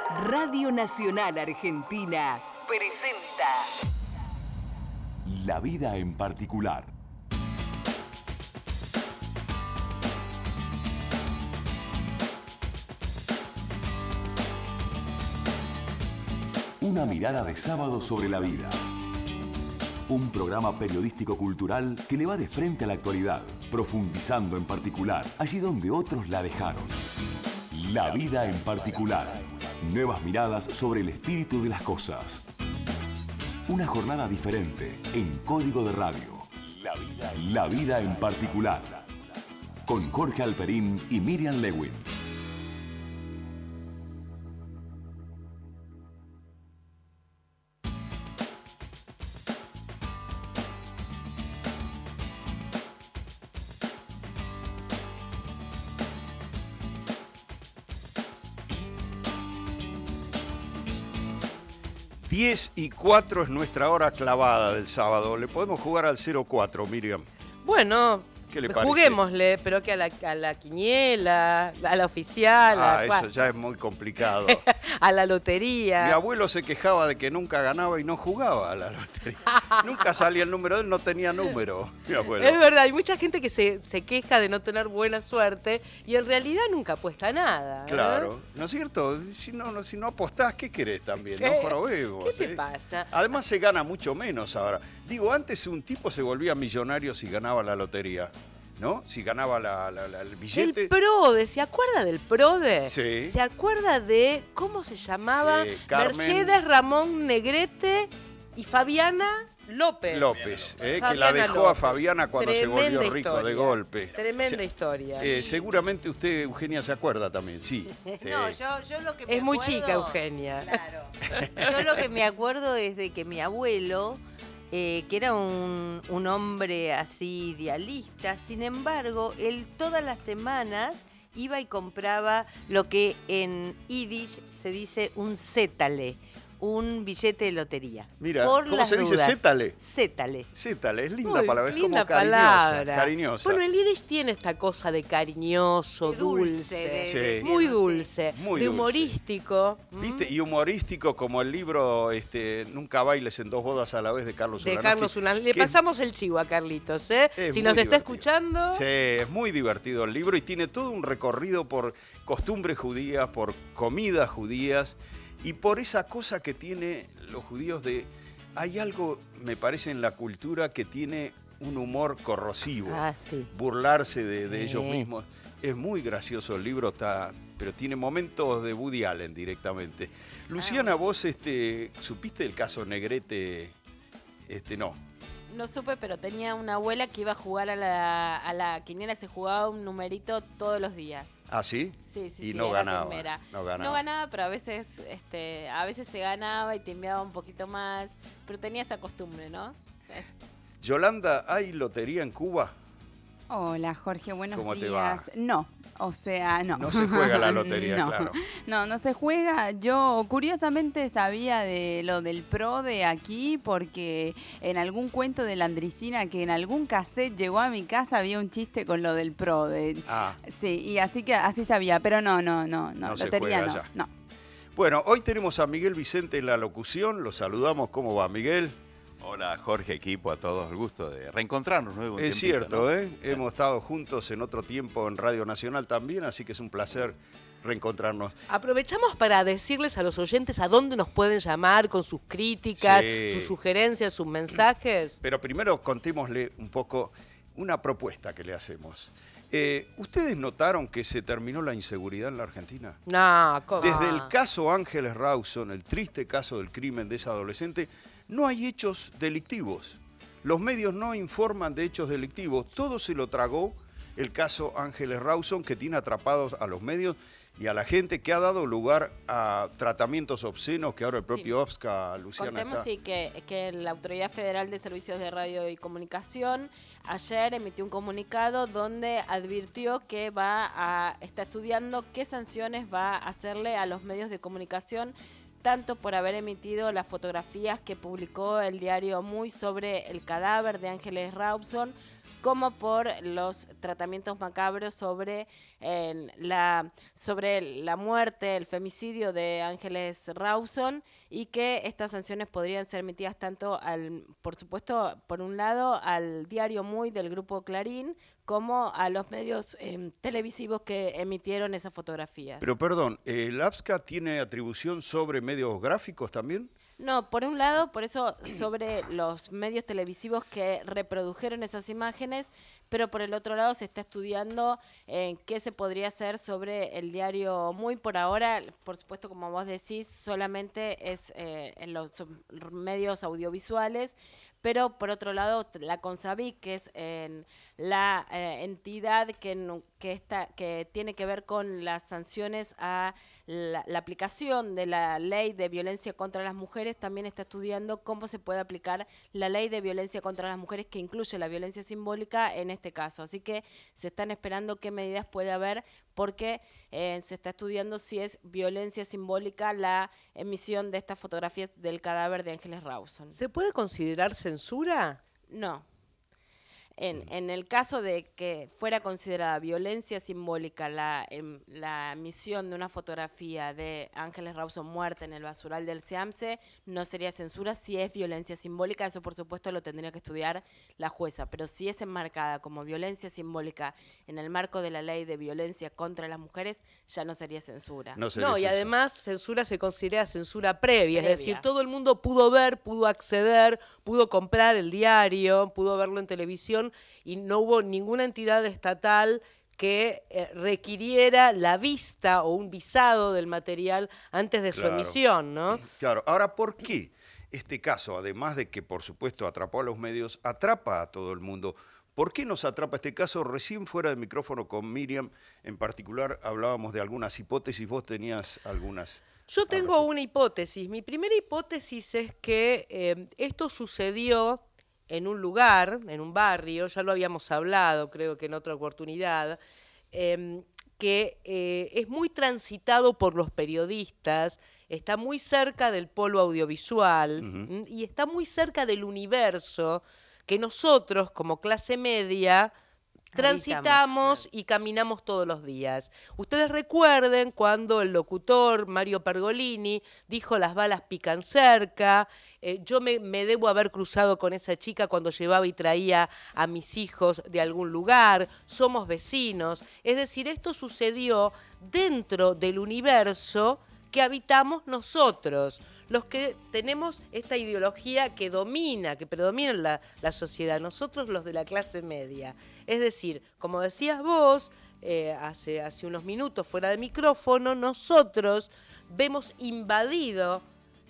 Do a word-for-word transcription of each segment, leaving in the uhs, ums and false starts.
Radio Nacional Argentina presenta La vida en particular. Una mirada de sábado sobre la vida. Un programa periodístico-cultural que le va de frente a la actualidad, profundizando en particular allí donde otros la dejaron. La vida en particular. Nuevas miradas sobre el espíritu de las cosas. Una jornada diferente en Código de Radio. La vida, la vida en particular. Con Jorge Alperín y Miriam Lewin. diez y cuatro es nuestra hora clavada del sábado. ¿Le podemos jugar al cero cuatro, Miriam? Bueno, ¿qué le parece? Juguémosle, pero que a la, a la quiniela, a la oficial, Ah, a, eso ya es muy complicado. a la lotería. Mi abuelo se quejaba de que nunca ganaba y no jugaba a la lotería. Nunca salía el número, él no tenía número, mi abuelo. Es verdad, hay mucha gente que se, se queja de no tener buena suerte y en realidad nunca apuesta nada. ¿eh? Claro, ¿no es cierto? Si no, no, si no apostás, ¿qué querés también? ¿Qué? No probemos. ¿Qué te ¿eh? pasa? Además se gana mucho menos ahora. Digo, antes un tipo se volvía millonario si ganaba la lotería, ¿no? Si ganaba la, la, la, el billete. El PRODE, ¿se acuerda del PRODE? Sí. ¿Se acuerda de cómo se llamaba? Sí, Carmen- Mercedes Ramón Negrete y Fabiana López. López, eh, que Fabiana la dejó López. a Fabiana cuando Tremenda se volvió rico historia. de golpe. Tremenda Se- historia. Eh, seguramente usted, Eugenia, se acuerda también, sí. sí. No, yo, yo lo que me Es muy acuerdo- chica, Eugenia. Claro. Yo lo que me acuerdo es de que mi abuelo, eh, que era un, un hombre así idealista, sin embargo, él todas las semanas iba y compraba lo que en Yiddish se dice un zétale, un billete de lotería. Mira, Por ¿cómo las se dice? dudas. Zétale. Zétale. Zétale, es linda Muy palabra, es linda como cariñosa. palabra. Cariñosa. Bueno, el Yiddish tiene esta cosa de cariñoso, De dulce, dulce, de- Sí. de- muy no sé. dulce, Muy de dulce. humorístico. ¿m? ¿Viste? Y humorístico como el libro este, Nunca bailes en dos bodas a la vez de Carlos De Ulanowski, Carlos Unal. Le que pasamos el chivo a Carlitos, ¿eh? es Si muy nos está divertido. escuchando. Sí, es muy divertido el libro y tiene todo un recorrido por costumbres judías, por comidas judías y por esa cosa que tiene los judíos de... Hay algo, me parece, en la cultura que tiene un humor corrosivo. Ah, sí. Burlarse de, de Sí. ellos mismos. Es muy gracioso el libro, está, pero tiene momentos de Woody Allen directamente. Luciana, vos este, supiste el caso Negrete, este no. No supe, pero tenía una abuela que iba a jugar a la, a la quiniela, se jugaba un numerito todos los días. ¿Ah, sí? Sí, sí, Y sí, no era ganaba, primera. no ganaba. No ganaba, pero a veces, este, a veces se ganaba y te enviaba un poquito más, pero tenía esa costumbre, ¿no? Yolanda, ¿hay lotería en Cuba? Hola Jorge, buenos ¿Cómo días. te va? No, o sea, no. No se juega la lotería, no. claro. No, no se juega. Yo curiosamente sabía de lo del PRODE aquí porque en algún cuento de la Andricina que en algún cassette llegó a mi casa había un chiste con lo del PRODE. Ah. Sí, y así que así sabía, pero no, no, no, no, No se lotería juega no, allá. no. Bueno, hoy tenemos a Miguel Vicente en la locución, lo saludamos. ¿Cómo va, Miguel? Hola Jorge, equipo, a todos, el gusto de reencontrarnos. ¿No? De un Es tiempito, cierto, ¿no? ¿eh? Hemos estado juntos en otro tiempo en Radio Nacional también, así que es un placer reencontrarnos. Aprovechamos para decirles a los oyentes a dónde nos pueden llamar con sus críticas, Sí. sus sugerencias, sus mensajes. Pero primero contémosle un poco una propuesta que le hacemos. Eh, ¿Ustedes notaron que se terminó la inseguridad en la Argentina? No, ¿cómo? Desde el caso Ángeles Rawson, el triste caso del crimen de esa adolescente, no hay hechos delictivos. Los medios no informan de hechos delictivos. Todo se lo tragó el caso Ángeles Rawson, que tiene atrapados a los medios y a la gente, que ha dado lugar a tratamientos obscenos que ahora el propio OPSCA, Luciana, Contemos está... sí, que, que la Autoridad Federal de Servicios de Radio y Comunicación ayer emitió un comunicado donde advirtió que va a está estudiando qué sanciones va a hacerle a los medios de comunicación, tanto por haber emitido las fotografías que publicó el diario Muy sobre el cadáver de Ángeles Rawson, como por los tratamientos macabros sobre, eh, la, sobre la muerte, el femicidio de Ángeles Rawson, y que estas sanciones podrían ser emitidas tanto, al, por supuesto, por un lado, al diario Muy del Grupo Clarín, como a los medios eh, televisivos que emitieron esas fotografías. Pero perdón, ¿el APSCA tiene atribución sobre medios gráficos también? No, por un lado, por eso sobre los medios televisivos que reprodujeron esas imágenes, pero por el otro lado se está estudiando eh, qué se podría hacer sobre el diario Muy. Por ahora, por supuesto, como vos decís, solamente es eh, en los medios audiovisuales, pero por otro lado la CONSAVIC, que es eh, la eh, entidad que, que, está, que tiene que ver con las sanciones a la, la aplicación de la ley de violencia contra las mujeres, también está estudiando cómo se puede aplicar la ley de violencia contra las mujeres, que incluye la violencia simbólica en este caso. Así que se están esperando qué medidas puede haber, porque eh, se está estudiando si es violencia simbólica la emisión de estas fotografías del cadáver de Ángeles Rawson. ¿Se puede considerar censura? No. En, en el caso de que fuera considerada violencia simbólica la, em, la emisión de una fotografía de Ángeles Rawson muerta en el basural del SEAMSE, no sería censura. Si es violencia simbólica, eso por supuesto lo tendría que estudiar la jueza, pero si es enmarcada como violencia simbólica en el marco de la ley de violencia contra las mujeres, ya no sería censura. No, sería no y censura. Además censura se considera censura previa, previa, es decir, todo el mundo pudo ver, pudo acceder, pudo comprar el diario, pudo verlo en televisión, y no hubo ninguna entidad estatal que eh, requiriera la vista o un visado del material antes de claro. su emisión, ¿no? Claro. Ahora, ¿por qué este caso, además de que por supuesto atrapó a los medios, atrapa a todo el mundo? ¿Por qué nos atrapa este caso? Recién fuera de micrófono con Miriam, en particular, hablábamos de algunas hipótesis, vos tenías algunas. Yo tengo una hipótesis. Mi primera hipótesis es que eh, esto sucedió en un lugar, en un barrio, ya lo habíamos hablado, creo que en otra oportunidad, eh, que eh, es muy transitado por los periodistas, está muy cerca del polo audiovisual uh-huh. y está muy cerca del universo que nosotros, como clase media, transitamos y caminamos todos los días. Ustedes recuerden cuando el locutor Mario Pergolini dijo las balas pican cerca, eh, yo me, me debo haber cruzado con esa chica cuando llevaba y traía a mis hijos de algún lugar, somos vecinos. Es decir, esto sucedió dentro del universo que habitamos nosotros, los que tenemos esta ideología que domina, que predomina en la, la sociedad, nosotros los de la clase media. Es decir, como decías vos, eh, hace, hace unos minutos fuera de micrófono, nosotros vemos invadido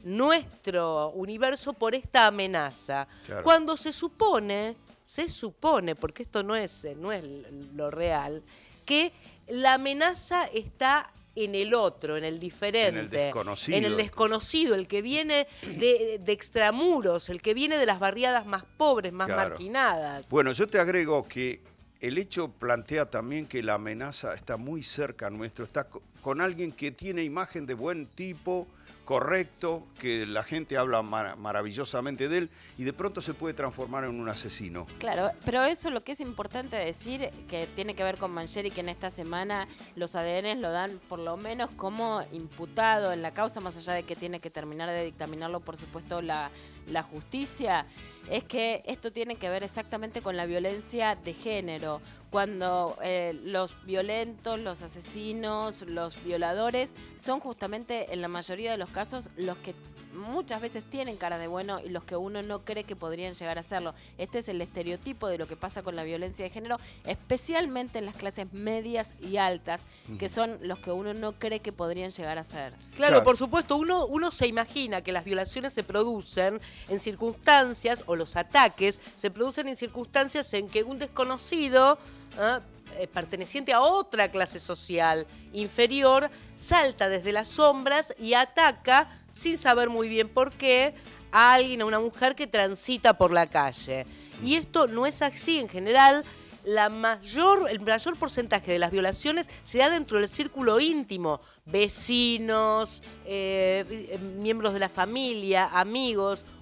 nuestro universo por esta amenaza. Claro. Cuando se supone, se supone, porque esto no es, no es lo real, que la amenaza está en el otro, en el diferente, en el desconocido, en el, desconocido, el que viene de, de extramuros, el que viene de las barriadas más pobres, más claro. marginadas. Bueno, yo te agrego que el hecho plantea también que la amenaza está muy cerca nuestro, está con alguien que tiene imagen de buen tipo, correcto, que la gente habla mar maravillosamente de él y de pronto se puede transformar en un asesino. Claro, pero eso lo que es importante decir, que tiene que ver con Mangieri, que en esta semana los A D Ns lo dan por lo menos como imputado en la causa, más allá de que tiene que terminar de dictaminarlo, por supuesto, la, la justicia, es que esto tiene que ver exactamente con la violencia de género. Cuando eh, los violentos, los asesinos, los violadores son justamente en la mayoría de los casos los que muchas veces tienen cara de bueno y los que uno no cree que podrían llegar a serlo. Este es el estereotipo de lo que pasa con la violencia de género, especialmente en las clases medias y altas, que son los que uno no cree que podrían llegar a ser. Claro, claro. Por supuesto, uno, uno se imagina que las violaciones se producen en circunstancias, o los ataques se producen en circunstancias en que un desconocido ¿eh? Eh, perteneciente a otra clase social inferior salta desde las sombras y ataca sin saber muy bien por qué a alguien, a una mujer que transita por la calle. Y esto no es así en general. La mayor, el mayor porcentaje de las violaciones se da dentro del círculo íntimo, vecinos, eh, miembros de la familia, amigos,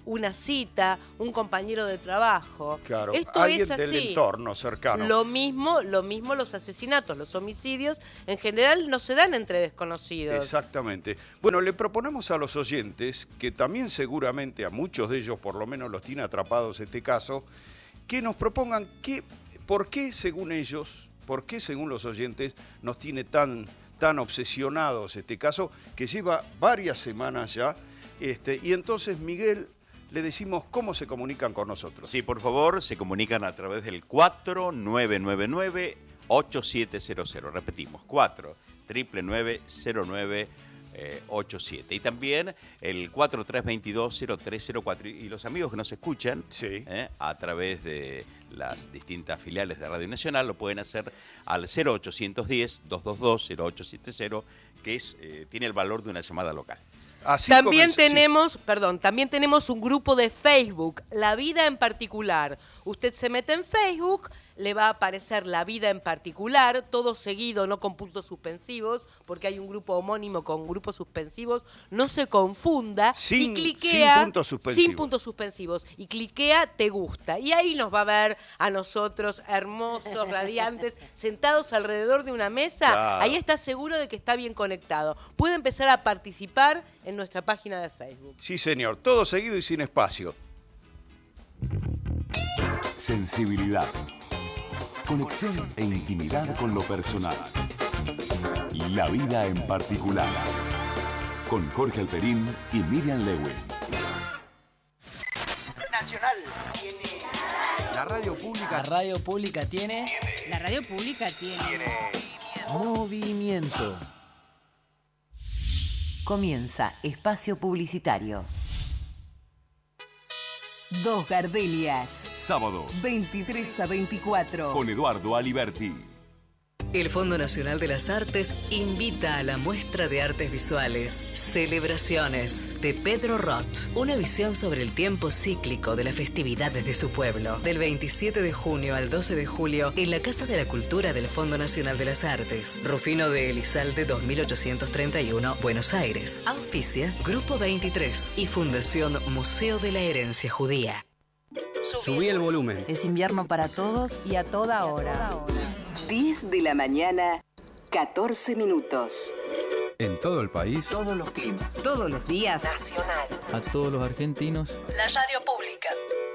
una cita, un compañero de trabajo. Claro, Esto alguien es así. del entorno cercano. Lo mismo, lo mismo los asesinatos, los homicidios, en general no se dan entre desconocidos. Exactamente. Bueno, le proponemos a los oyentes, que también seguramente a muchos de ellos por lo menos los tiene atrapados este caso, que nos propongan qué, por qué según ellos, por qué según los oyentes nos tiene tan, tan obsesionados este caso, que lleva varias semanas ya, este, y entonces Miguel, le decimos cómo se comunican con nosotros. Sí, por favor, se comunican a través del cuatro nueve nueve nueve ocho siete cero cero. Repetimos, cuatro nueve nueve cero nueve ocho siete. Y también el cuatro tres dos dos cero tres cero cuatro. Y los amigos que nos escuchan sí. eh, a través de las distintas filiales de Radio Nacional lo pueden hacer al cero ochocientos diez, doscientos veintidós, cero ocho siete cero, que es, eh, tiene el valor de una llamada local. Así también comenzó, tenemos, sí. perdón, también tenemos un grupo de Facebook, La Vida en Particular. Usted se mete en Facebook, le va a aparecer La Vida en Particular, todo seguido, no con puntos suspensivos, porque hay un grupo homónimo con grupos suspensivos. No se confunda Sin- y cliquea sin puntos suspensivos. sin puntos suspensivos y cliquea Te gusta. Y ahí nos va a ver a nosotros hermosos, radiantes, sentados alrededor de una mesa. Claro. Ahí está seguro de que está bien conectado. Puede empezar a participar en nuestra página de Facebook. Sí, señor, todo seguido y sin espacio. Sensibilidad. Conexión e intimidad con lo personal. La vida en particular. Con Jorge Alperín y Miriam Lewin. Nacional tiene. La radio pública. La radio pública tiene. La radio pública tiene. Tiene. Movimiento. Comienza Espacio Publicitario. Dos Gardenias. Sábado. veintitrés a veinticuatro. Con Eduardo Aliberti. El Fondo Nacional de las Artes invita a la muestra de artes visuales Celebraciones de Pedro Roth, una visión sobre el tiempo cíclico de las festividades de su pueblo, del veintisiete de junio al doce de julio en la Casa de la Cultura del Fondo Nacional de las Artes, Rufino de Elizalde dos mil ochocientos treinta y uno, Buenos Aires. Auspicia Grupo veintitrés y Fundación Museo de la Herencia Judía. Subí el volumen. Es invierno para todos y a toda hora. diez de la mañana, catorce minutos. En todo el país. Todos los climas. Todos los días. Nacional. A todos los argentinos. La radio pública.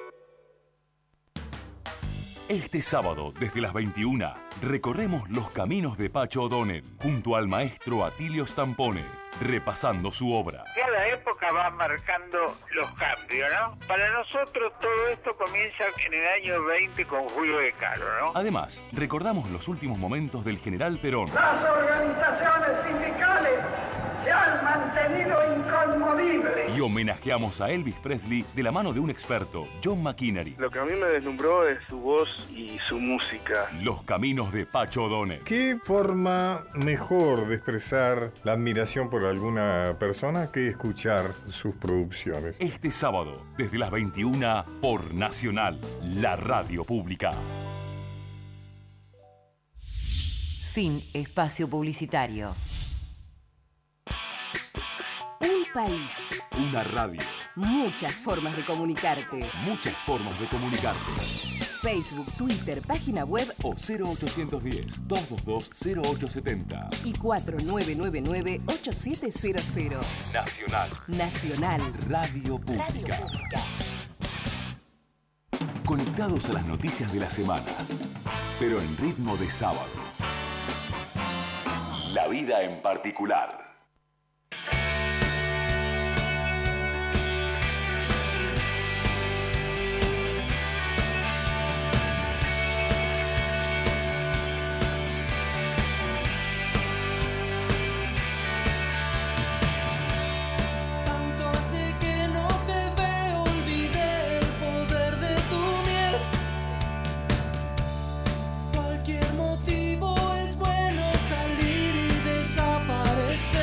Este sábado, desde las veintiuna, recorremos los caminos de Pacho O'Donnell, junto al maestro Atilio Stampone, repasando su obra. Cada época va marcando los cambios, ¿no? Para nosotros todo esto comienza en el año veinte con Julio de Caro, ¿no? Además, recordamos los últimos momentos del general Perón. Las organizaciones sindicales se han mantenido inconmovibles. Y homenajeamos a Elvis Presley de la mano de un experto, John McInerney. Lo que a mí me deslumbró es su voz y su música. Los caminos de Pacho O'Donnell. ¿Qué forma mejor de expresar la admiración por alguna persona que escuchar sus producciones? Este sábado, desde las veintiuna, por Nacional, la radio pública. Fin Espacio Publicitario. Un país. Una radio. Muchas formas de comunicarte. Muchas formas de comunicarte. Facebook, Twitter, página web o cero ochocientos diez, doscientos veintidós, cero ocho setenta y cuatro nueve nueve nueve ocho siete cero cero. Nacional. Nacional. Radio Pública. Radio Pública. Conectados a las noticias de la semana, pero en ritmo de sábado. La vida en particular. Motivo es bueno salir y desaparecer.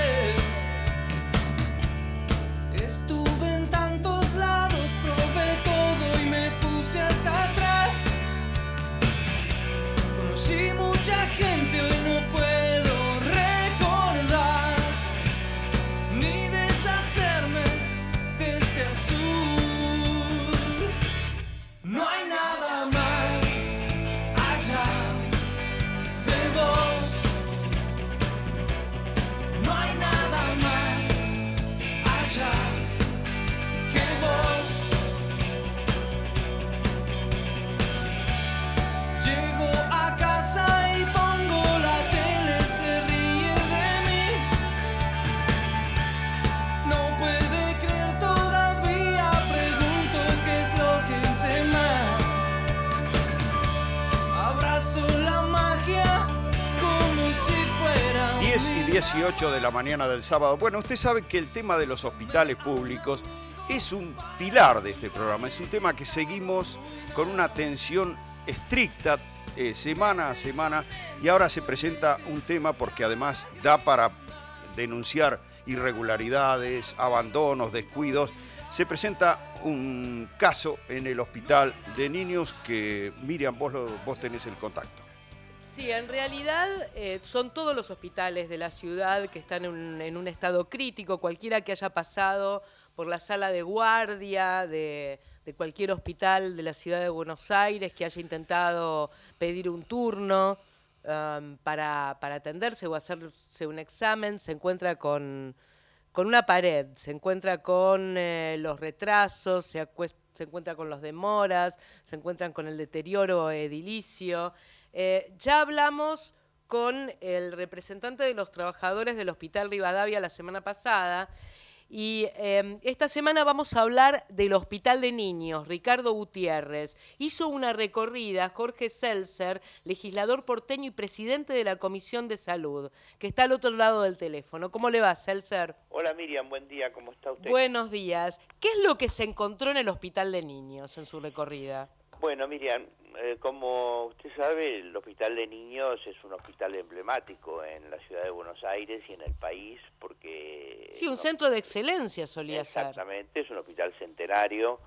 dieciocho de la mañana del sábado. Bueno, usted sabe que el tema de los hospitales públicos es un pilar de este programa, es un tema que seguimos con una atención estricta eh, semana a semana, y ahora se presenta un tema porque además da para denunciar irregularidades, abandonos, descuidos. Se presenta un caso en el hospital de niños que, Miriam, vos, lo, vos tenés el contacto. Sí, en realidad eh, son todos los hospitales de la ciudad que están en un, en un estado crítico. Cualquiera que haya pasado por la sala de guardia de, de cualquier hospital de la ciudad de Buenos Aires, que haya intentado pedir un turno um, para, para atenderse o hacerse un examen, se encuentra con, con una pared, se encuentra con eh, los retrasos, se, se encuentra con las demoras, se encuentran con el deterioro edilicio. Eh, ya hablamos con el representante de los trabajadores del Hospital Rivadavia la semana pasada y eh, esta semana vamos a hablar del Hospital de Niños. Ricardo Gutiérrez hizo una recorrida, Jorge Seltzer, legislador porteño y presidente de la Comisión de Salud, que está al otro lado del teléfono. ¿Cómo le va, Seltzer? Hola Miriam, buen día, ¿cómo está usted? Buenos días. ¿Qué es lo que se encontró en el Hospital de Niños en su recorrida? Bueno, Miriam, eh, como usted sabe, el Hospital de Niños es un hospital emblemático en la ciudad de Buenos Aires y en el país porque... Sí, un no, centro de excelencia solía exactamente, ser. Exactamente, es un hospital centenario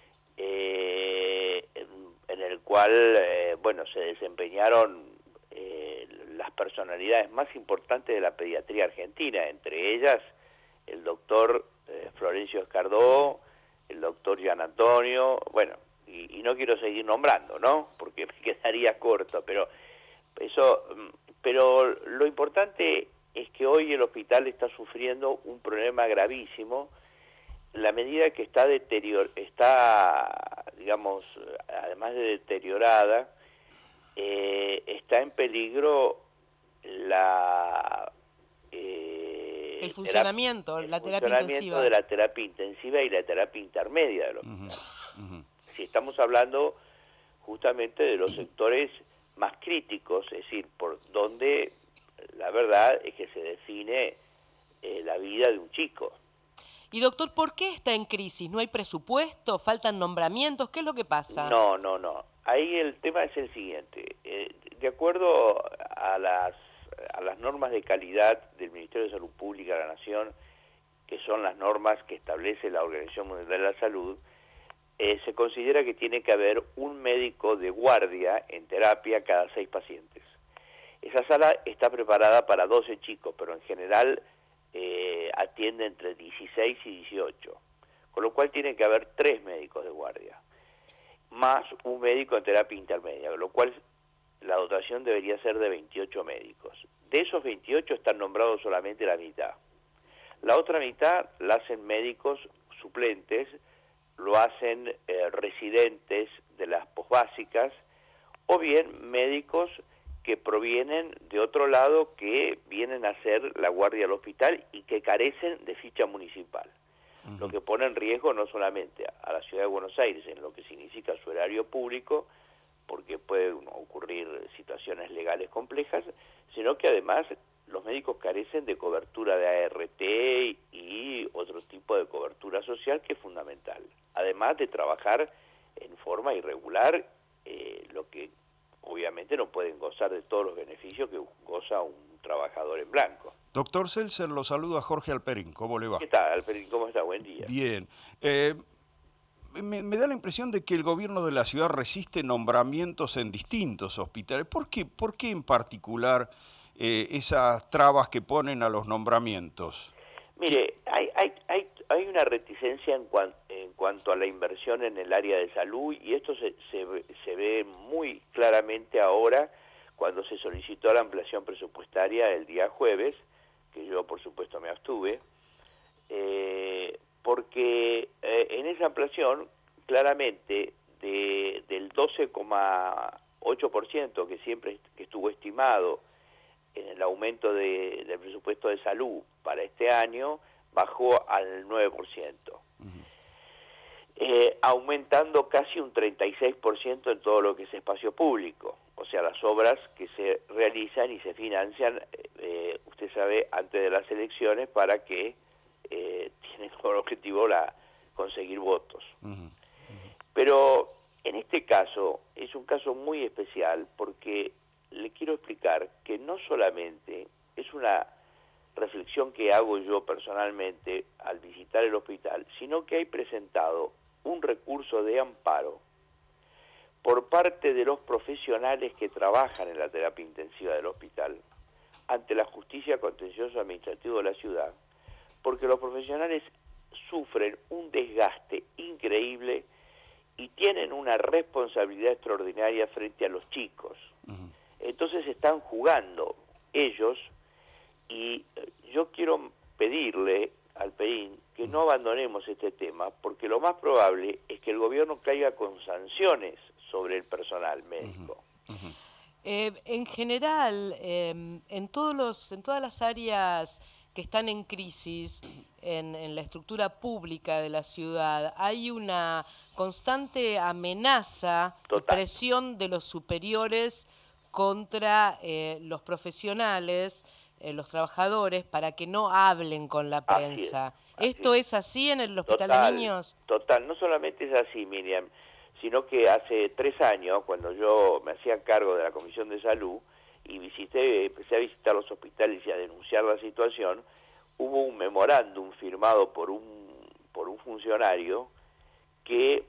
eh, en, en el cual, eh, bueno, se desempeñaron eh, las personalidades más importantes de la pediatría argentina, entre ellas el doctor eh, Florencio Escardó, el doctor Gian Antonio, bueno... Y, y no quiero seguir nombrando, ¿no? Porque me quedaría corto, pero eso, pero lo importante es que hoy el hospital está sufriendo un problema gravísimo. La medida que está deterior, está, digamos, además de deteriorada, eh, está en peligro la eh, el funcionamiento, terapia, la el terapia funcionamiento intensiva de la terapia intensiva y la terapia intermedia del hospital. Uh-huh. Uh-huh. Si estamos hablando justamente de los sectores más críticos, es decir, por donde la verdad es que se define eh, la vida de un chico. Y doctor, ¿por qué está en crisis? ¿No hay presupuesto? ¿Faltan nombramientos? ¿Qué es lo que pasa? No, no, no. Ahí el tema es el siguiente. Eh, de acuerdo a las, a las normas de calidad del Ministerio de Salud Pública de la Nación, que son las normas que establece la Organización Mundial de la Salud, Eh, se considera que tiene que haber un médico de guardia en terapia cada seis pacientes. Esa sala está preparada para doce chicos, pero en general eh, atiende entre dieciséis y dieciocho, con lo cual tiene que haber tres médicos de guardia, más un médico en terapia intermedia, con lo cual la dotación debería ser de veintiocho médicos. De esos veintiocho están nombrados solamente la mitad. La otra mitad la hacen médicos suplentes, lo hacen eh, residentes de las posbásicas o bien médicos que provienen de otro lado que vienen a hacer la guardia al hospital y que carecen de ficha municipal. Uh-huh. Lo que pone en riesgo no solamente a la ciudad de Buenos Aires en lo que significa su erario público, porque pueden ocurrir situaciones legales complejas, sino que además los médicos carecen de cobertura de A R T y otro tipo de cobertura social que es fundamental. Además de trabajar en forma irregular, eh, lo que obviamente no pueden gozar de todos los beneficios que goza un trabajador en blanco. Doctor Seltzer, lo saluda Jorge Alperín. ¿Cómo le va? ¿Qué tal, Alperín? ¿Cómo está? Buen día. Bien. Eh, me, me da la impresión de que el gobierno de la ciudad resiste nombramientos en distintos hospitales. ¿Por qué, por qué en particular eh, esas trabas que ponen a los nombramientos? Mire, hay, hay, hay, hay una reticencia en, cuan, en cuanto a la inversión en el área de salud y esto se, se, se ve muy claramente ahora cuando se solicitó la ampliación presupuestaria el día jueves, que yo por supuesto me abstuve, eh, porque eh, en esa ampliación claramente de, del doce coma ocho por ciento que siempre que estuvo estimado en el aumento de, del presupuesto de salud para este año, bajó al nueve por ciento, uh-huh. eh, aumentando casi un treinta y seis por ciento en todo lo que es espacio público, o sea, las obras que se realizan y se financian. Eh, usted usted sabe, antes de las elecciones para que eh, tienen por objetivo la conseguir votos. Uh-huh. Pero en este caso es un caso muy especial porque le quiero explicar que no solamente es una reflexión que hago yo personalmente al visitar el hospital, sino que hay presentado un recurso de amparo por parte de los profesionales que trabajan en la terapia intensiva del hospital ante la Justicia Contencioso Administrativo de la ciudad, porque los profesionales sufren un desgaste increíble y tienen una responsabilidad extraordinaria frente a los chicos. Uh-huh. Entonces están jugando ellos, y yo quiero pedirle al Peín que no abandonemos este tema, porque lo más probable es que el gobierno caiga con sanciones sobre el personal médico. Uh-huh. Uh-huh. Eh, en general, eh, en todos los, en todas las áreas que están en crisis en, en la estructura pública de la ciudad, hay una constante amenaza y presión de los superiores contra eh, los profesionales, eh, los trabajadores, para que no hablen con la prensa. Así es, así ¿Esto es. es así en el Hospital total, de Niños? Total, no solamente es así, Miriam, sino que hace tres años, cuando yo me hacía cargo de la Comisión de Salud y visité, empecé a visitar los hospitales y a denunciar la situación, hubo un memorándum firmado por un por un funcionario que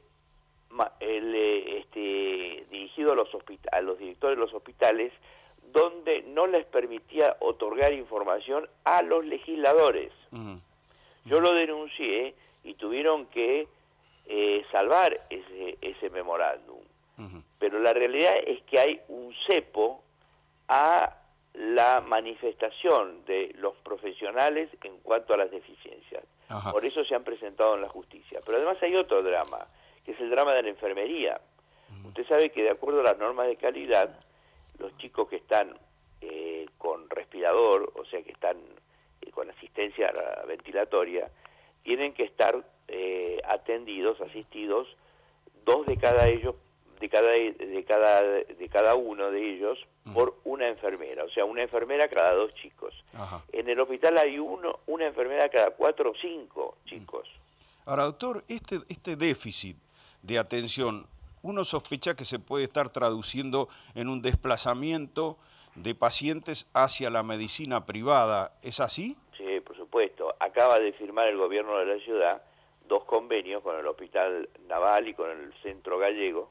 el, este, dirigido a los, a los directores de los hospitales, donde no les permitía otorgar información a los legisladores. Uh-huh. Yo lo denuncié y tuvieron que eh, salvar ese, ese memorándum. Uh-huh. Pero la realidad es que hay un cepo a la manifestación de los profesionales en cuanto a las deficiencias. Ajá. Por eso se han presentado en la justicia. Pero además hay otro drama, que es el drama de la enfermería. Uh-huh. Usted sabe que de acuerdo a las normas de calidad, los chicos que están eh, con respirador, o sea que están eh, con asistencia ventilatoria, tienen que estar eh, atendidos, asistidos, dos de cada ellos, de cada de cada de cada uno de ellos uh-huh. por una enfermera, o sea, una enfermera cada dos chicos. Ajá. En el hospital hay uno, una enfermera cada cuatro o cinco chicos. Ahora, doctor, este este déficit de atención, uno sospecha que se puede estar traduciendo en un desplazamiento de pacientes hacia la medicina privada, ¿es así? Sí, por supuesto. Acaba de firmar el gobierno de la ciudad dos convenios con el Hospital Naval y con el Centro Gallego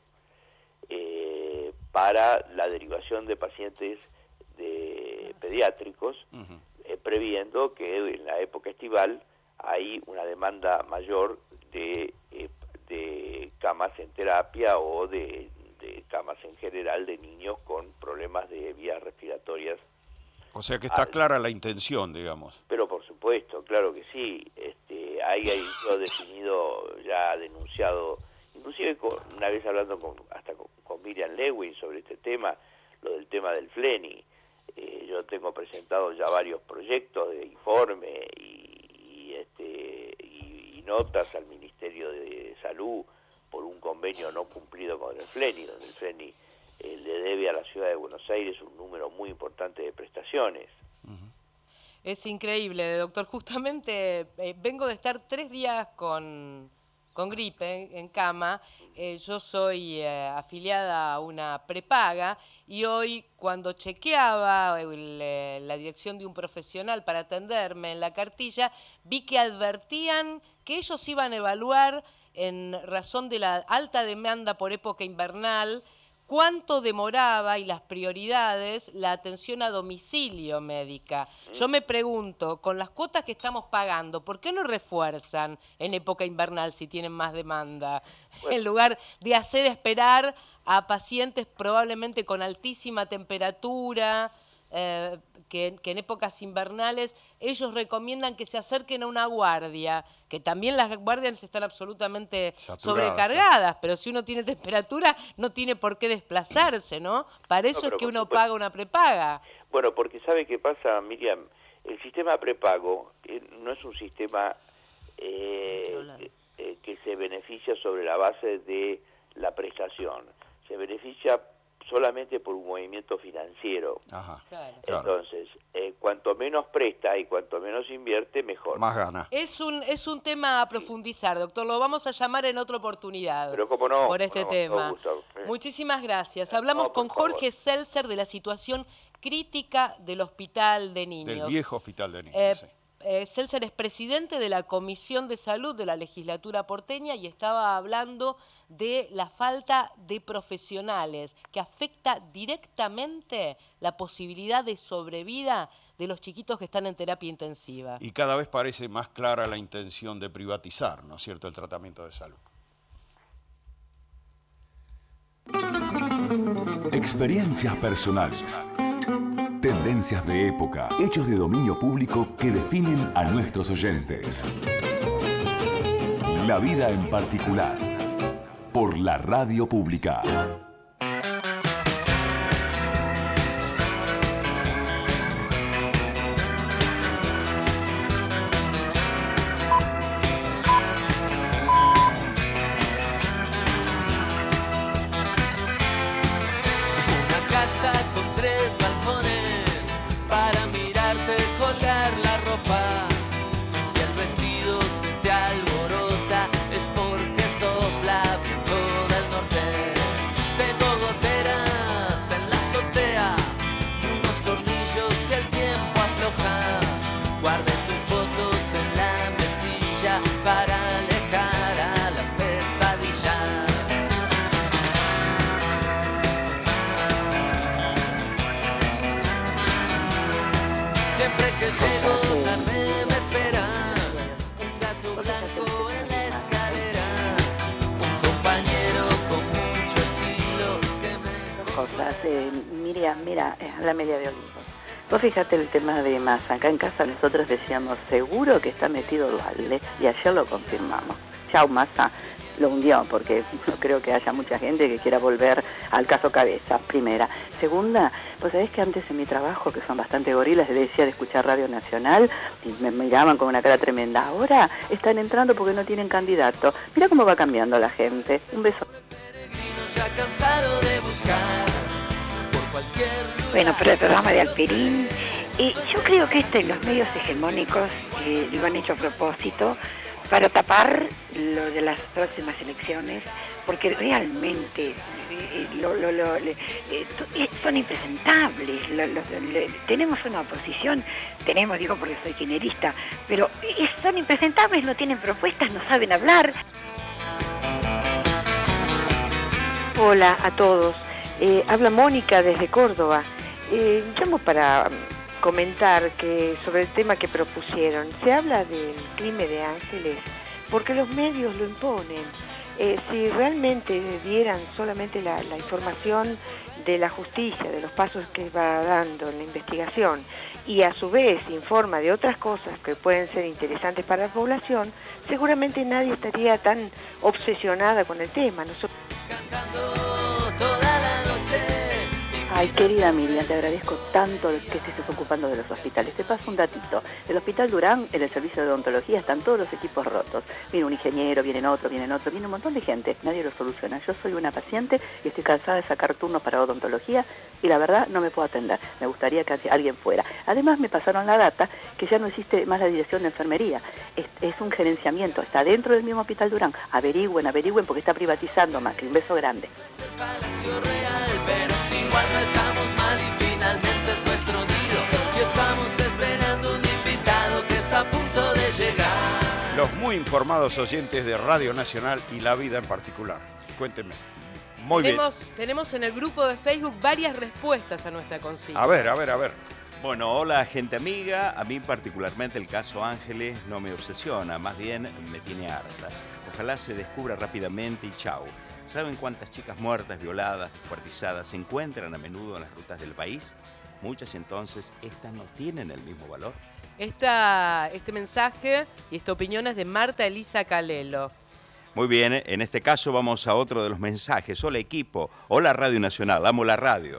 eh, para la derivación de pacientes de pediátricos, uh-huh. eh, previendo que en la época estival hay una demanda mayor de eh, de camas en terapia o de, de camas en general de niños con problemas de vías respiratorias. O sea que está al... clara la intención, digamos. Pero por supuesto, claro que sí. Este, hay ahí lo definido, ya denunciado, inclusive con, una vez hablando con, hasta con, con Miriam Lewin sobre este tema, lo del tema del FLENI. Eh, yo tengo presentado ya varios proyectos de informe y, y este y, y notas al Ministerio de Salud por un convenio no cumplido con el FLENI, donde el FLENI eh, le debe a la ciudad de Buenos Aires un número muy importante de prestaciones. Uh-huh. Es increíble, doctor. Justamente eh, vengo de estar tres días con, con gripe en, en cama. Eh, yo soy eh, afiliada a una prepaga y hoy cuando chequeaba el, eh, la dirección de un profesional para atenderme en la cartilla, vi que advertían que ellos iban a evaluar en razón de la alta demanda por época invernal cuánto demoraba y las prioridades la atención a domicilio médica. Yo me pregunto, con las cuotas que estamos pagando, ¿por qué no refuerzan en época invernal si tienen más demanda? Bueno. En lugar de hacer esperar a pacientes probablemente con altísima temperatura, eh, que, que en épocas invernales ellos recomiendan que se acerquen a una guardia, que también las guardias están absolutamente Saturadas, sobrecargadas, ¿no? Pero si uno tiene temperatura no tiene por qué desplazarse, ¿no? Para eso no, es que uno supuesto. paga una prepaga. Bueno, porque ¿sabe qué pasa, Miriam? El sistema prepago eh, no es un sistema eh, eh, que se beneficia sobre la base de la prestación, se beneficia solamente por un movimiento financiero. Ajá. Claro. Entonces, eh, cuanto menos presta y cuanto menos invierte, mejor. Más gana. Es un, es un tema a profundizar, doctor. Lo vamos a llamar en otra oportunidad. Pero cómo no. Por este no, tema. no, Gustavo, eh. Muchísimas gracias. Hablamos No, con por favor. Jorge Seltzer de la situación crítica del Hospital de Niños. Del viejo Hospital de Niños. Eh, sí. eh, Seltzer es presidente de la Comisión de Salud de la Legislatura porteña y estaba hablando de la falta de profesionales que afecta directamente la posibilidad de sobrevida de los chiquitos que están en terapia intensiva. Y cada vez parece más clara la intención de privatizar, ¿no es cierto?, el tratamiento de salud. Experiencias personales. Tendencias de época. Hechos de dominio público que definen a nuestros oyentes. La vida en particular. Por la radio pública. Eh, Miriam, mira, es la media de Olivos. Vos fíjate el tema de Massa. Acá en casa nosotros decíamos, seguro que está metido Duhalde, y ayer lo confirmamos. Chau, Massa, lo hundió, porque no creo que haya mucha gente que quiera volver al caso Cabeza, primera. Segunda, pues sabés que antes en mi trabajo, que son bastante gorilas, les decía de escuchar Radio Nacional, y me miraban con una cara tremenda. Ahora están entrando porque no tienen candidato. Mira cómo va cambiando la gente. Un beso. Bueno, pero el programa de Alperín, eh, yo creo que este, los medios hegemónicos eh, lo han hecho a propósito para tapar lo de las próximas elecciones, porque realmente eh, lo, lo, lo, le, eh, son impresentables. Lo, lo, le, tenemos una oposición, tenemos, digo porque soy kirchnerista, pero eh, son impresentables, no tienen propuestas, no saben hablar. Hola a todos. Eh, habla Mónica desde Córdoba. Eh, llamo para comentar que sobre el tema que propusieron, se habla del crimen de Ángeles porque los medios lo imponen. Eh, si realmente dieran solamente la, la información de la justicia, de los pasos que va dando en la investigación, y a su vez informa de otras cosas que pueden ser interesantes para la población, seguramente nadie estaría tan obsesionada con el tema. Nosotros... Ay, querida Miriam, te agradezco tanto que estés ocupando de los hospitales. Te paso un datito. El Hospital Durán, en el servicio de odontología, están todos los equipos rotos. Viene un ingeniero, vienen otro, vienen otro, viene un montón de gente. Nadie lo soluciona. Yo soy una paciente y estoy cansada de sacar turnos para odontología y la verdad no me puedo atender. Me gustaría que alguien fuera. Además me pasaron la data que ya no existe más la dirección de enfermería. Es, es un gerenciamiento. Está dentro del mismo Hospital Durán. Averigüen, averigüen porque está privatizando Macri. Un beso grande. Pero si igual no estamos mal y finalmente es nuestro nido y estamos esperando un invitado que está a punto de llegar. Los muy informados oyentes de Radio Nacional y La Vida en particular. Cuéntenme. Muy tenemos, bien. Tenemos en el grupo de Facebook varias respuestas a nuestra consigna. A ver, a ver, a ver. Bueno, hola gente amiga. A mí particularmente el caso Ángeles no me obsesiona, más bien me tiene harta. Ojalá se descubra rápidamente y chau. ¿Saben cuántas chicas muertas, violadas, descuartizadas se encuentran a menudo en las rutas del país? Muchas entonces, estas no tienen el mismo valor. Esta, este mensaje y esta opinión es de Marta Elisa Calelo. Muy bien, en este caso vamos a otro de los mensajes. Hola equipo, hola Radio Nacional, amo la radio.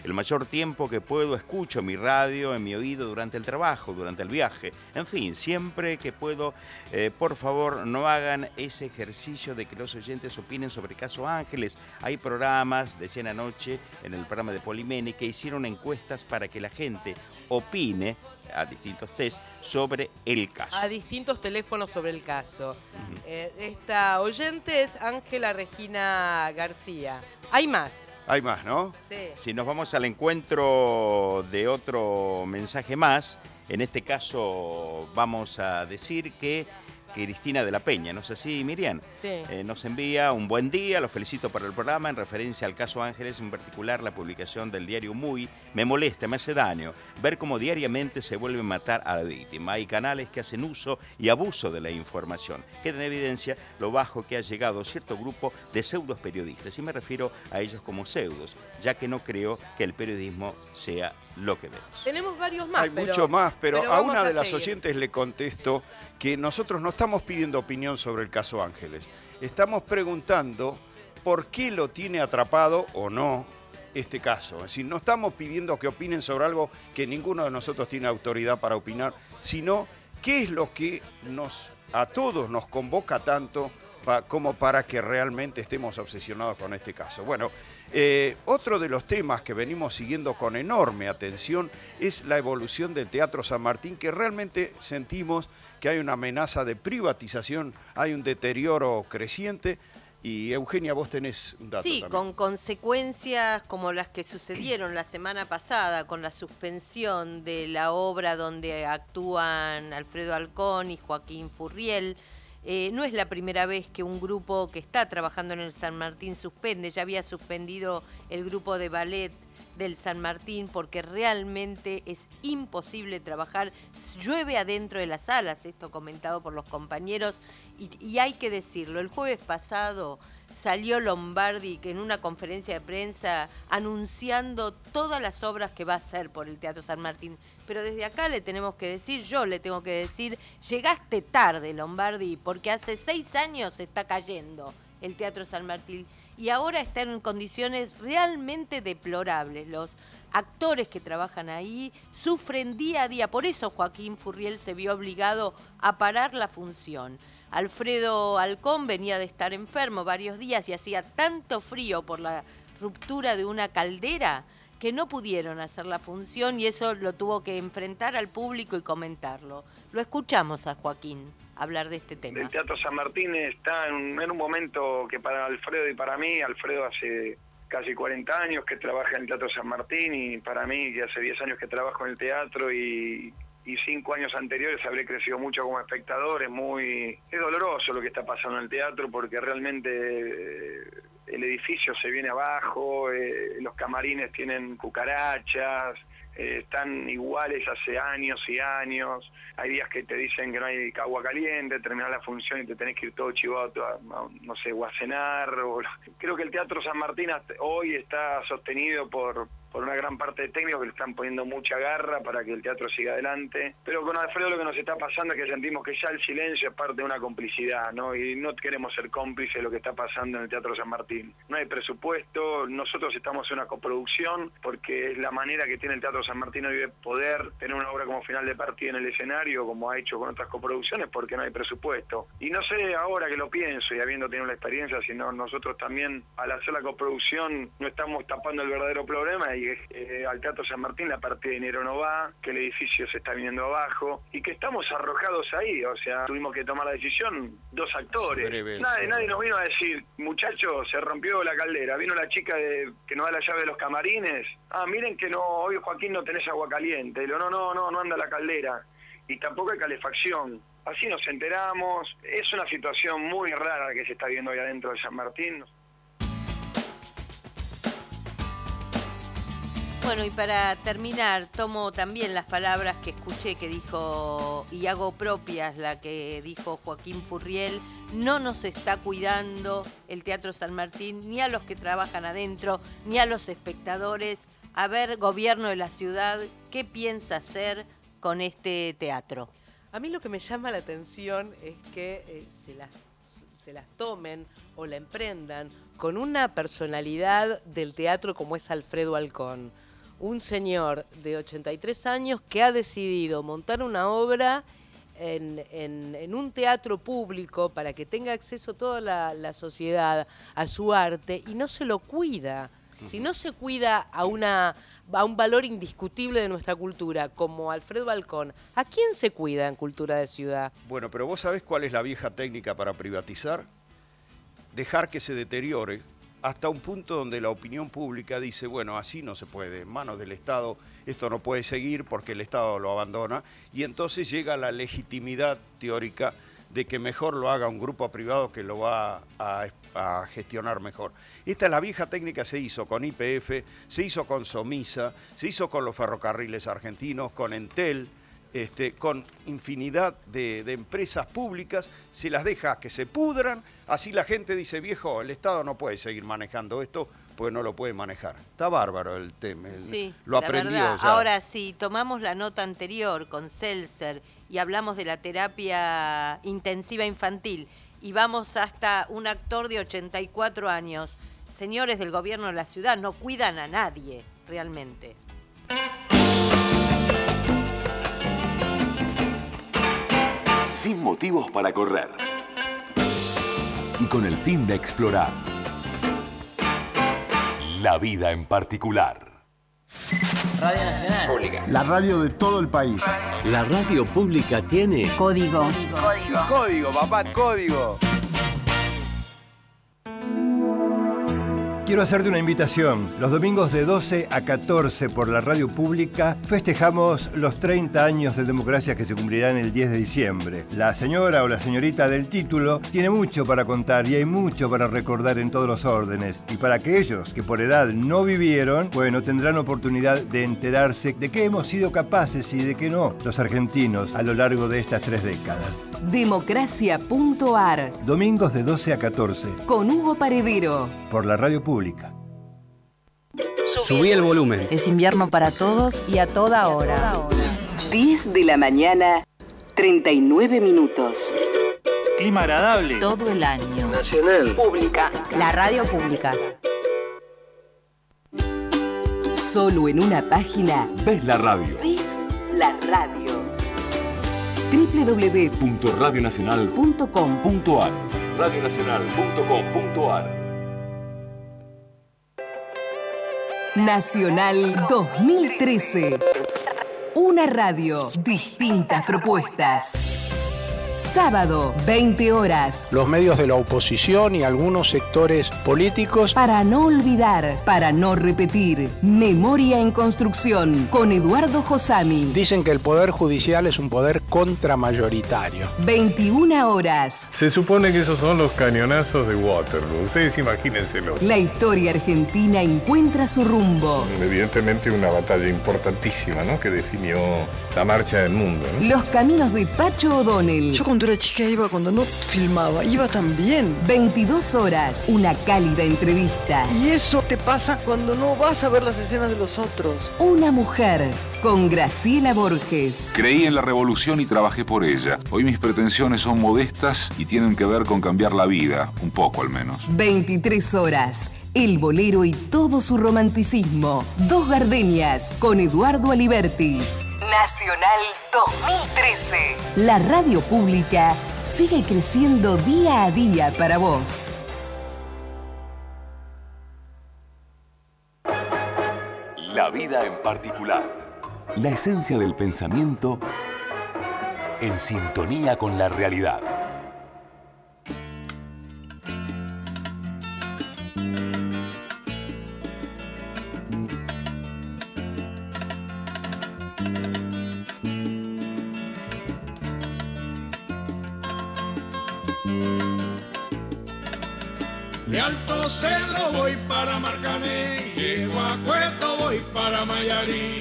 El mayor tiempo que puedo escucho mi radio en mi oído durante el trabajo, durante el viaje. En fin, siempre que puedo, eh, por favor, no hagan ese ejercicio de que los oyentes opinen sobre el caso Ángeles. Hay programas, decían anoche en el programa de Polimeni, que hicieron encuestas para que la gente opine a distintos test sobre el caso. A distintos teléfonos sobre el caso. Uh-huh. eh, esta oyente es Ángela Regina García. Hay más. Hay más, ¿no? Sí. Si nos vamos al encuentro de otro mensaje más, en este caso vamos a decir que Cristina de la Peña, ¿no es así, Miriam? Sí. Eh, nos envía un buen día, los felicito por el programa, en referencia al caso Ángeles, en particular la publicación del diario Muy, me molesta, me hace daño ver cómo diariamente se vuelve a matar a la víctima. Hay canales que hacen uso y abuso de la información. Queda en evidencia lo bajo que ha llegado cierto grupo de pseudos periodistas, y me refiero a ellos como pseudos, ya que no creo que el periodismo sea lo que vemos. Tenemos varios más. Hay pero, mucho más, pero, pero a una de a las seguir. oyentes le contesto que nosotros no estamos pidiendo opinión sobre el caso Ángeles. Estamos preguntando por qué lo tiene atrapado o no este caso. Es decir, no estamos pidiendo que opinen sobre algo que ninguno de nosotros tiene autoridad para opinar, sino qué es lo que nos, a todos nos convoca tanto pa, como para que realmente estemos obsesionados con este caso. Bueno, Eh, otro de los temas que venimos siguiendo con enorme atención es la evolución del Teatro San Martín, que realmente sentimos que hay una amenaza de privatización, hay un deterioro creciente. Y Eugenia, vos tenés un dato Sí, también. con consecuencias como las que sucedieron la semana pasada con la suspensión de la obra donde actúan Alfredo Alcón y Joaquín Furriel. Eh, no es la primera vez que un grupo que está trabajando en el San Martín suspende. Ya había suspendido el grupo de ballet del San Martín porque realmente es imposible trabajar. Llueve adentro de las salas, esto comentado por los compañeros, y, y hay que decirlo. El jueves pasado salió Lombardi en una conferencia de prensa anunciando todas las obras que va a hacer por el Teatro San Martín. Pero desde acá le tenemos que decir, yo le tengo que decir, llegaste tarde, Lombardi, porque hace seis años está cayendo el Teatro San Martín y ahora está en condiciones realmente deplorables. Los actores que trabajan ahí sufren día a día. Por eso Joaquín Furriel se vio obligado a parar la función. Alfredo Alcón venía de estar enfermo varios días y hacía tanto frío por la ruptura de una caldera que no pudieron hacer la función y eso lo tuvo que enfrentar al público y comentarlo. Lo escuchamos a Joaquín hablar de este tema. El Teatro San Martín está en un, en un momento que para Alfredo y para mí, Alfredo hace casi cuarenta años que trabaja en el Teatro San Martín y para mí que hace diez años que trabajo en el teatro y, y cinco años anteriores habré crecido mucho como espectador. Es muy es doloroso lo que está pasando en el teatro porque realmente eh, el edificio se viene abajo, eh, los camarines tienen cucarachas, eh, están iguales hace años y años. Hay días que te dicen que no hay agua caliente, terminás la función y te tenés que ir todo chivado a, a, no sé, o a cenar. O, creo que el Teatro San Martín hasta hoy está sostenido por... por una gran parte de técnicos que le están poniendo mucha garra para que el teatro siga adelante. Pero con Alfredo lo que nos está pasando es que sentimos que ya el silencio es parte de una complicidad, ¿no? Y no queremos ser cómplices de lo que está pasando en el Teatro San Martín. No hay presupuesto, nosotros estamos en una coproducción porque es la manera que tiene el Teatro San Martín hoy de poder tener una obra como final de partida en el escenario, como ha hecho con otras coproducciones, porque no hay presupuesto. Y no sé ahora que lo pienso y habiendo tenido la experiencia, sino nosotros también al hacer la coproducción no estamos tapando el verdadero problema y eh, al Teatro San Martín la parte de dinero no va, que el edificio se está viniendo abajo y que estamos arrojados ahí, o sea, tuvimos que tomar la decisión, dos actores. Breve, nadie, sí. nadie nos vino a decir, muchachos, se rompió la caldera, vino la chica de, que nos da la llave de los camarines, ah, miren que no, hoy Joaquín no tenés agua caliente, y lo, no, no, no, no anda la caldera, y tampoco hay calefacción. Así nos enteramos, es una situación muy rara que se está viendo hoy adentro de San Martín. Bueno, y para terminar, tomo también las palabras que escuché que dijo, y hago propias la que dijo Joaquín Furriel, no nos está cuidando el Teatro San Martín, ni a los que trabajan adentro, ni a los espectadores. A ver, gobierno de la ciudad, ¿qué piensa hacer con este teatro? A mí lo que me llama la atención es que eh, se las, se las tomen o la emprendan con una personalidad del teatro como es Alfredo Alcón. un señor de ochenta y tres años que ha decidido montar una obra en, en, en un teatro público para que tenga acceso toda la, la sociedad a su arte y no se lo cuida. Si no se cuida a, una, a un valor indiscutible de nuestra cultura, como Alfredo Alcón, ¿a quién se cuida en Cultura de Ciudad? Bueno, pero vos sabés cuál es la vieja técnica para privatizar. Dejar que se deteriore hasta un punto donde la opinión pública dice, bueno, así no se puede, en manos del Estado esto no puede seguir porque el Estado lo abandona, y entonces llega la legitimidad teórica de que mejor lo haga un grupo privado que lo va a, a gestionar mejor. Esta es la vieja técnica, se hizo con Y P F, se hizo con Somisa, se hizo con los ferrocarriles argentinos, con Entel, este, con infinidad de, de empresas públicas, se las deja que se pudran, así la gente dice, viejo, el Estado no puede seguir manejando esto, pues no lo puede manejar. Está bárbaro el tema, sí, lo aprendió verdad. ya. Ahora, si tomamos la nota anterior con Seltzer y hablamos de la terapia intensiva infantil y vamos hasta un actor de ochenta y cuatro años, señores del gobierno de la ciudad, no cuidan a nadie, realmente. Sin motivos para correr. Y con el fin de explorar la vida en particular. Radio Nacional. Pública. La radio de todo el país. La radio pública tiene Código. Código. Código, papá, código. Quiero hacerte una invitación. Los domingos de doce a catorce por la radio pública festejamos los treinta años de democracia que se cumplirán el diez de diciembre. La señora o la señorita del título tiene mucho para contar y hay mucho para recordar en todos los órdenes. Y para aquellos que por edad no vivieron, bueno, tendrán oportunidad de enterarse de qué hemos sido capaces y de qué no los argentinos a lo largo de estas tres décadas. Democracia punto ar. Domingos de doce a catorce. Con Hugo Paredero. Por la radio pública. Subí el volumen. Es invierno para todos y a toda hora. diez de la mañana, treinta y nueve minutos. Clima agradable. Todo el año. Nacional. Pública. La radio pública. Solo en una página. Ves la radio. Ves la radio. doble u doble u doble u punto radio nacional punto com punto ar radio nacional punto com punto ar. Nacional dos mil trece. Una radio, distintas propuestas. Sábado, veinte horas. Los medios de la oposición y algunos sectores políticos. Para no olvidar, para no repetir. Memoria en construcción, con Eduardo Josami. Dicen que el Poder Judicial es un poder contramayoritario. veintiuna horas. Se supone que esos son los cañonazos de Waterloo. Ustedes imagínenselo. La historia argentina encuentra su rumbo. Evidentemente una batalla importantísima, ¿no? Que definió la marcha del mundo, ¿no? Los caminos de Pacho O'Donnell. Yo cuando era chica iba cuando no filmaba, iba también. veintidós horas, una cálida entrevista. Y eso te pasa cuando no vas a ver las escenas de los otros. Una mujer, con Graciela Borges. Creí en la revolución y trabajé por ella. Hoy mis pretensiones son modestas y tienen que ver con cambiar la vida, un poco al menos. veintitrés horas, el bolero y todo su romanticismo. Dos gardenias, con Eduardo Aliberti. Nacional dos mil trece. La radio pública sigue creciendo día a día para vos. La vida en particular. La esencia del pensamiento en sintonía con la realidad. De Alto Cedro voy para Marcané, llego a Cueto voy para Mayarí.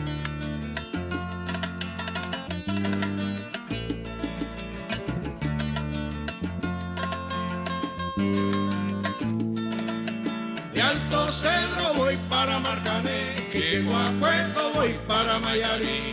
De Alto Cedro voy para Marcané, llego a Cueto voy para Mayarí.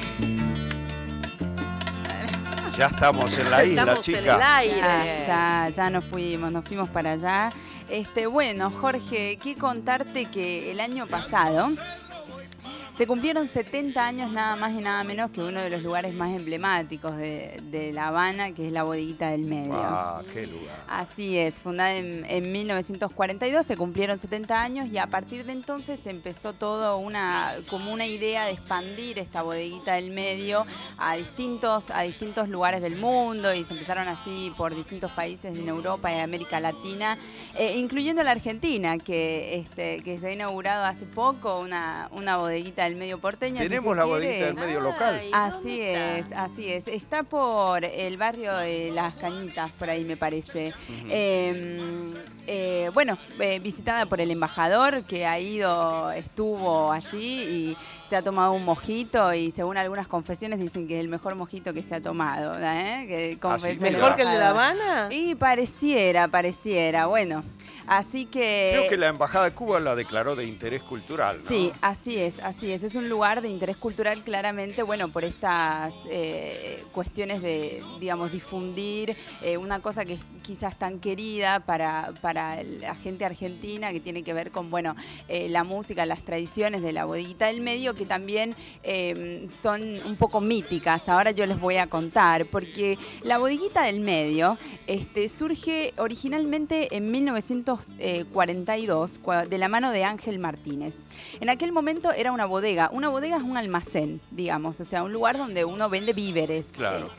Ya estamos en la isla, Estamos chica. en el aire. Ya está, ya nos fuimos, nos fuimos para allá. Este, bueno, Jorge, qué contarte que el año pasado Se cumplieron setenta años nada más y nada menos que uno de los lugares más emblemáticos de, de La Habana, que es la Bodeguita del Medio. Ah, qué lugar. Así es, fundada en, en mil novecientos cuarenta y dos, se cumplieron setenta años y a partir de entonces empezó todo una, como una idea de expandir esta Bodeguita del Medio a distintos, a distintos lugares del mundo, y se empezaron así por distintos países en Europa y América Latina, eh, incluyendo la Argentina, que, este, que se ha inaugurado hace poco una, una bodeguita del medio porteño. Tenemos si la quiere. bodeguita del medio local. Así es, así es. Está por el barrio de Las Cañitas, por ahí me parece. Uh-huh. eh, eh, bueno, eh, visitada por el embajador que ha ido, estuvo allí y se ha tomado un mojito, y según algunas confesiones dicen que es el mejor mojito que se ha tomado, ¿eh? Que ¿Así? ¿Mejor que el de La Habana? Y pareciera, pareciera, bueno. Así que... Creo que la Embajada de Cuba la declaró de interés cultural, ¿no? Sí, así es, así es. Es un lugar de interés cultural claramente, bueno, por estas eh, cuestiones de, digamos, difundir eh, una cosa que es quizás tan querida para, para la gente argentina, que tiene que ver con, bueno, eh, la música, las tradiciones de la Bodeguita del Medio, que también eh, son un poco míticas. Ahora yo les voy a contar, porque la Bodeguita del Medio este, surge originalmente en mil novecientos cuarenta y dos, de la mano de Ángel Martínez. En aquel momento era una bodega. Una bodega es un almacén, digamos, o sea, un lugar donde uno vende víveres. Claro.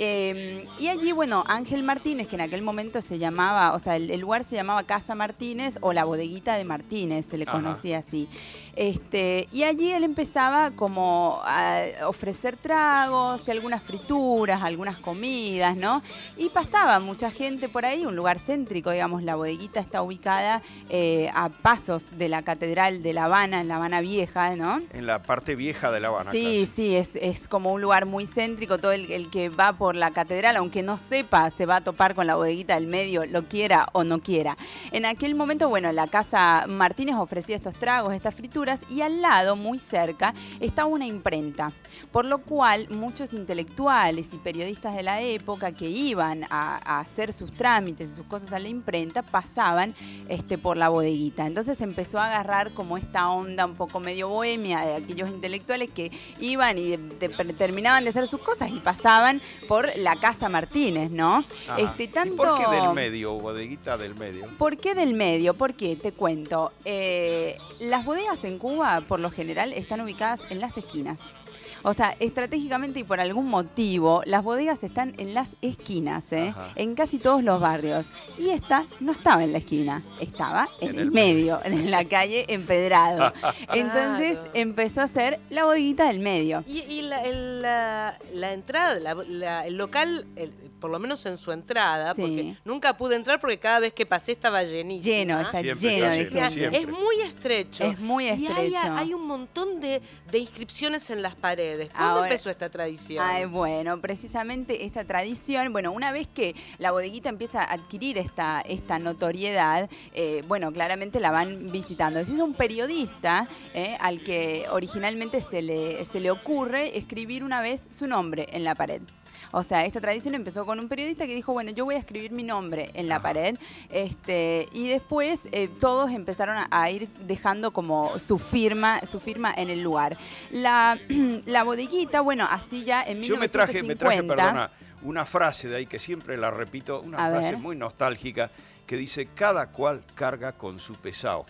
Eh, y allí, bueno, Ángel Martínez, que en aquel momento se llamaba, o sea, el, el lugar se llamaba Casa Martínez o la Bodeguita de Martínez, se le Ajá. conocía así. Este, y allí él empezaba como a ofrecer tragos y algunas frituras, algunas comidas, ¿no? Y pasaba mucha gente por ahí, un lugar céntrico, digamos, la bodeguita está ubicada eh, a pasos de la Catedral de La Habana, en La Habana Vieja, ¿no? En la parte vieja de La Habana. Sí, casi. sí, es, es como un lugar muy céntrico. Todo el, el que va por la catedral, aunque no sepa, se va a topar con la Bodeguita del Medio, lo quiera o no quiera. En aquel momento, bueno, la Casa Martínez ofrecía estos tragos, estas frituras, y al lado, muy cerca, estaba una imprenta. Por lo cual, muchos intelectuales y periodistas de la época que iban a, a hacer sus trámites y sus cosas a la imprenta, pasaban este, por la bodeguita. Entonces empezó a agarrar como esta onda un poco medio bohemia de aquellos intelectuales que iban y de, de, terminaban de hacer sus cosas y pasaban por la Casa Martínez, ¿no? Este, tanto... ¿Y por qué del medio, bodeguita del medio? ¿Por qué del medio? ¿Por qué? Te cuento. Eh, las bodegas en Cuba, por lo general, están ubicadas en las esquinas. O sea, estratégicamente y por algún motivo, las bodegas están en las esquinas, ¿eh? En casi todos los barrios. Y esta no estaba en la esquina, estaba en, en el, el medio, medio, en la calle Empedrado. Entonces claro. empezó a ser la bodeguita del medio. Y, y la, el, la, la entrada, la, la, el local, el, por lo menos en su entrada, sí. porque nunca pude entrar porque cada vez que pasé estaba llenito. Lleno, está siempre lleno está de lleno, gente. Es muy estrecho. Es muy estrecho. Y hay, hay un montón de, de inscripciones en las paredes. ¿Cuándo Ahora, empezó esta tradición? Ay, bueno, precisamente esta tradición, bueno, una vez que la bodeguita empieza a adquirir esta, esta notoriedad, eh, bueno, claramente la van visitando. Es un periodista eh, al que originalmente se le, se le ocurre escribir una vez su nombre en la pared. O sea, esta tradición empezó con un periodista que dijo, bueno, yo voy a escribir mi nombre en la Ajá. pared, este, y después eh, todos empezaron a, a ir dejando como su firma, su firma en el lugar. La, la bodeguita, bueno, así ya en mil novecientos cincuenta... Yo me traje, me traje, perdona, una frase de ahí que siempre la repito, una a frase ver. muy nostálgica, que dice, cada cual carga con su pesado.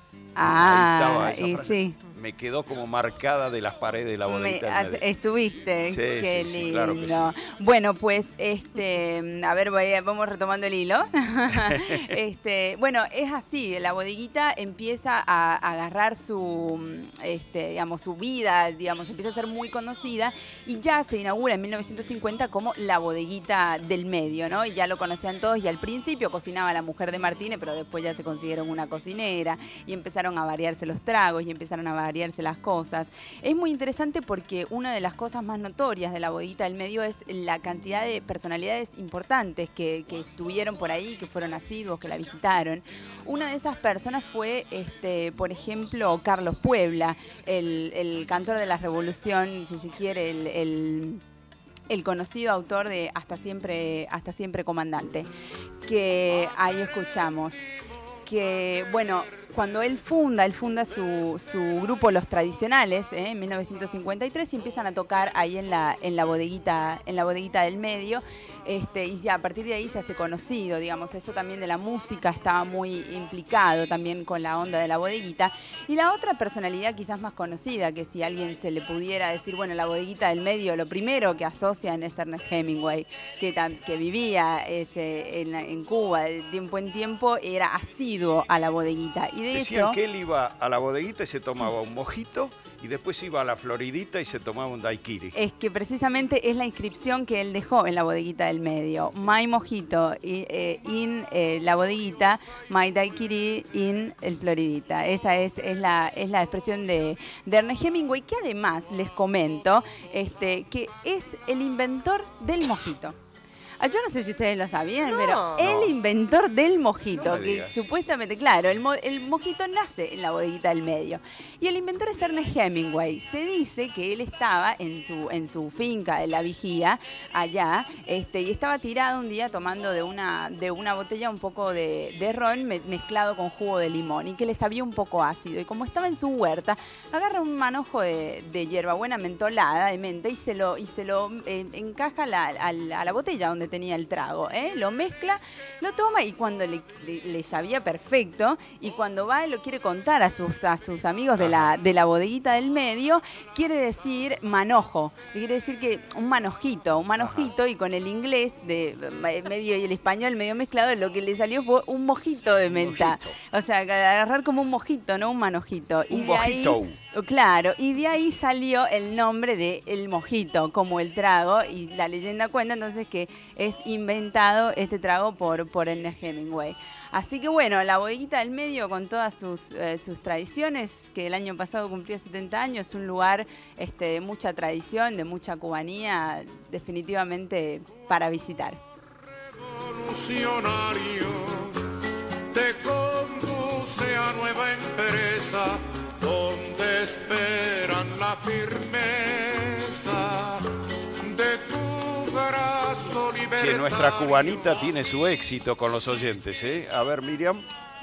Ah, ahí estaba y esa frase. Sí. Me quedó como marcada de las paredes de la bodeguita. Me, estuviste, sí, qué sí, lindo. Sí, claro que sí. Bueno, pues, este, a ver, voy, vamos retomando el hilo. este, bueno, es así, la bodeguita empieza a, a agarrar su, este, digamos, su vida, digamos, empieza a ser muy conocida y ya se inaugura en mil novecientos cincuenta como la bodeguita del medio, ¿no? Y ya lo conocían todos y al principio cocinaba la mujer de Martínez, pero después ya se consiguieron una cocinera y empezaron a variarse los tragos y empezaron a variarse las cosas. Es muy interesante porque una de las cosas más notorias de la bodeguita del medio es la cantidad de personalidades importantes que, que estuvieron por ahí, que fueron asiduos, que la visitaron. Una de esas personas fue, este, por ejemplo, Carlos Puebla, el, el cantor de la Revolución, si se quiere, el... el el conocido autor de Hasta siempre, Hasta siempre Comandante, que ahí escuchamos. Que, bueno, cuando él funda, él funda su, su grupo Los Tradicionales, ¿eh? en mil novecientos cincuenta y tres, y empiezan a tocar ahí en la, en la bodeguita, en la bodeguita del medio, este, y ya a partir de ahí se hace conocido, digamos, eso también de la música estaba muy implicado también con la onda de la bodeguita. Y la otra personalidad quizás más conocida, que si a alguien se le pudiera decir, bueno, la bodeguita del medio, lo primero que asocian es Ernest Hemingway, que, que vivía este, en, en Cuba de tiempo en tiempo, era asiduo a la bodeguita. Y de Decían hecho, que él iba a la bodeguita y se tomaba un mojito y después iba a la Floridita y se tomaba un daiquiri. es que precisamente es la inscripción que él dejó en la bodeguita del medio. My mojito y, eh, in eh, la bodeguita, my daiquiri in el Floridita. Esa es, es, la, es la expresión de, de Ernest Hemingway, que además les comento este, que es el inventor del mojito. Yo no sé si ustedes lo sabían, no, pero no. el inventor del mojito, no que supuestamente, claro, el, mo el mojito nace en la bodeguita del medio. Y el inventor es Ernest Hemingway. Se dice que él estaba en su, en su finca de La Vigía, allá, este, y estaba tirado un día tomando de una, de una botella un poco de, de ron me mezclado con jugo de limón, y que le sabía un poco ácido. Y como estaba en su huerta, agarra un manojo de, de hierbabuena mentolada, de menta, y se lo, y se lo eh, encaja la, a, la, a la botella donde tenía el trago, ¿eh? Lo mezcla, lo toma, y cuando le, le, le sabía perfecto, y cuando va y lo quiere contar a sus, a sus amigos de la, de la bodeguita del medio, quiere decir manojo, quiere decir que un manojito, un manojito, Ajá. y con el inglés de medio y el español medio mezclado, lo que le salió fue un mojito de menta. Mojito. O sea, agarrar como un mojito, no un manojito. Un y de mojito. Ahí, claro, y de ahí salió el nombre de el mojito, como el trago, y la leyenda cuenta entonces que es inventado este trago por, por Ernest Hemingway. Así que bueno, la bodeguita del medio, con todas sus, eh, sus tradiciones, que el año pasado cumplió setenta años, un lugar este, de mucha tradición, de mucha cubanía, definitivamente para visitar. Revolucionario te conduce a nueva empresa, donde esperan la firmeza de tu brazo libertario. Sí, nuestra cubanita tiene su éxito con los oyentes, ¿eh? A ver, Miriam.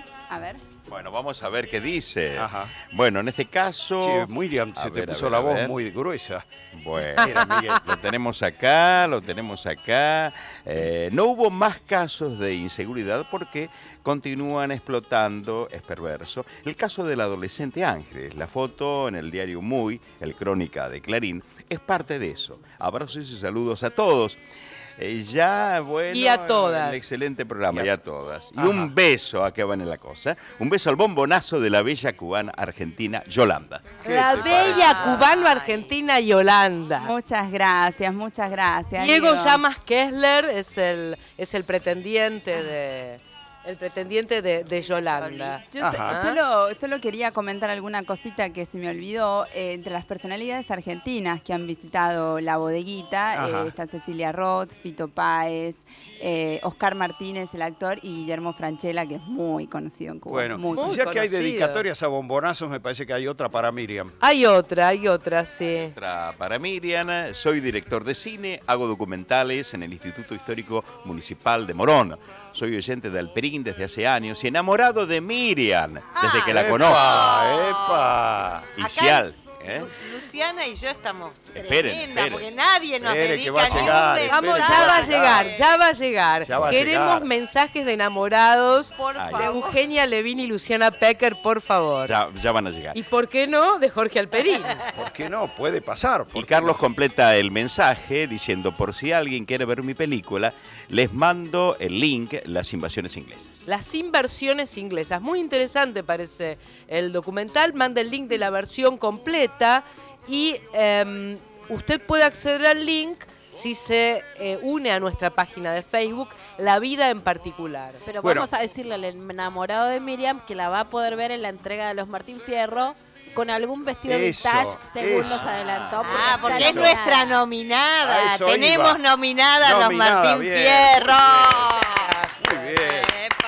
A ver. Bueno, vamos a ver qué dice. Ajá. Bueno, en este caso... Sí, Miriam, se te ver, puso ver, la voz ver. muy gruesa. Bueno, Mira, Miguel. Lo tenemos acá, lo tenemos acá. Eh, no hubo más casos de inseguridad porque continúan explotando, es perverso, el caso del adolescente Ángeles. La foto en el diario Muy, el Crónica de Clarín, es parte de eso. Abrazos y saludos a todos. Eh, ya, bueno, y a todas. Un excelente programa, y a, y a todas. Y Ajá. un beso, acá van en la cosa. Un beso al bombonazo de la bella cubana argentina Yolanda. La bella cubano-argentina Yolanda. Muchas gracias, muchas gracias. Diego Diego. Llamas Kessler es el, es el pretendiente de... El pretendiente de, de Yolanda. Yo so- solo, solo quería comentar alguna cosita que se me olvidó. Eh, entre las personalidades argentinas que han visitado la bodeguita, eh, está Cecilia Roth, Fito Páez, eh, Oscar Martínez, el actor, y Guillermo Franchella, que es muy conocido en Cuba. Bueno, muy ya conocido. que hay dedicatorias a bombonazos, me parece que hay otra para Miriam. Hay otra, hay otra, sí. Otra para Miriam. Soy director de cine, hago documentales en el Instituto Histórico Municipal de Morón. Soy oyente de Alperín desde hace años y enamorado de Miriam desde que la ¡Epa, conozco. ¡Epa! Inicial. ¿eh? Luciana y yo estamos Esperen, tremendas, esperen. porque nadie nos Esperen, que dedica va a ni un llegar, beso. Vamos, esperen, ya que va a va a llegar, llegar. ya va a llegar. Ya va a Queremos llegar. mensajes de enamorados Por de favor. Eugenia Levin y Luciana Pecker, por favor. Ya, ya van a llegar. ¿Y por qué no de Jorge Alperín? ¿Por qué no? Puede pasar. Y Carlos completa el mensaje diciendo, por si alguien quiere ver mi película, les mando el link, Las invasiones inglesas. Las inversiones inglesas. Muy interesante parece el documental. Manda el link de la versión completa y eh, usted puede acceder al link si se eh, une a nuestra página de Facebook, La Vida en Particular. Pero Bueno. vamos a decirle al enamorado de Miriam que la va a poder ver en la entrega de los Martín Fierro con algún vestido Eso, vintage, según eso. nos adelantó. Ah, porque es Eso. nuestra A nominada. eso Tenemos iba. nominada a los Nominada, Martín bien, Fierro. Muy bien.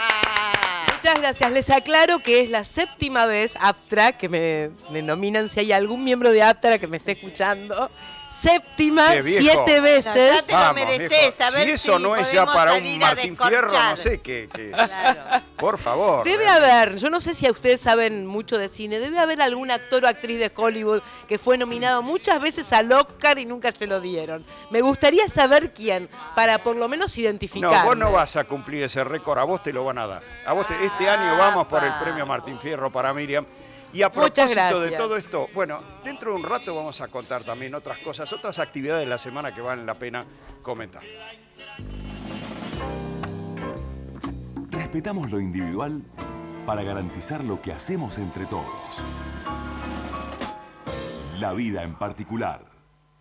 Epa. Muchas gracias. Les aclaro que es la séptima vez Aptra que me, me nominan. Si hay algún miembro de Aptra que me esté escuchando, séptima, Che, viejo. siete veces. No, ya te lo Vamos, mereces, viejo. a ver si eso si no es ya podemos para un salir a Martín Fierro, no descorchar. sé qué. qué- Claro. Por favor. Debe ¿eh? haber, yo no sé si a ustedes saben mucho de cine, debe haber algún actor o actriz de Hollywood que fue nominado muchas veces al Oscar y nunca se lo dieron. Me gustaría saber quién, para por lo menos identificar. No, vos no vas a cumplir ese récord, a vos te lo van a dar. A vos te- este año vamos por el premio Martín Fierro para Miriam. Y a Muchas propósito de gracias. todo esto, bueno, dentro de un rato vamos a contar también otras cosas, otras actividades de la semana que valen la pena comentar. Respetamos lo individual para garantizar lo que hacemos entre todos. La vida en particular.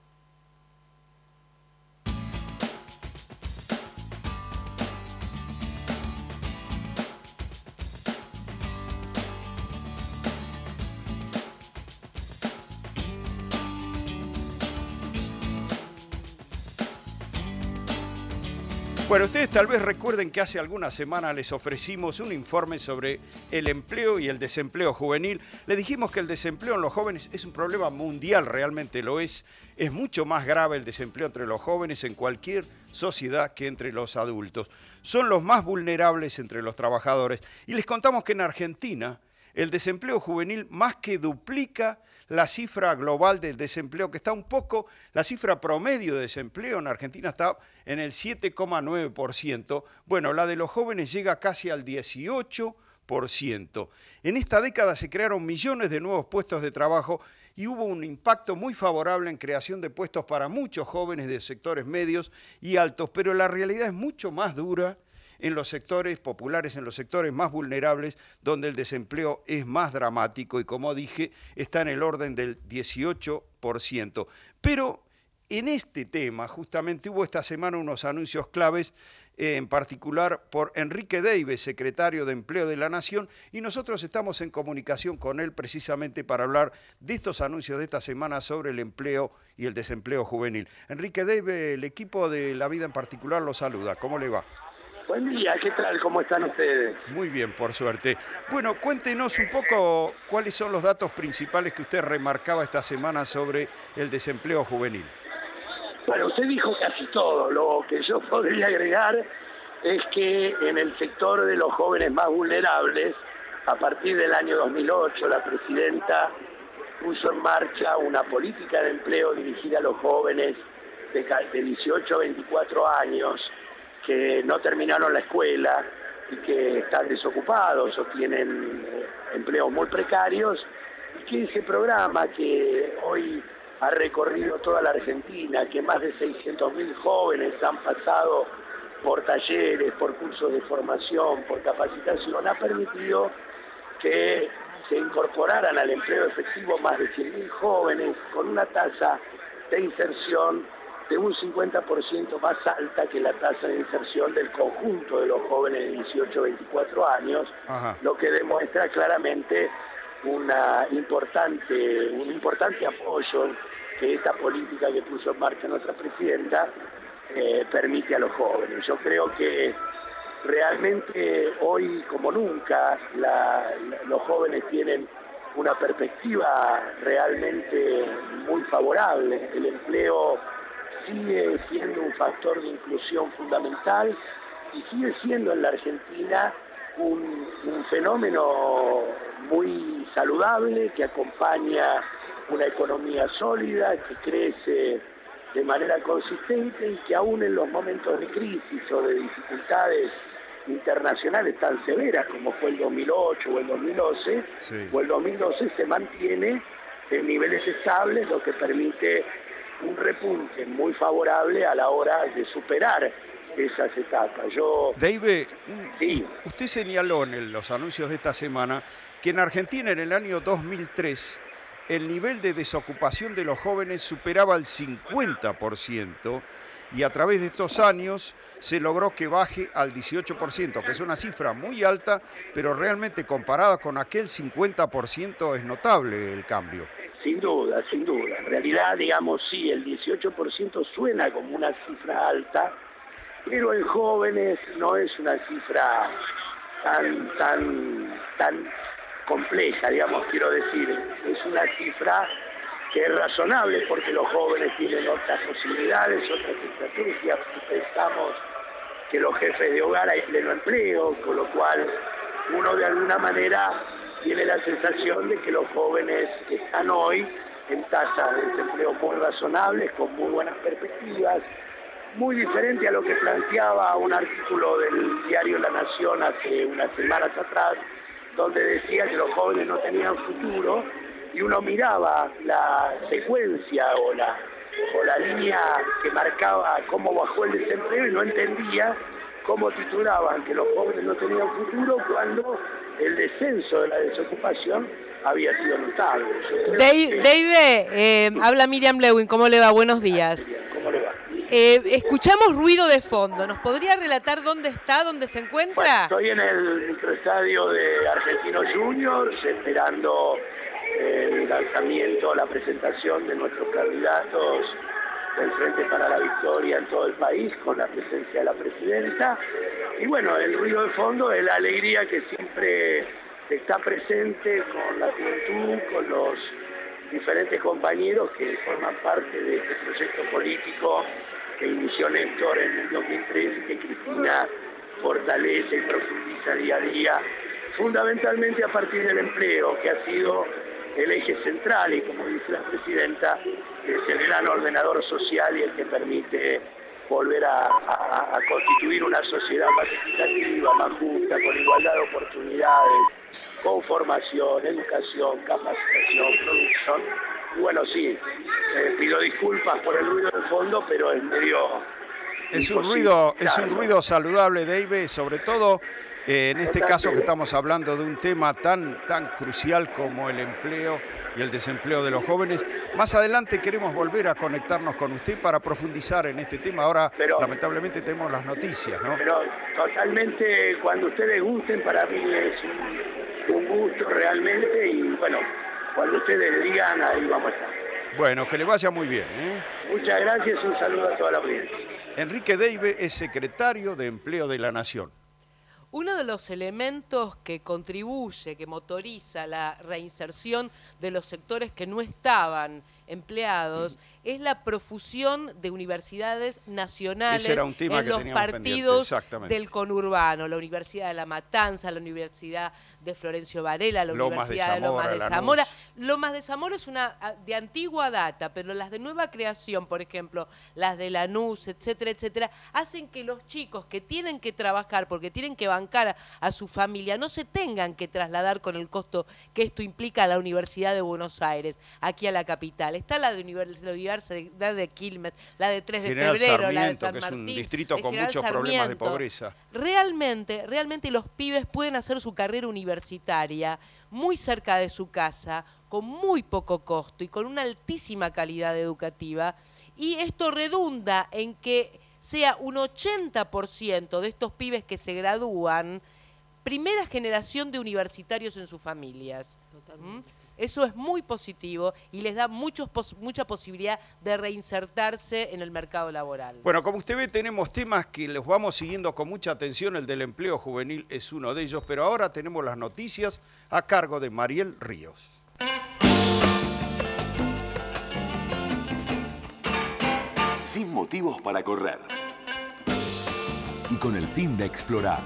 Bueno, ustedes tal vez recuerden que hace algunas semanas les ofrecimos un informe sobre el empleo y el desempleo juvenil. Le dijimos que el desempleo en los jóvenes es un problema mundial, realmente lo es. Es mucho más grave el desempleo entre los jóvenes en cualquier sociedad que entre los adultos. Son los más vulnerables entre los trabajadores. Y les contamos que en Argentina el desempleo juvenil más que duplica la cifra global del desempleo, que está un poco, la cifra promedio de desempleo en Argentina está en el siete coma nueve por ciento. Bueno, la de los jóvenes llega casi al dieciocho por ciento. En esta década se crearon millones de nuevos puestos de trabajo y hubo un impacto muy favorable en creación de puestos para muchos jóvenes de sectores medios y altos, pero la realidad es mucho más dura en los sectores populares, en los sectores más vulnerables, donde el desempleo es más dramático y, como dije, está en el orden del dieciocho por ciento. Pero en este tema, justamente, hubo esta semana unos anuncios claves, eh, en particular por Enrique Davis, secretario de Empleo de la Nación, y nosotros estamos en comunicación con él precisamente para hablar de estos anuncios de esta semana sobre el empleo y el desempleo juvenil. Enrique Davis, el equipo de La Vida en Particular, lo saluda. ¿Cómo le va? Buen día, ¿qué tal? ¿Cómo están ustedes? Muy bien, por suerte. Bueno, cuéntenos un poco cuáles son los datos principales que usted remarcaba esta semana sobre el desempleo juvenil. Bueno, usted dijo casi todo. Lo que yo podría agregar es que en el sector de los jóvenes más vulnerables, a partir del año dos mil ocho, la presidenta puso en marcha una política de empleo dirigida a los jóvenes de, de dieciocho a veinticuatro años, que no terminaron la escuela y que están desocupados o tienen eh, empleos muy precarios, y que ese programa que hoy ha recorrido toda la Argentina, que más de seiscientos mil jóvenes han pasado por talleres, por cursos de formación, por capacitación, ha permitido que se incorporaran al empleo efectivo más de cien mil jóvenes con una tasa de inserción de un cincuenta por ciento más alta que la tasa de inserción del conjunto de los jóvenes de dieciocho a veinticuatro años, Ajá. lo que demuestra claramente una importante, un importante apoyo que esta política que puso en marcha nuestra presidenta eh, permite a los jóvenes. Yo creo que realmente hoy, como nunca, la, la, los jóvenes tienen una perspectiva realmente muy favorable. El empleo sigue siendo un factor de inclusión fundamental y sigue siendo en la Argentina un, un fenómeno muy saludable que acompaña una economía sólida, que crece de manera consistente y que aún en los momentos de crisis o de dificultades internacionales tan severas como fue el dos mil ocho o el dos mil doce, sí. o el dos mil doce se mantiene en niveles estables, lo que permite un repunte muy favorable a la hora de superar esas etapas. Yo, David, sí. usted señaló en los anuncios de esta semana que en Argentina en el año dos mil tres el nivel de desocupación de los jóvenes superaba el cincuenta por ciento y a través de estos años se logró que baje al dieciocho por ciento, que es una cifra muy alta, pero realmente comparada con aquel cincuenta por ciento es notable el cambio. Sin duda, sin duda. En realidad, digamos, sí, el dieciocho por ciento suena como una cifra alta, pero en jóvenes no es una cifra tan, tan, tan compleja, digamos, quiero decir. Es una cifra que es razonable porque los jóvenes tienen otras posibilidades, otras estrategias. Pensamos que los jefes de hogar hay pleno empleo, con lo cual uno de alguna manera tiene la sensación de que los jóvenes están hoy en tasas de desempleo muy razonables, con muy buenas perspectivas, muy diferente a lo que planteaba un artículo del diario La Nación hace unas semanas atrás, donde decía que los jóvenes no tenían futuro, y uno miraba la secuencia o la, o la línea que marcaba cómo bajó el desempleo y no entendía cómo titulaban que los jóvenes no tenían futuro cuando el descenso de la desocupación había sido notable. Dave, Dave eh, habla Miriam Lewin, ¿cómo le va? Buenos días. ¿Cómo le va? Eh, escuchamos ruido de fondo, ¿nos podría relatar dónde está, dónde se encuentra? Bueno, estoy en el microestadio de Argentinos Juniors, esperando el lanzamiento, la presentación de nuestros candidatos del Frente para la Victoria en todo el país, con la presencia de la presidenta. Y bueno, el ruido de fondo es la alegría que siempre está presente con la juventud, con los diferentes compañeros que forman parte de este proyecto político que inició Néstor en el dos mil trece y que Cristina fortalece y profundiza día a día, fundamentalmente a partir del empleo, que ha sido el eje central y, como dice la presidenta, es el gran ordenador social y el que permite volver a, a, a constituir una sociedad más equitativa, más justa, con igualdad de oportunidades, con formación, educación, capacitación, producción. Y bueno, sí, eh, pido disculpas por el ruido de fondo, pero es medio... Es un ruido, es un ruido saludable, Dave, sobre todo eh, en este caso que estamos hablando de un tema tan, tan crucial como el empleo y el desempleo de los jóvenes. Más adelante queremos volver a conectarnos con usted para profundizar en este tema. Ahora, pero, lamentablemente, tenemos las noticias, ¿no? Pero totalmente, cuando ustedes gusten, para mí es un, un gusto realmente, y bueno, cuando ustedes digan, ahí vamos a estar. Bueno, que le vaya muy bien, ¿eh? Muchas gracias, un saludo a toda la audiencia. Enrique Deive es secretario de Empleo de la Nación. Uno de los elementos que contribuye, que motoriza la reinserción de los sectores que no estaban empleados, es la profusión de universidades nacionales en los partidos del conurbano. La Universidad de La Matanza, la Universidad de Florencio Varela, la Lomas Universidad de de Lomas de Zamora, Zamora. Lomas de Zamora es una de antigua data, pero las de nueva creación, por ejemplo, las de Lanús, etcétera, etcétera, hacen que los chicos que tienen que trabajar, porque tienen que bancar a, a su familia, no se tengan que trasladar con el costo que esto implica a la Universidad de Buenos Aires, aquí a la capital. Está la de univers la Universidad de Quilmes, la de tres de General febrero, Sarmiento, la de San que Martín, es un distrito de con General muchos Sarmiento. problemas de pobreza. Realmente, realmente los pibes pueden hacer su carrera universitaria muy cerca de su casa, con muy poco costo y con una altísima calidad educativa, y esto redunda en que sea un ochenta por ciento de estos pibes que se gradúan primera generación de universitarios en sus familias. ¿Mm? Eso es muy positivo y les da muchos pos mucha posibilidad de reinsertarse en el mercado laboral. Bueno, como usted ve, tenemos temas que los vamos siguiendo con mucha atención. El del empleo juvenil es uno de ellos, pero ahora tenemos las noticias a cargo de Mariel Ríos. Sin motivos para correr. Y con el fin de explorar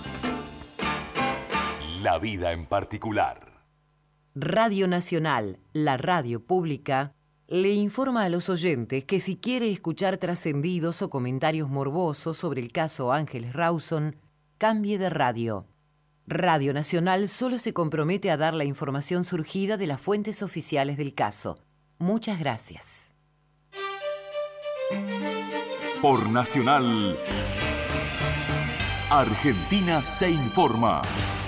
la vida en particular. Radio Nacional, la radio pública, le informa a los oyentes que si quiere escuchar trascendidos o comentarios morbosos sobre el caso Ángeles Rawson, cambie de radio. Radio Nacional solo se compromete a dar la información surgida de las fuentes oficiales del caso. Muchas gracias. Por Nacional, Argentina se informa.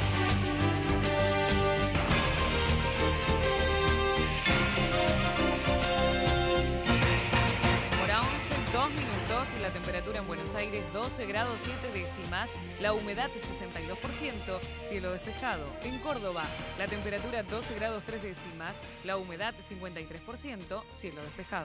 La temperatura en Buenos Aires doce grados siete décimas, la humedad sesenta y dos por ciento, cielo despejado. En Córdoba, la temperatura doce grados tres décimas, la humedad cincuenta y tres por ciento, cielo despejado.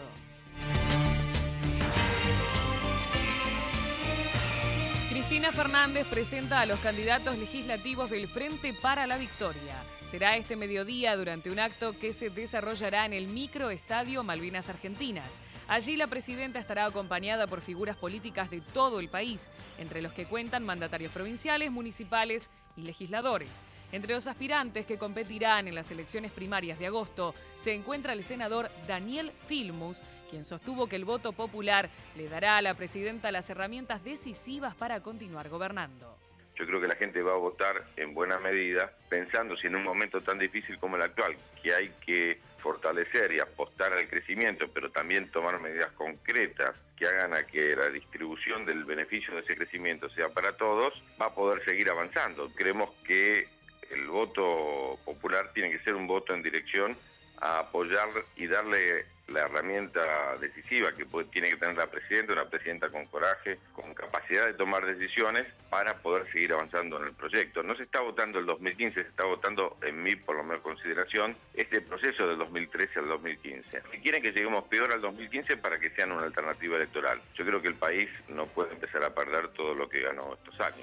Cristina Fernández presenta a los candidatos legislativos del Frente para la Victoria. Será este mediodía durante un acto que se desarrollará en el microestadio Malvinas Argentinas. Allí la presidenta estará acompañada por figuras políticas de todo el país, entre los que cuentan mandatarios provinciales, municipales y legisladores. Entre los aspirantes que competirán en las elecciones primarias de agosto se encuentra el senador Daniel Filmus, quien sostuvo que el voto popular le dará a la presidenta las herramientas decisivas para continuar gobernando. Yo creo que la gente va a votar en buena medida, pensando si en un momento tan difícil como el actual, que hay que fortalecer y apostar al crecimiento, pero también tomar medidas concretas que hagan a que la distribución del beneficio de ese crecimiento sea para todos, va a poder seguir avanzando. Creemos que el voto popular tiene que ser un voto en dirección a apoyar y darle la herramienta decisiva que puede, tiene que tener la presidenta, una presidenta con coraje, con capacidad de tomar decisiones para poder seguir avanzando en el proyecto. No se está votando el dos mil quince, se está votando, en mi por lo menos consideración, este proceso del dos mil trece al dos mil quince. Si quieren que lleguemos peor al dos mil quince para que sean una alternativa electoral. Yo creo que el país no puede empezar a perder todo lo que ganó estos años.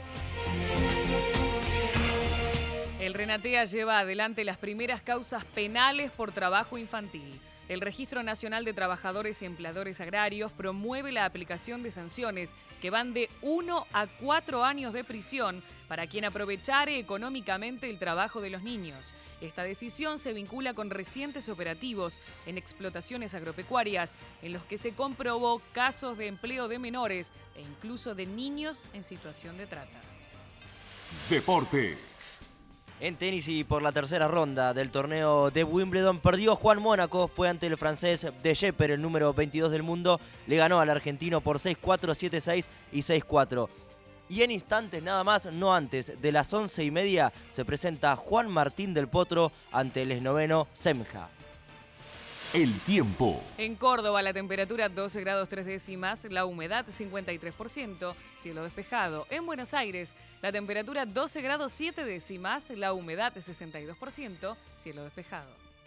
El Renatea lleva adelante las primeras causas penales por trabajo infantil. El Registro Nacional de Trabajadores y Empleadores Agrarios promueve la aplicación de sanciones que van de uno a cuatro años de prisión para quien aprovechare económicamente el trabajo de los niños. Esta decisión se vincula con recientes operativos en explotaciones agropecuarias en los que se comprobó casos de empleo de menores e incluso de niños en situación de trata. Deportes. En tenis y por la tercera ronda del torneo de Wimbledon perdió Juan Mónaco, fue ante el francés De Jepper, el número veintidós del mundo, le ganó al argentino por seis cuatro, siete seis y seis cuatro. Y en instantes nada más, no antes de las once y media, se presenta Juan Martín del Potro ante el esloveno Semja. El tiempo. En Córdoba la temperatura doce grados tres décimas, la humedad cincuenta y tres por ciento, cielo despejado. En Buenos Aires la temperatura doce grados siete décimas, la humedad sesenta y dos por ciento, cielo despejado.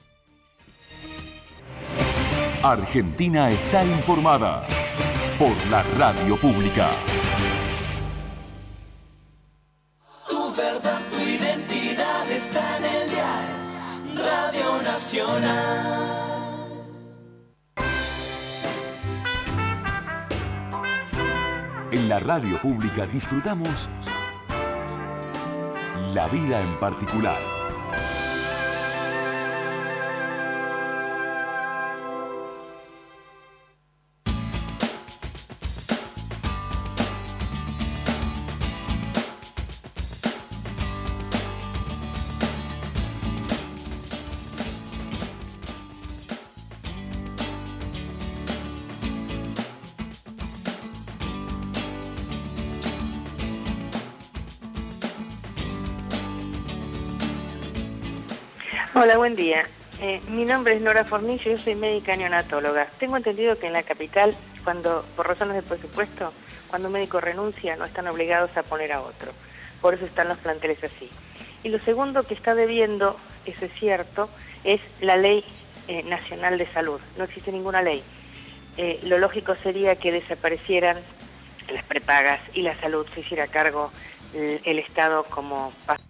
Argentina está informada por la radio pública. Tu verdad, tu identidad está en el diario Radio Nacional. En la radio pública disfrutamos la vida en particular. Hola, buen día. Eh, mi nombre es Nora Fornillo, yo soy médica neonatóloga. Tengo entendido que en la capital, cuando por razones de presupuesto, cuando un médico renuncia, no están obligados a poner a otro. Por eso están los planteles así. Y lo segundo que está debiendo, eso es cierto, es la ley eh, nacional de salud. No existe ninguna ley. Eh, lo lógico sería que desaparecieran las prepagas y la salud se hiciera cargo el, el Estado como...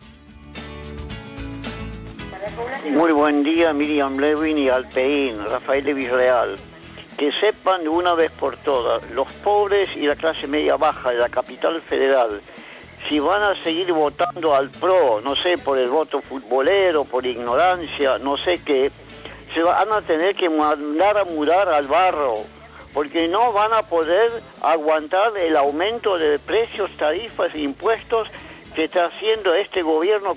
Muy buen día, Miriam Levin y Alpeín, Rafael de Villarreal. Que sepan de una vez por todas, los pobres y la clase media baja de la capital federal, si van a seguir votando al PRO, no sé, por el voto futbolero, por ignorancia, no sé qué, se van a tener que mandar a mudar al barro, porque no van a poder aguantar el aumento de precios, tarifas e impuestos que está haciendo este gobierno.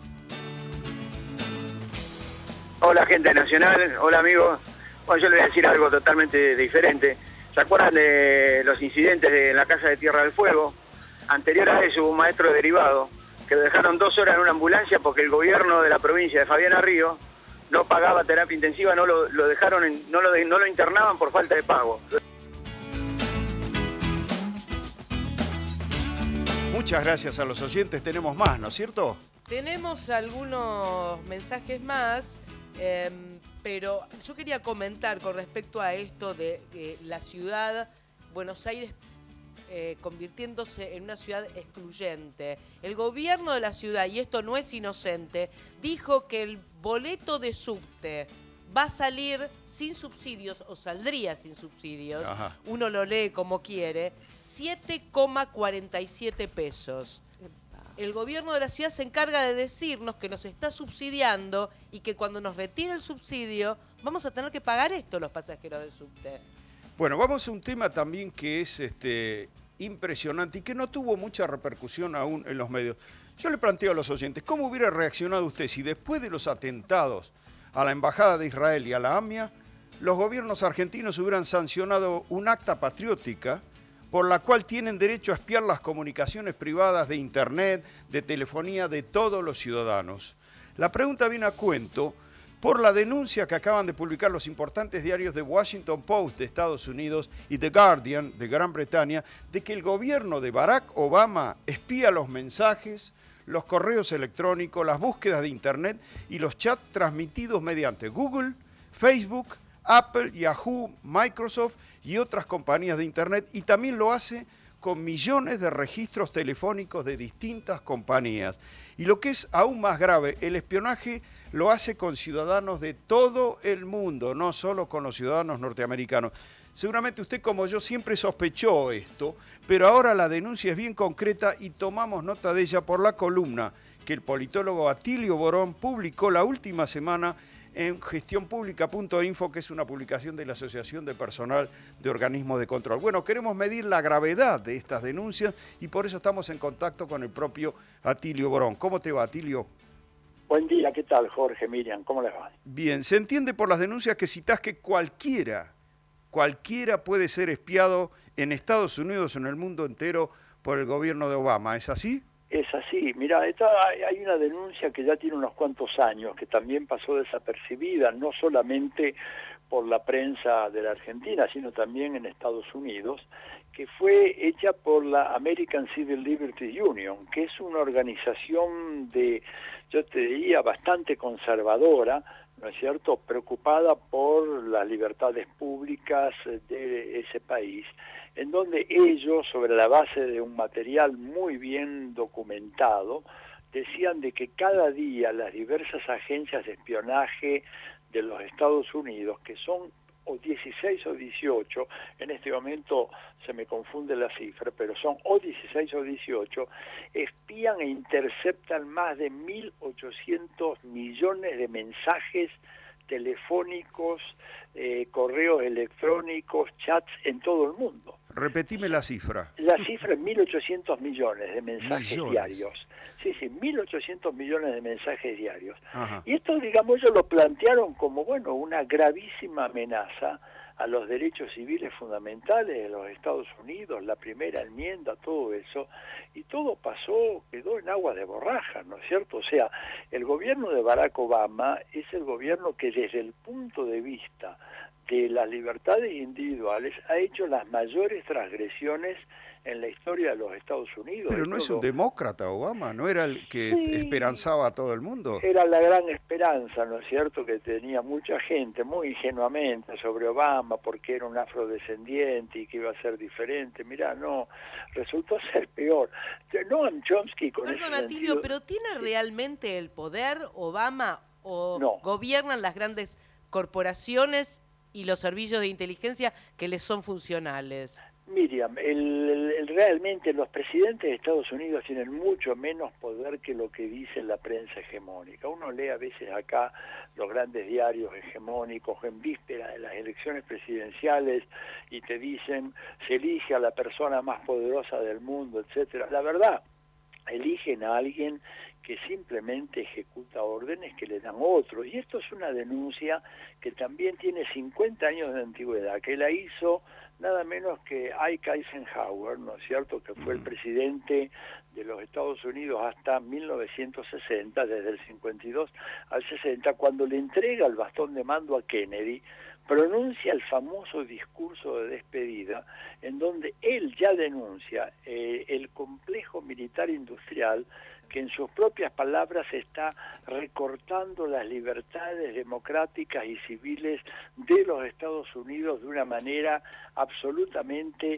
Hola, gente nacional, hola amigos. Bueno, yo les voy a decir algo totalmente diferente. ¿Se acuerdan de los incidentes de la Casa de Tierra del Fuego? Anterior a eso hubo un maestro derivado que lo dejaron dos horas en una ambulancia porque el gobierno de la provincia de Fabiana Río no pagaba terapia intensiva, no lo, lo dejaron, en, no, lo, no lo internaban por falta de pago. Muchas gracias a los oyentes, tenemos más, ¿no es cierto? Tenemos algunos mensajes más. Eh, pero yo quería comentar con respecto a esto de que la ciudad, Buenos Aires, eh, convirtiéndose en una ciudad excluyente. El gobierno de la ciudad, y esto no es inocente, dijo que el boleto de subte va a salir sin subsidios, o saldría sin subsidios, Ajá. uno lo lee como quiere, siete coma cuarenta y siete pesos. El gobierno de la ciudad se encarga de decirnos que nos está subsidiando y que cuando nos retire el subsidio vamos a tener que pagar esto los pasajeros del subte. Bueno, vamos a un tema también que es este, impresionante y que no tuvo mucha repercusión aún en los medios. Yo le planteo a los oyentes, ¿cómo hubiera reaccionado usted si después de los atentados a la Embajada de Israel y a la AMIA, los gobiernos argentinos hubieran sancionado un acta patriótica por la cual tienen derecho a espiar las comunicaciones privadas de Internet, de telefonía de todos los ciudadanos? La pregunta viene a cuento por la denuncia que acaban de publicar los importantes diarios The Washington Post de Estados Unidos y The Guardian de Gran Bretaña, de que el gobierno de Barack Obama espía los mensajes, los correos electrónicos, las búsquedas de Internet y los chats transmitidos mediante Google, Facebook, Apple, Yahoo, Microsoft y otras compañías de Internet, y también lo hace con millones de registros telefónicos de distintas compañías. Y lo que es aún más grave, el espionaje lo hace con ciudadanos de todo el mundo, no solo con los ciudadanos norteamericanos. Seguramente usted, como yo, siempre sospechó esto, pero ahora la denuncia es bien concreta y tomamos nota de ella por la columna que el politólogo Atilio Borón publicó la última semana en gestión pública punto info, que es una publicación de la Asociación de Personal de Organismos de Control. Bueno, queremos medir la gravedad de estas denuncias y por eso estamos en contacto con el propio Atilio Borón. ¿Cómo te va, Atilio? Buen día, ¿qué tal, Jorge, Miriam? ¿Cómo les va? Bien, se entiende por las denuncias que citás que cualquiera, cualquiera puede ser espiado en Estados Unidos o en el mundo entero por el gobierno de Obama, ¿es así? Es así, mira, hay una denuncia que ya tiene unos cuantos años, que también pasó desapercibida, no solamente por la prensa de la Argentina, sino también en Estados Unidos, que fue hecha por la American Civil Liberties Union, que es una organización de, yo te diría, bastante conservadora, ¿no es cierto?, preocupada por las libertades públicas de ese país, en donde ellos, sobre la base de un material muy bien documentado, decían de que cada día las diversas agencias de espionaje de los Estados Unidos, que son o dieciséis o dieciocho, en este momento se me confunde la cifra, pero son o dieciséis o dieciocho, espían e interceptan más de mil ochocientos millones de mensajes telefónicos, eh, correos electrónicos, chats en todo el mundo. Repetime la cifra. La cifra es mil ochocientos millones de mensajes Millones. diarios. Sí, sí, mil ochocientos millones de mensajes diarios. Ajá. Y esto, digamos, ellos lo plantearon como, bueno, una gravísima amenaza a los derechos civiles fundamentales de los Estados Unidos, la primera enmienda, todo eso, y todo pasó, quedó en agua de borraja, ¿no es cierto? O sea, el gobierno de Barack Obama es el gobierno que desde el punto de vista de las libertades individuales ha hecho las mayores transgresiones en la historia de los Estados Unidos. Pero no es un demócrata Obama, ¿no era el que Sí. esperanzaba a todo el mundo? Era la gran esperanza, ¿no es cierto?, que tenía mucha gente, muy ingenuamente, sobre Obama, porque era un afrodescendiente y que iba a ser diferente. Mirá, no, resultó ser peor. Noam Chomsky con ese Perdón, Atilio, sentido- pero ¿tiene realmente el poder Obama o No. gobiernan las grandes corporaciones y los servicios de inteligencia que les son funcionales? Miriam, el, el- el- realmente los presidentes de Estados Unidos tienen mucho menos poder que lo que dice la prensa hegemónica. Uno lee a veces acá los grandes diarios hegemónicos en víspera de las elecciones presidenciales y te dicen se elige a la persona más poderosa del mundo, etcétera. La verdad, eligen a alguien que simplemente ejecuta órdenes que le dan otros. Y esto es una denuncia que también tiene cincuenta años de antigüedad, que la hizo nada menos que Ike Eisenhower, ¿no es cierto?, que fue el presidente de los Estados Unidos hasta mil novecientos sesenta, desde el cincuenta y dos al sesenta, cuando le entrega el bastón de mando a Kennedy, pronuncia el famoso discurso de despedida, en donde él ya denuncia eh, el complejo militar industrial que en sus propias palabras está recortando las libertades democráticas y civiles de los Estados Unidos de una manera absolutamente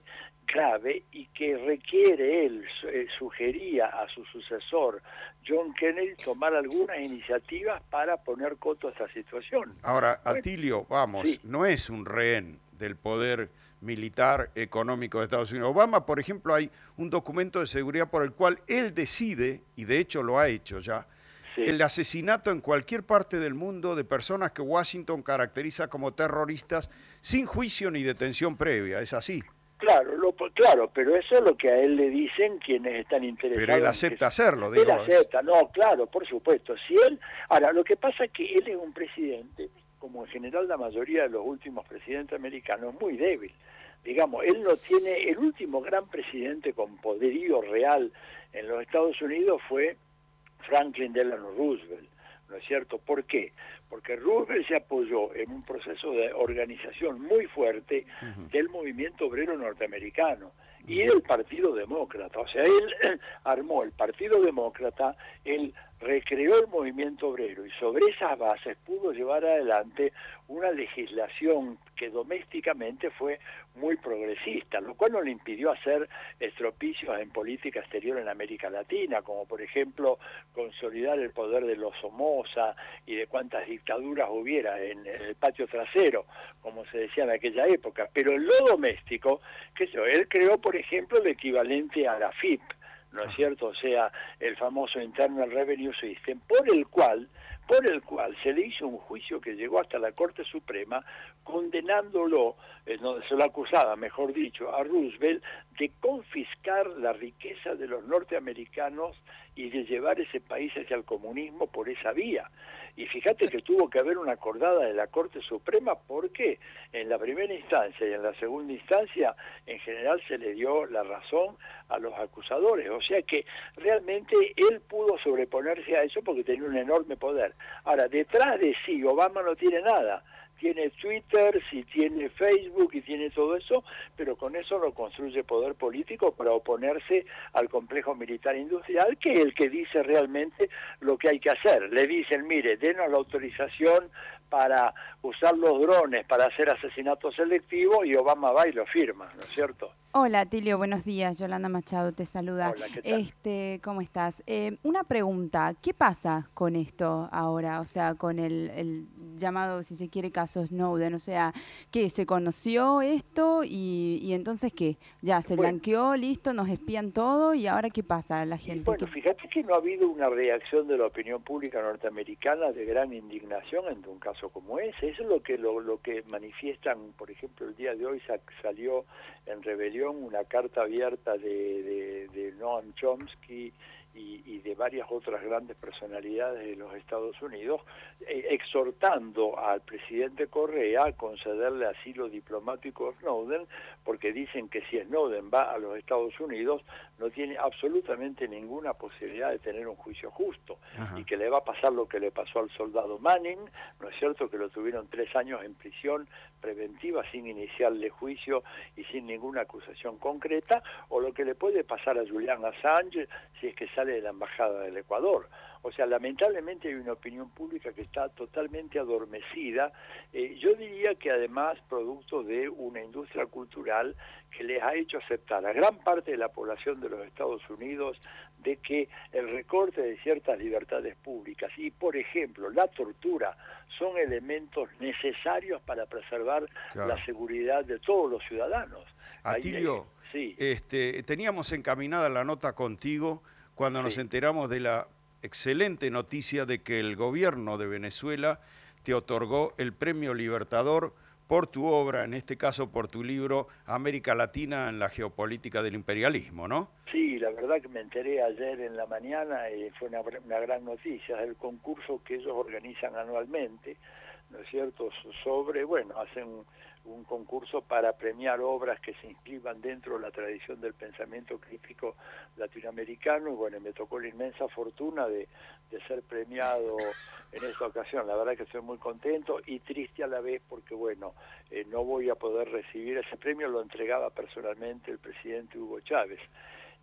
clave y que requiere él, eh, sugería a su sucesor, John Kennedy, tomar algunas iniciativas para poner coto a esta situación. Ahora, Bueno, Atilio, vamos, sí. no es un rehén del poder militar económico de Estados Unidos. Obama, por ejemplo, hay un documento de seguridad por el cual él decide, y de hecho lo ha hecho ya, sí, el asesinato en cualquier parte del mundo de personas que Washington caracteriza como terroristas sin juicio ni detención previa. ¿Es así? Claro, lo, claro, pero eso es lo que a él le dicen quienes están interesados. Pero él acepta hacerlo, digo. Él acepta, no, claro, por supuesto. Si él, ahora, lo que pasa es que él es un presidente, como en general la mayoría de los últimos presidentes americanos, muy débil. Digamos, él no tiene, el último gran presidente con poderío real en los Estados Unidos fue Franklin Delano Roosevelt, ¿no es cierto? ¿Por qué? Porque Roosevelt se apoyó en un proceso de organización muy fuerte uh-huh. del movimiento obrero norteamericano y del Partido Demócrata. O sea, él eh, armó el Partido Demócrata, él recreó el movimiento obrero y sobre esas bases pudo llevar adelante una legislación que domésticamente fue muy progresista, lo cual no le impidió hacer estropicios en política exterior en América Latina, como por ejemplo consolidar el poder de los Somoza y de cuántas dictaduras hubiera en, en el patio trasero, como se decía en aquella época. Pero en lo doméstico, qué sé yo, él creó por ejemplo el equivalente a la F I P, ¿no es cierto? O sea, el famoso Internal Revenue System, por el cual, por el cual se le hizo un juicio que llegó hasta la Corte Suprema, condenándolo, eh, no, se lo acusaba, mejor dicho, a Roosevelt, de confiscar la riqueza de los norteamericanos y de llevar ese país hacia el comunismo por esa vía. Y fíjate que tuvo que haber una acordada de la Corte Suprema porque en la primera instancia y en la segunda instancia en general se le dio la razón a los acusadores. O sea que realmente él pudo sobreponerse a eso porque tenía un enorme poder. Ahora, detrás de sí, Obama no tiene nada. Tiene Twitter, sí tiene Facebook y tiene todo eso, pero con eso no construye poder político para oponerse al complejo militar industrial, que es el que dice realmente lo que hay que hacer. Le dicen, mire, denos la autorización para usar los drones para hacer asesinatos selectivos y Obama va y lo firma, ¿no es cierto? Hola, Tilio, buenos días. Yolanda Machado te saluda. Hola, ¿qué tal? Este, ¿cómo estás? Eh, una pregunta, ¿qué pasa con esto ahora? O sea, con el, el llamado, si se quiere, caso Snowden. O sea, ¿qué? ¿Se conoció esto y, y entonces qué? ¿Ya se Bueno. blanqueó, listo, nos espían todo y ahora qué pasa la gente? Bueno, ¿Qué- fíjate que no ha habido una reacción de la opinión pública norteamericana de gran indignación ante un caso como ese. Eso es lo que lo, lo que manifiestan, por ejemplo, el día de hoy sa- salió en rebelión una carta abierta de, de, de Noam Chomsky y, y de varias otras grandes personalidades de los Estados Unidos, eh, exhortando al presidente Correa a concederle asilo diplomático a Snowden, porque dicen que si Snowden va a los Estados Unidos no tiene absolutamente ninguna posibilidad de tener un juicio justo. Ajá. Y que le va a pasar lo que le pasó al soldado Manning, ¿no es cierto?, que lo tuvieron tres años en prisión preventiva sin iniciarle juicio y sin ninguna acusación concreta, o lo que le puede pasar a Julian Assange si es que sale de la embajada del Ecuador. O sea, lamentablemente hay una opinión pública que está totalmente adormecida. Eh, yo diría que además producto de una industria cultural que les ha hecho aceptar a gran parte de la población de los Estados Unidos de que el recorte de ciertas libertades públicas y, por ejemplo, la tortura son elementos necesarios para preservar Claro. la seguridad de todos los ciudadanos. Atilio, Ahí, sí. este, teníamos encaminada la nota contigo cuando nos enteramos de la excelente noticia de que el gobierno de Venezuela te otorgó el Premio Libertador por tu obra, en este caso por tu libro América Latina en la geopolítica del imperialismo, ¿no? Sí, la verdad que me enteré ayer en la mañana y fue una, una gran noticia, es el concurso que ellos organizan anualmente, ¿no es cierto?, sobre, bueno, hacen un, un concurso para premiar obras que se inscriban dentro de la tradición del pensamiento crítico latinoamericano, y bueno, me tocó la inmensa fortuna de, de ser premiado en esta ocasión. La verdad que estoy muy contento y triste a la vez porque, bueno, eh, no voy a poder recibir ese premio, lo entregaba personalmente el presidente Hugo Chávez.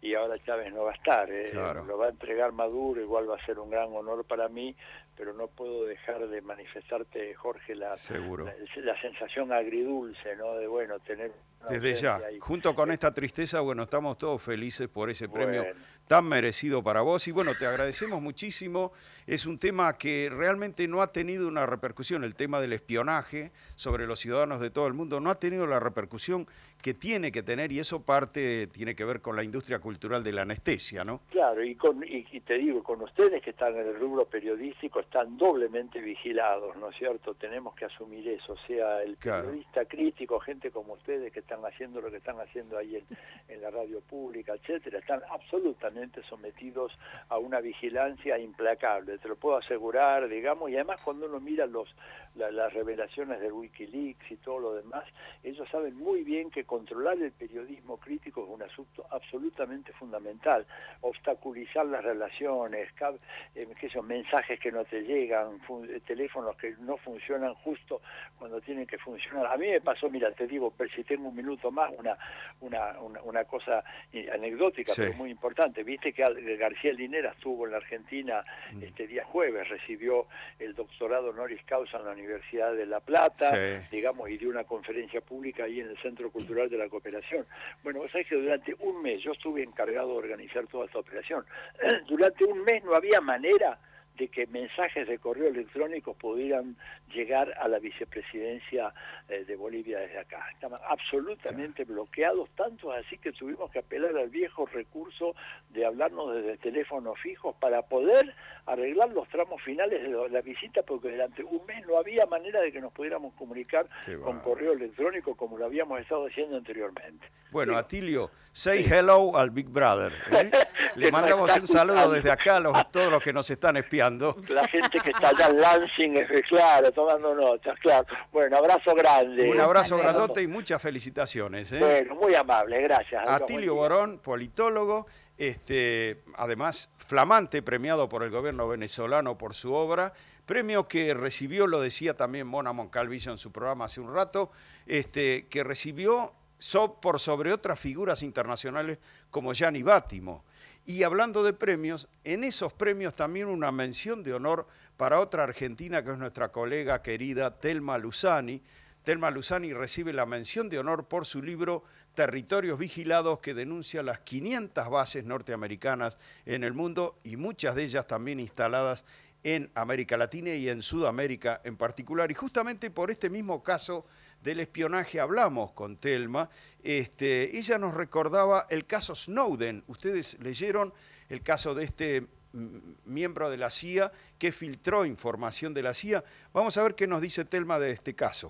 y ahora Chávez no va a estar. Eh. Claro. Lo va a entregar Maduro, igual va a ser un gran honor para mí, pero no puedo dejar de manifestarte, Jorge, la, Seguro. la, la sensación agridulce, ¿no? De, bueno, tener... Desde ya, ahí. junto con esta tristeza, bueno, estamos todos felices por ese premio Bueno. tan merecido para vos. Y bueno, te agradecemos muchísimo. Es un tema que realmente no ha tenido una repercusión, el tema del espionaje sobre los ciudadanos de todo el mundo, no ha tenido la repercusión que tiene que tener, y eso parte, tiene que ver con la industria cultural de la anestesia, ¿no? Claro, y, con, y, y te digo, con ustedes que están en el rubro periodístico, están doblemente vigilados, ¿no es cierto? Tenemos que asumir eso, o sea, el Claro. periodista crítico, gente como ustedes que están haciendo lo que están haciendo ahí en, en la radio pública, etcétera, están absolutamente sometidos a una vigilancia implacable, te lo puedo asegurar, digamos, y además cuando uno mira los la, las revelaciones del Wikileaks y todo lo demás, ellos saben muy bien que controlar el periodismo crítico es un asunto absolutamente fundamental, obstaculizar las relaciones, eh, qué sé yo, mensajes que no te llegan, teléfonos que no funcionan justo cuando tienen que funcionar. A mí me pasó, mira, te digo, si tengo un minuto más, una una, una, una cosa anecdótica, sí. pero muy importante. Viste que García Linera estuvo en la Argentina mm. este día jueves, recibió el doctorado honoris causa en la Universidad de La Plata, sí. digamos, y dio una conferencia pública ahí en el Centro Cultural de la Cooperación. Bueno, vos sabés que durante un mes, yo estuve encargado de organizar toda esta operación, durante un mes no había manera de que mensajes de correo electrónico pudieran llegar a la vicepresidencia eh, de Bolivia desde acá. Estaban absolutamente bloqueados, tanto así que tuvimos que apelar al viejo recurso de hablarnos desde teléfonos fijos para poder arreglar los tramos finales de la visita, porque durante un mes no había manera de que nos pudiéramos comunicar con correo electrónico como lo habíamos estado haciendo anteriormente. Bueno, Atilio, say hello al Big Brother. ¿eh? Le mandamos un saludo desde acá a, los, a todos los que nos están espiando. La gente que está allá en Lansing, es claro, tomando notas, claro. Bueno, abrazo grande. Un abrazo grandote y muchas felicitaciones. ¿eh? Bueno, muy amable, gracias. Atilio Borón, politólogo, este, además flamante, premiado por el gobierno venezolano por su obra, premio que recibió, lo decía también Mona Moncalvillo en su programa hace un rato, este, que recibió so, por sobre otras figuras internacionales como Gianni Bátimo. Y hablando de premios, en esos premios también una mención de honor para otra argentina que es nuestra colega querida Thelma Luzani. Thelma Luzani recibe la mención de honor por su libro Territorios Vigilados, que denuncia las quinientas bases norteamericanas en el mundo y muchas de ellas también instaladas en América Latina y en Sudamérica en particular. Y justamente por este mismo caso del espionaje hablamos con Thelma. Este, ella nos recordaba el caso Snowden. Ustedes leyeron el caso de este miembro de la C I A que filtró información de la C I A. Vamos a ver qué nos dice Thelma de este caso.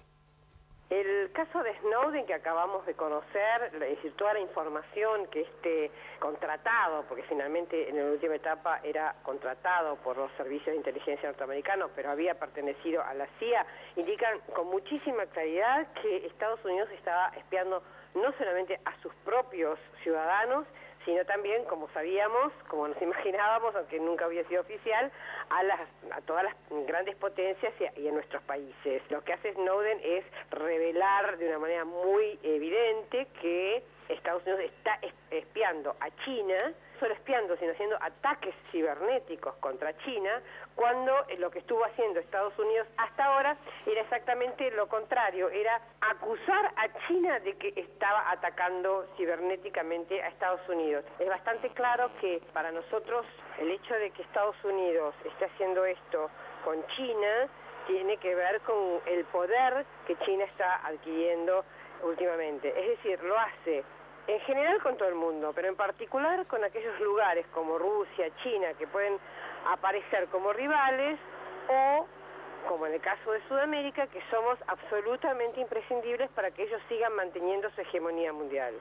El caso de Snowden que acabamos de conocer, es decir, toda la información que este contratado, porque finalmente en la última etapa era contratado por los servicios de inteligencia norteamericanos, pero había pertenecido a la C I A, indican con muchísima claridad que Estados Unidos estaba espiando no solamente a sus propios ciudadanos, sino también, como sabíamos, como nos imaginábamos, aunque nunca había sido oficial, a, las, a todas las grandes potencias y a, y a nuestros países. Lo que hace Snowden es revelar de una manera muy evidente que Estados Unidos está espiando a China, no solo espiando, sino haciendo ataques cibernéticos contra China, cuando lo que estuvo haciendo Estados Unidos hasta ahora era exactamente lo contrario, era acusar a China de que estaba atacando cibernéticamente a Estados Unidos. Es bastante claro que para nosotros el hecho de que Estados Unidos esté haciendo esto con China tiene que ver con el poder que China está adquiriendo últimamente. Es decir, lo hace en general con todo el mundo, pero en particular con aquellos lugares como Rusia, China, que pueden aparecer como rivales, o, como en el caso de Sudamérica, que somos absolutamente imprescindibles para que ellos sigan manteniendo su hegemonía mundial.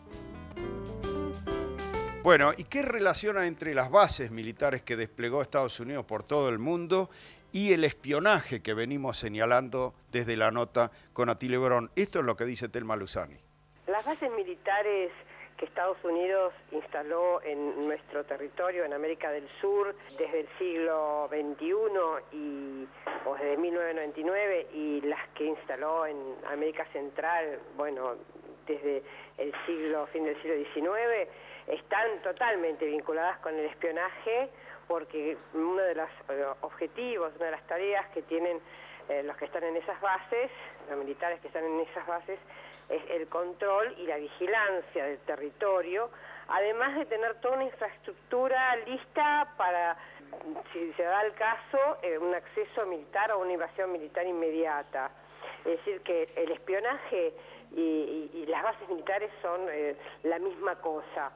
Bueno, ¿y qué relaciona entre las bases militares que desplegó Estados Unidos por todo el mundo y el espionaje que venimos señalando desde la nota con Atilio Borón? Esto es lo que dice Thelma Luzani. Las bases militares que Estados Unidos instaló en nuestro territorio, en América del Sur, desde el siglo veintiuno y, o desde mil novecientos noventa y nueve, y las que instaló en América Central, bueno, desde el siglo, fin del siglo diecinueve, están totalmente vinculadas con el espionaje, porque uno de los eh, objetivos, una de las tareas que tienen eh, los que están en esas bases, los militares que están en esas bases, es el control y la vigilancia del territorio, además de tener toda una infraestructura lista para, si se da el caso, eh, un acceso militar o una invasión militar inmediata. Es decir, que el espionaje y, y, y las bases militares son eh, la misma cosa.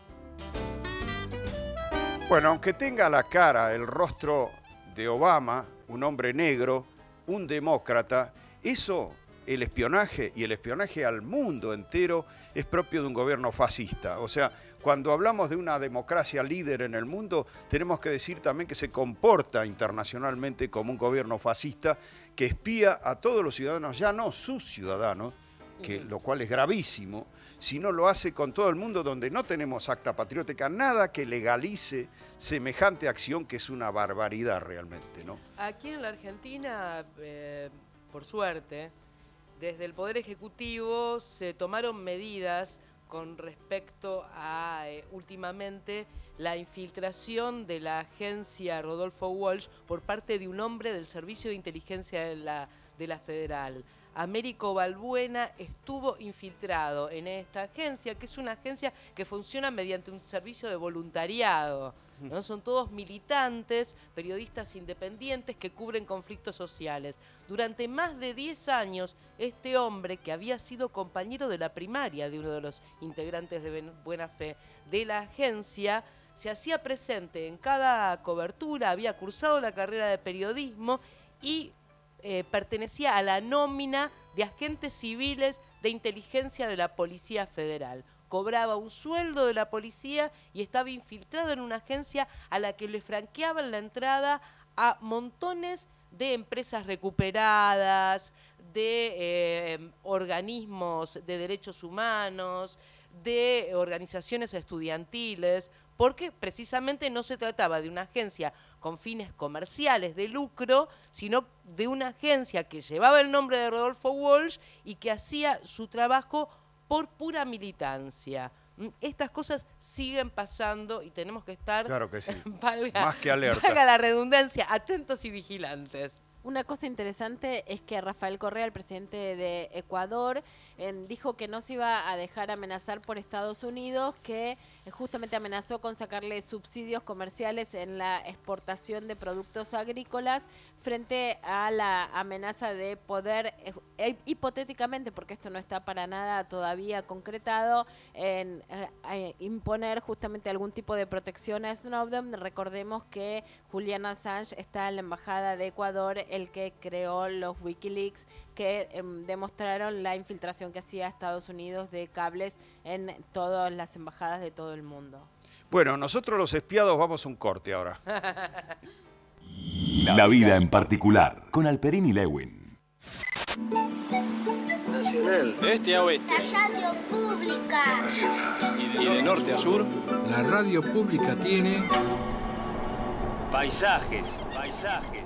Bueno, aunque tenga la cara, el rostro de Obama, un hombre negro, un demócrata, eso, el espionaje y el espionaje al mundo entero es propio de un gobierno fascista. O sea, cuando hablamos de una democracia líder en el mundo, tenemos que decir también que se comporta internacionalmente como un gobierno fascista que espía a todos los ciudadanos, ya no sus ciudadanos, que, lo cual es gravísimo, sino lo hace con todo el mundo, donde no tenemos acta patriótica, nada que legalice semejante acción, que es una barbaridad realmente, ¿no? Aquí en la Argentina, eh, por suerte, desde el Poder Ejecutivo se tomaron medidas con respecto a, eh, últimamente, la infiltración de la agencia Rodolfo Walsh por parte de un hombre del Servicio de Inteligencia de la, de la Federal. Américo Balbuena estuvo infiltrado en esta agencia, que es una agencia que funciona mediante un servicio de voluntariado, ¿no? Son todos militantes, periodistas independientes que cubren conflictos sociales. Durante más de diez años, este hombre, que había sido compañero de la primaria de uno de los integrantes de Buena Fe de la agencia, se hacía presente en cada cobertura, había cursado la carrera de periodismo y Eh, pertenecía a la nómina de agentes civiles de inteligencia de la Policía Federal. Cobraba un sueldo de la policía y estaba infiltrado en una agencia a la que le franqueaban la entrada a montones de empresas recuperadas, de eh, organismos de derechos humanos, de organizaciones estudiantiles, porque precisamente no se trataba de una agencia con fines comerciales de lucro, sino de una agencia que llevaba el nombre de Rodolfo Walsh y que hacía su trabajo por pura militancia. Estas cosas siguen pasando y tenemos que estar, claro que sí, valga, más que alerta, valga la redundancia, atentos y vigilantes. Una cosa interesante es que Rafael Correa, el presidente de Ecuador, en, dijo que no se iba a dejar amenazar por Estados Unidos, que justamente amenazó con sacarle subsidios comerciales en la exportación de productos agrícolas frente a la amenaza de poder, eh, hipotéticamente, porque esto no está para nada todavía concretado, en eh, eh, imponer justamente algún tipo de protección a Snowden. Recordemos que Julian Assange está en la Embajada de Ecuador, el que creó los Wikileaks, que eh, demostraron la infiltración que hacía Estados Unidos de cables en todas las embajadas de todo el mundo. Bueno, nosotros los espiados vamos a un corte ahora. La vida en particular, con Alperín y Lewin. Nacional. De este a oeste. La radio pública. Y de, y de norte a sur. La radio pública tiene... Paisajes. Paisajes.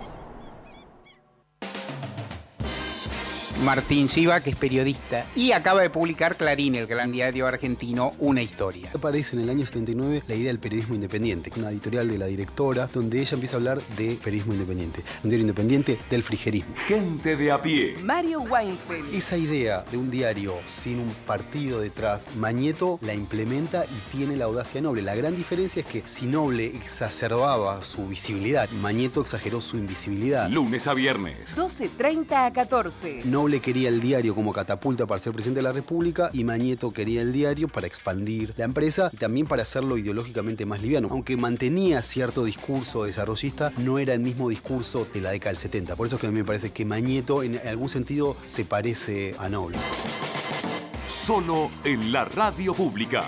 Martín Siva, que es periodista, y acaba de publicar Clarín, el gran diario argentino, una historia. Aparece en el año setenta y nueve la idea del periodismo independiente, una editorial de la directora, donde ella empieza a hablar de periodismo independiente, un diario independiente del frigerismo. Gente de a pie. Mario Weinfeld. Esa idea de un diario sin un partido detrás, Mañeto la implementa y tiene la audacia de Noble. La gran diferencia es que si Noble exacerbaba su visibilidad, Mañeto exageró su invisibilidad. Lunes a viernes. doce treinta a catorce. Noble quería el diario como catapulta para ser presidente de la República y Mañeto quería el diario para expandir la empresa y también para hacerlo ideológicamente más liviano. Aunque mantenía cierto discurso desarrollista, no era el mismo discurso de la década del setenta. Por eso es que a mí me parece que Mañeto en algún sentido se parece a Noble. Solo en la radio pública.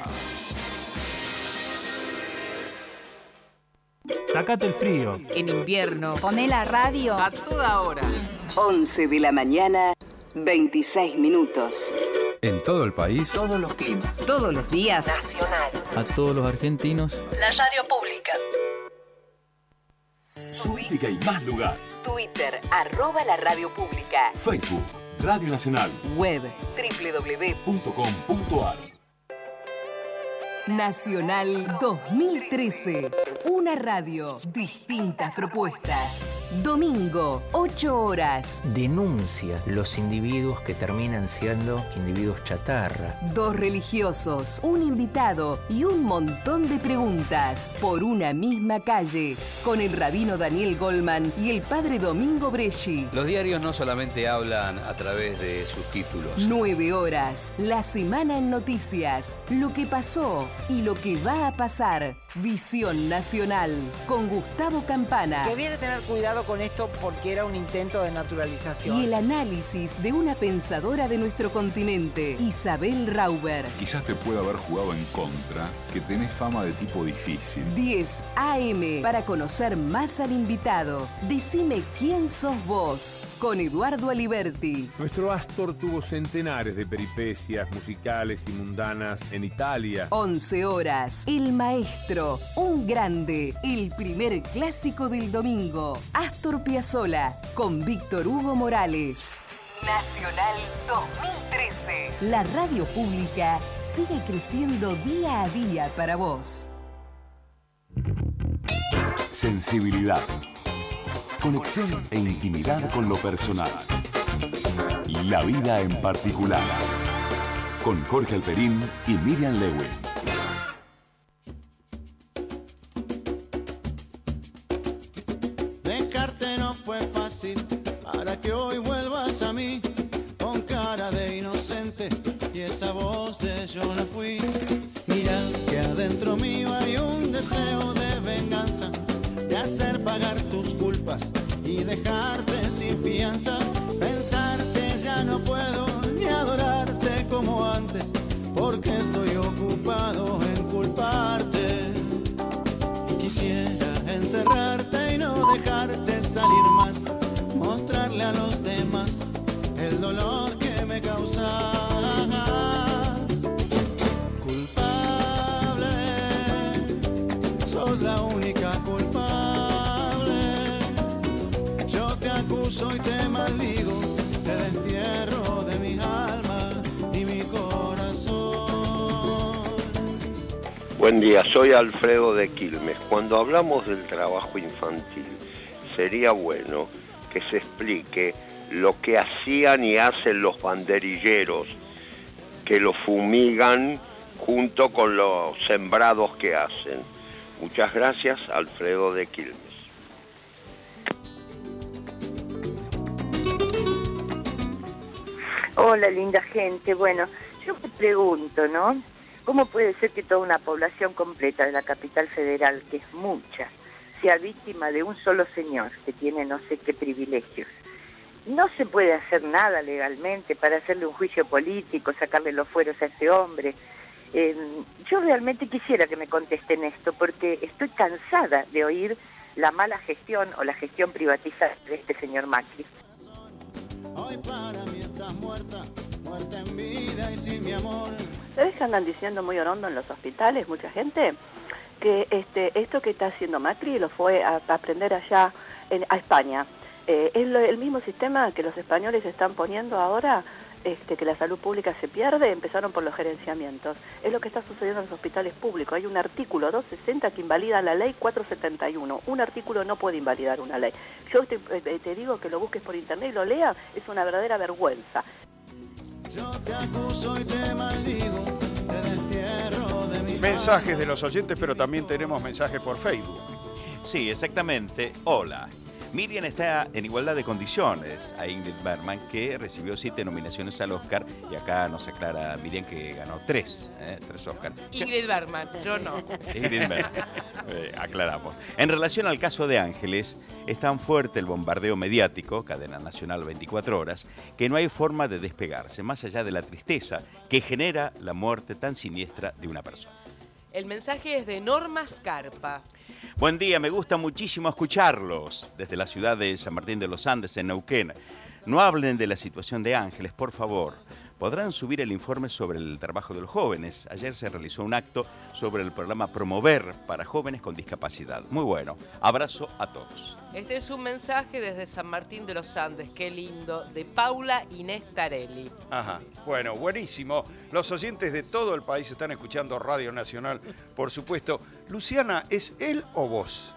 Sácate el frío. En invierno. Poné la radio a toda hora. once de la mañana, veintiséis minutos. En todo el país. Todos los climas. Todos los días. Nacional. A todos los argentinos. La radio pública. Música y más lugar. Twitter, arroba la radio pública. Facebook, Radio Nacional. Web, doble u doble u doble u punto com punto a r. Nacional dos mil trece. Una radio, distintas propuestas. Domingo, ocho horas. Denuncia los individuos que terminan siendo individuos chatarra. Dos religiosos, un invitado y un montón de preguntas por una misma calle. Con el rabino Daniel Goldman y el padre Domingo Bresci. Los diarios no solamente hablan a través de sus títulos. Nueve horas. La semana en noticias. Lo que pasó y lo que va a pasar. Visión Nacional con Gustavo Campana. Que había que tener cuidado con esto porque era un intento de naturalización. Y el análisis de una pensadora de nuestro continente, Isabel Rauber. Quizás te pueda haber jugado en contra, que tenés fama de tipo difícil. diez a eme para conocer más al invitado. Decime quién sos vos, con Eduardo Aliberti. Nuestro Astor tuvo centenares de peripecias musicales y mundanas en Italia. once horas, El Maestro, un grande, el primer clásico del domingo. Astor Piazzolla, con Víctor Hugo Morales. Nacional dos mil trece. La radio pública sigue creciendo día a día para vos. Sensibilidad. Conexión e intimidad con lo personal. La vida en particular. Con Jorge Alperín y Miriam Lewin. Dejarte no fue fácil para que hoy vuelvas a mí con cara de inocente y esa voz de yo no fui. Mira que adentro mío hay un deseo de venganza, de hacer pagar tus culpas y dejarte sin fianza. Pensarte ya no puedo ni adorarte como antes, porque estoy ocupado en culparte. Quisiera encerrarte y no dejarte salir más, mostrarle a los demás el dolor que me causas. Culpable, sos la única culpable. Yo te acuso y te maldigo, te destierro de mi alma y mi corazón. Buen día, soy Alfredo de Quilmes. Cuando hablamos del trabajo infantil, sería bueno que se explique lo que hacían y hacen los banderilleros, que lo fumigan junto con los sembrados que hacen. Muchas gracias, Alfredo de Quilmes. Hola, linda gente. Bueno, yo me pregunto, ¿no? ¿Cómo puede ser que toda una población completa de la capital federal, que es mucha, sea víctima de un solo señor que tiene no sé qué privilegios? No se puede hacer nada legalmente para hacerle un juicio político, sacarle los fueros a ese hombre. Eh, yo realmente quisiera que me contesten esto, porque estoy cansada de oír la mala gestión o la gestión privatizada de este señor Macri. Hoy para mí estás muerta, muerta en vida y sin mi amor. ¿Sabes que andan diciendo muy hondo en los hospitales, mucha gente? Que este, esto que está haciendo Macri lo fue a, a aprender allá en, a España. Eh, es lo, el mismo sistema que los españoles están poniendo ahora, este, que la salud pública se pierde, empezaron por los gerenciamientos. Es lo que está sucediendo en los hospitales públicos. Hay un artículo doscientos sesenta que invalida la ley cuatrocientos setenta y uno. Un artículo no puede invalidar una ley. Yo te, te digo que lo busques por internet y lo leas, es una verdadera vergüenza. Yo te acuso y te maldigo, te destierro de mi Mensajes de los oyentes, pero también tenemos mensajes por Facebook. Sí, exactamente. Hola. Miriam está en igualdad de condiciones a Ingrid Bergman, que recibió siete nominaciones al Oscar, y acá nos aclara Miriam que ganó tres, ¿eh? tres Oscar. Ingrid Bergman, yo no. Ingrid Bergman, eh, aclaramos. En relación al caso de Ángeles, es tan fuerte el bombardeo mediático, cadena nacional veinticuatro horas, que no hay forma de despegarse, más allá de la tristeza que genera la muerte tan siniestra de una persona. El mensaje es de Norma Scarpa. Buen día, me gusta muchísimo escucharlos desde la ciudad de San Martín de los Andes, en Neuquén. No hablen de la situación de Ángeles, por favor, podrán subir el informe sobre el trabajo de los jóvenes. Ayer se realizó un acto sobre el programa Promover para jóvenes con discapacidad. Muy bueno. Abrazo a todos. Este es un mensaje desde San Martín de los Andes, qué lindo, de Paula Inés Tarelli. Ajá, bueno, buenísimo. Los oyentes de todo el país están escuchando Radio Nacional, por supuesto. Luciana, ¿es él o vos?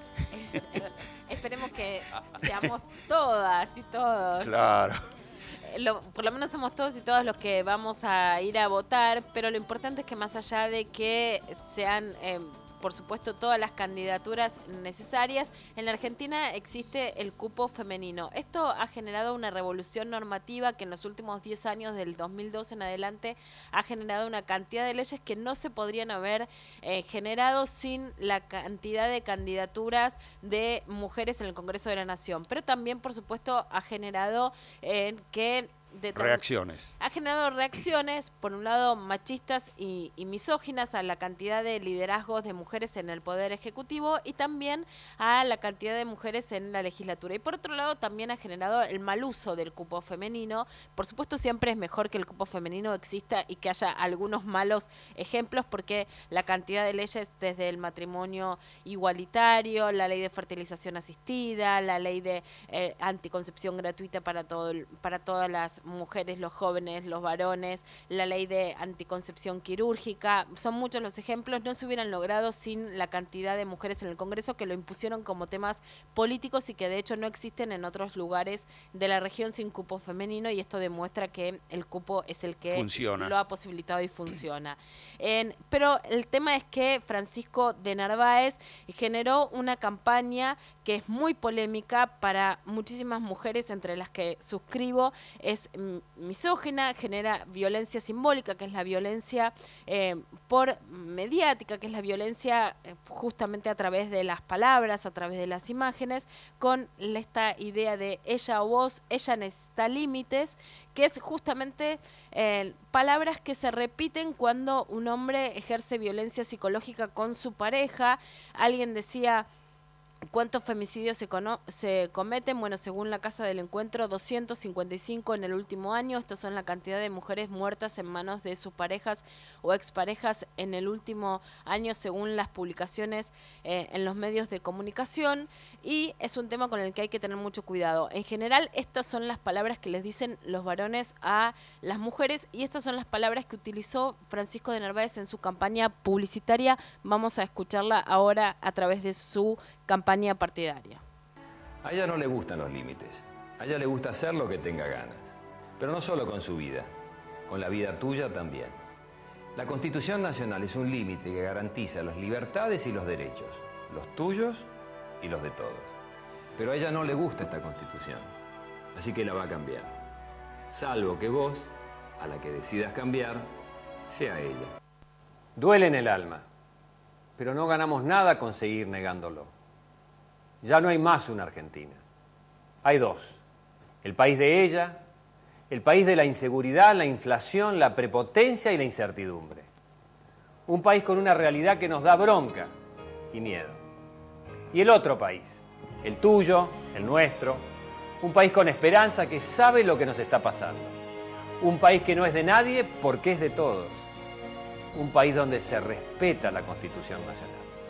Esperemos que seamos todas y todos. Claro. Lo, por lo menos somos todos y todas los que vamos a ir a votar, pero lo importante es que más allá de que sean... Eh, por supuesto, todas las candidaturas necesarias. En la Argentina existe el cupo femenino. Esto ha generado una revolución normativa que en los últimos diez años, del dos mil dos en adelante, ha generado una cantidad de leyes que no se podrían haber eh, generado sin la cantidad de candidaturas de mujeres en el Congreso de la Nación. Pero también, por supuesto, ha generado eh, que... De reacciones. Ha generado reacciones, por un lado, machistas y, y misóginas a la cantidad de liderazgos de mujeres en el Poder Ejecutivo y también a la cantidad de mujeres en la legislatura. Y por otro lado, también ha generado el mal uso del cupo femenino. Por supuesto, siempre es mejor que el cupo femenino exista y que haya algunos malos ejemplos, porque la cantidad de leyes, desde el matrimonio igualitario, la ley de fertilización asistida, la ley de eh, anticoncepción gratuita para, todo el, para todas las mujeres, los jóvenes, los varones, la ley de anticoncepción quirúrgica, son muchos los ejemplos, no se hubieran logrado sin la cantidad de mujeres en el Congreso que lo impusieron como temas políticos y que de hecho no existen en otros lugares de la región sin cupo femenino, y esto demuestra que el cupo es el que funciona. Lo ha posibilitado y funciona. En, pero el tema es que Francisco de Narváez generó una campaña que es muy polémica para muchísimas mujeres, entre las que suscribo. Es misógina, genera violencia simbólica, que es la violencia eh, por mediática, que es la violencia eh, justamente a través de las palabras, a través de las imágenes, con esta idea de ella o vos, ella necesita límites, que es justamente eh, palabras que se repiten cuando un hombre ejerce violencia psicológica con su pareja. Alguien decía... ¿Cuántos femicidios se, se cometen? Bueno, según la Casa del Encuentro, doscientos cincuenta y cinco en el último año. Estas son la cantidad de mujeres muertas en manos de sus parejas o exparejas en el último año, según las publicaciones eh, en los medios de comunicación. Y es un tema con el que hay que tener mucho cuidado. En general, estas son las palabras que les dicen los varones a las mujeres, y estas son las palabras que utilizó Francisco de Narváez en su campaña publicitaria. Vamos a escucharla ahora a través de su campaña partidaria. A ella no le gustan los límites. A ella le gusta hacer lo que tenga ganas. Pero no solo con su vida, con la vida tuya también. La Constitución Nacional es un límite que garantiza las libertades y los derechos, los tuyos y los de todos. Pero a ella no le gusta esta Constitución, así que la va a cambiar. Salvo que vos, a la que decidas cambiar, sea ella. Duele en el alma, pero no ganamos nada con seguir negándolo. Ya no hay más una Argentina. Hay dos. El país de ella, el país de la inseguridad, la inflación, la prepotencia y la incertidumbre. Un país con una realidad que nos da bronca y miedo. Y el otro país, el tuyo, el nuestro, un país con esperanza que sabe lo que nos está pasando. Un país que no es de nadie porque es de todos. Un país donde se respeta la Constitución Nacional.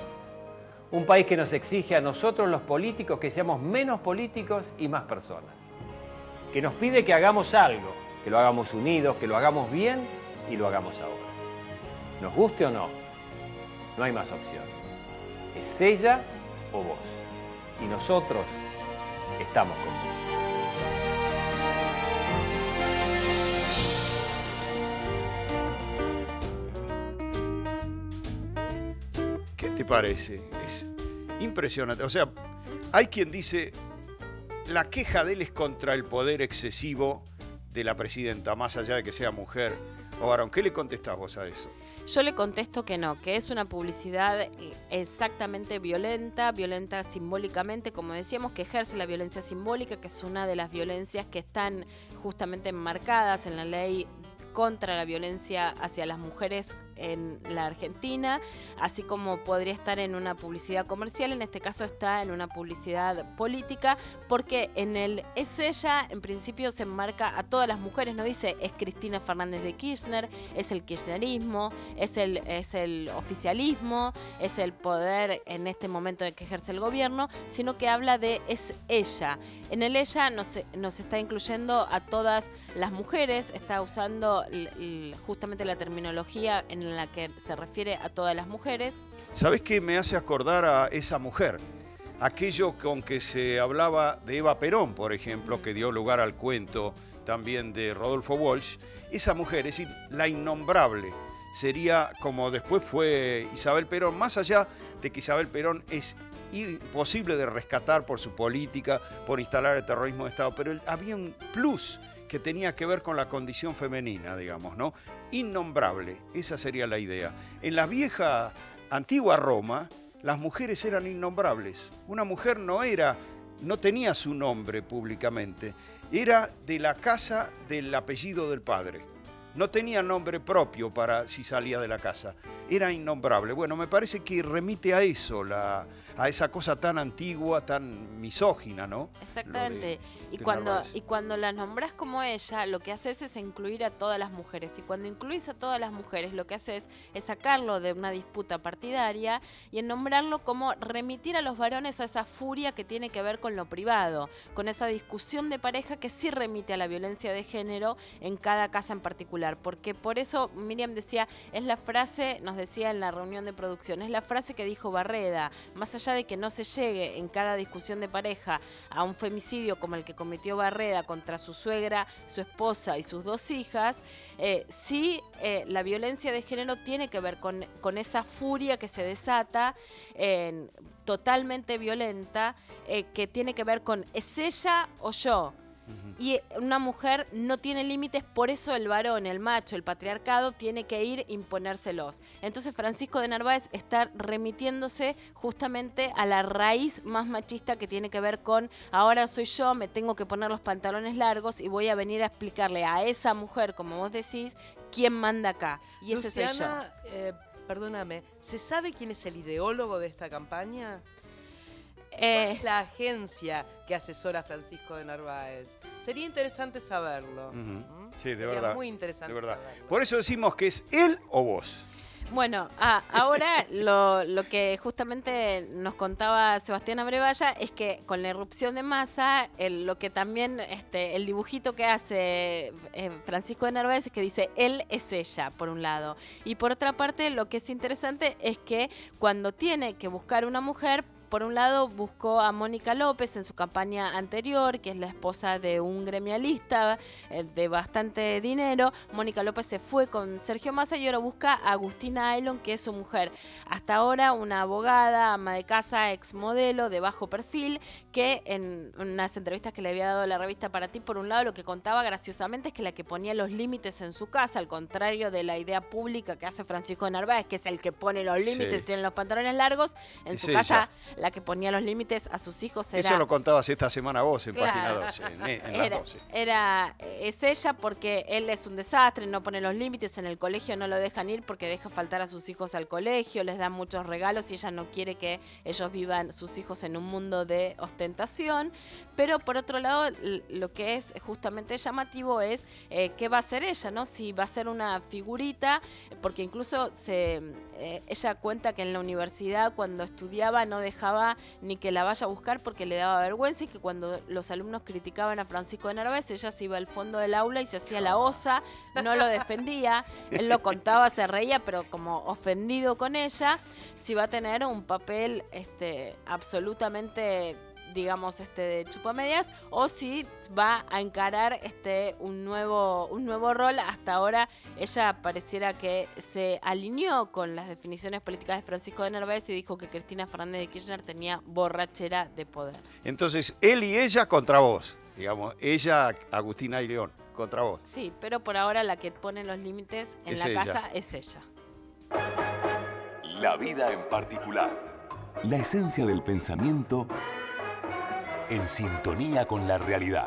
Un país que nos exige a nosotros los políticos que seamos menos políticos y más personas. Que nos pide que hagamos algo, que lo hagamos unidos, que lo hagamos bien y lo hagamos ahora. Nos guste o no, no hay más opción. Es ella o vos. Y nosotros estamos con vos. ¿Qué te parece? Es impresionante. O sea, hay quien dice, la queja de él es contra el poder excesivo de la presidenta, más allá de que sea mujer o varón. ¿Qué le contestás vos a eso? Yo le contesto que no, que es una publicidad exactamente violenta, violenta simbólicamente, como decíamos, que ejerce la violencia simbólica, que es una de las violencias que están justamente enmarcadas en la ley contra la violencia hacia las mujeres en la Argentina, así como podría estar en una publicidad comercial. En este caso está en una publicidad política, porque en el es ella, en principio se enmarca a todas las mujeres, no dice es Cristina Fernández de Kirchner, es el kirchnerismo, es el, es el oficialismo, es el poder en este momento de que ejerce el gobierno, sino que habla de es ella. En el ella nos, nos está incluyendo a todas las mujeres, está usando l, l, justamente la terminología en la que se refiere a todas las mujeres. ¿Sabés qué me hace acordar a esa mujer? Aquello con que se hablaba de Eva Perón, por ejemplo, mm. que dio lugar al cuento también de Rodolfo Walsh. Esa mujer, es decir, la innombrable, sería como después fue Isabel Perón, más allá de que Isabel Perón es imposible de rescatar por su política, por instalar el terrorismo de Estado, pero había un plus que tenía que ver con la condición femenina, digamos, ¿no? Innombrable, esa sería la idea. En la vieja, antigua Roma, las mujeres eran innombrables. Una mujer no era, no tenía su nombre públicamente, era de la casa del apellido del padre. No tenía nombre propio para si salía de la casa. Era innombrable. Bueno, me parece que remite a eso, la, a esa cosa tan antigua, tan misógina, ¿no? Exactamente. De, y, de cuando, y cuando la nombrás como ella, lo que haces es incluir a todas las mujeres. Y cuando incluís a todas las mujeres, lo que haces es sacarlo de una disputa partidaria y en nombrarlo como remitir a los varones a esa furia que tiene que ver con lo privado, con esa discusión de pareja que sí remite a la violencia de género en cada casa en particular. Porque por eso Miriam decía, es la frase, nos decía en la reunión de producción, es la frase que dijo Barreda, más allá de que no se llegue en cada discusión de pareja a un femicidio como el que cometió Barreda contra su suegra, su esposa y sus dos hijas, eh, sí eh, la violencia de género tiene que ver con, con esa furia que se desata, eh, totalmente violenta, eh, que tiene que ver con ¿es ella o yo? Y una mujer no tiene límites, por eso el varón, el macho, el patriarcado tiene que ir a imponérselos. Entonces Francisco de Narváez está remitiéndose justamente a la raíz más machista que tiene que ver con ahora soy yo, me tengo que poner los pantalones largos y voy a venir a explicarle a esa mujer, como vos decís, quién manda acá. Y ese soy yo. Eh, perdóname, ¿se sabe quién es el ideólogo de esta campaña? Eh, ¿Cuál es la agencia que asesora a Francisco de Narváez? Sería interesante saberlo. Uh-huh. ¿Mm? Sí, de Sería verdad. muy interesante de verdad. saberlo. Por eso decimos que es él o vos. Bueno, ah, ahora lo, lo que justamente nos contaba Sebastián Abrevaya es que con la irrupción de Massa, el, lo que también, este, el dibujito que hace eh, Francisco de Narváez es que dice, él es ella, por un lado. Y por otra parte, lo que es interesante es que cuando tiene que buscar una mujer, por un lado buscó a Mónica López en su campaña anterior, que es la esposa de un gremialista eh, de bastante dinero. Mónica López se fue con Sergio Massa y ahora busca a Agustina Aylon, que es su mujer. Hasta ahora una abogada, ama de casa, exmodelo, de bajo perfil, que en unas entrevistas que le había dado la revista Para Ti, por un lado lo que contaba graciosamente es que la que ponía los límites en su casa, al contrario de la idea pública que hace Francisco de Narváez, que es el que pone los límites, sí. tiene los pantalones largos, en es su ella. casa la que ponía los límites a sus hijos era... Eso lo contabas esta semana vos en Claro. Página doce, en, en las era, doce. Era, es ella porque él es un desastre, no pone los límites, en el colegio no lo dejan ir porque deja faltar a sus hijos al colegio, les dan muchos regalos y ella no quiere que ellos vivan sus hijos en un mundo de ostentación. Pero por otro lado, lo que es justamente llamativo es eh, qué va a hacer ella, ¿no? Si va a ser una figurita, porque incluso se, eh, ella cuenta que en la universidad cuando estudiaba no dejaba ni que la vaya a buscar porque le daba vergüenza, y que cuando los alumnos criticaban a Francisco de Narváez, ella se iba al fondo del aula y se hacía la osa, no lo defendía, él lo contaba, se reía, pero como ofendido con ella, si va a tener un papel este, absolutamente, digamos, este de chupamedias, o si va a encarar este un nuevo un nuevo rol. Hasta ahora ella pareciera que se alineó con las definiciones políticas de Francisco de Narváez y dijo que Cristina Fernández de Kirchner tenía borrachera de poder. Entonces, él y ella contra vos, digamos, ella, Agustina y León, contra vos. Sí, pero por ahora la que pone los límites en Es la ella. casa es ella. La vida en particular. La esencia del pensamiento en sintonía con la realidad.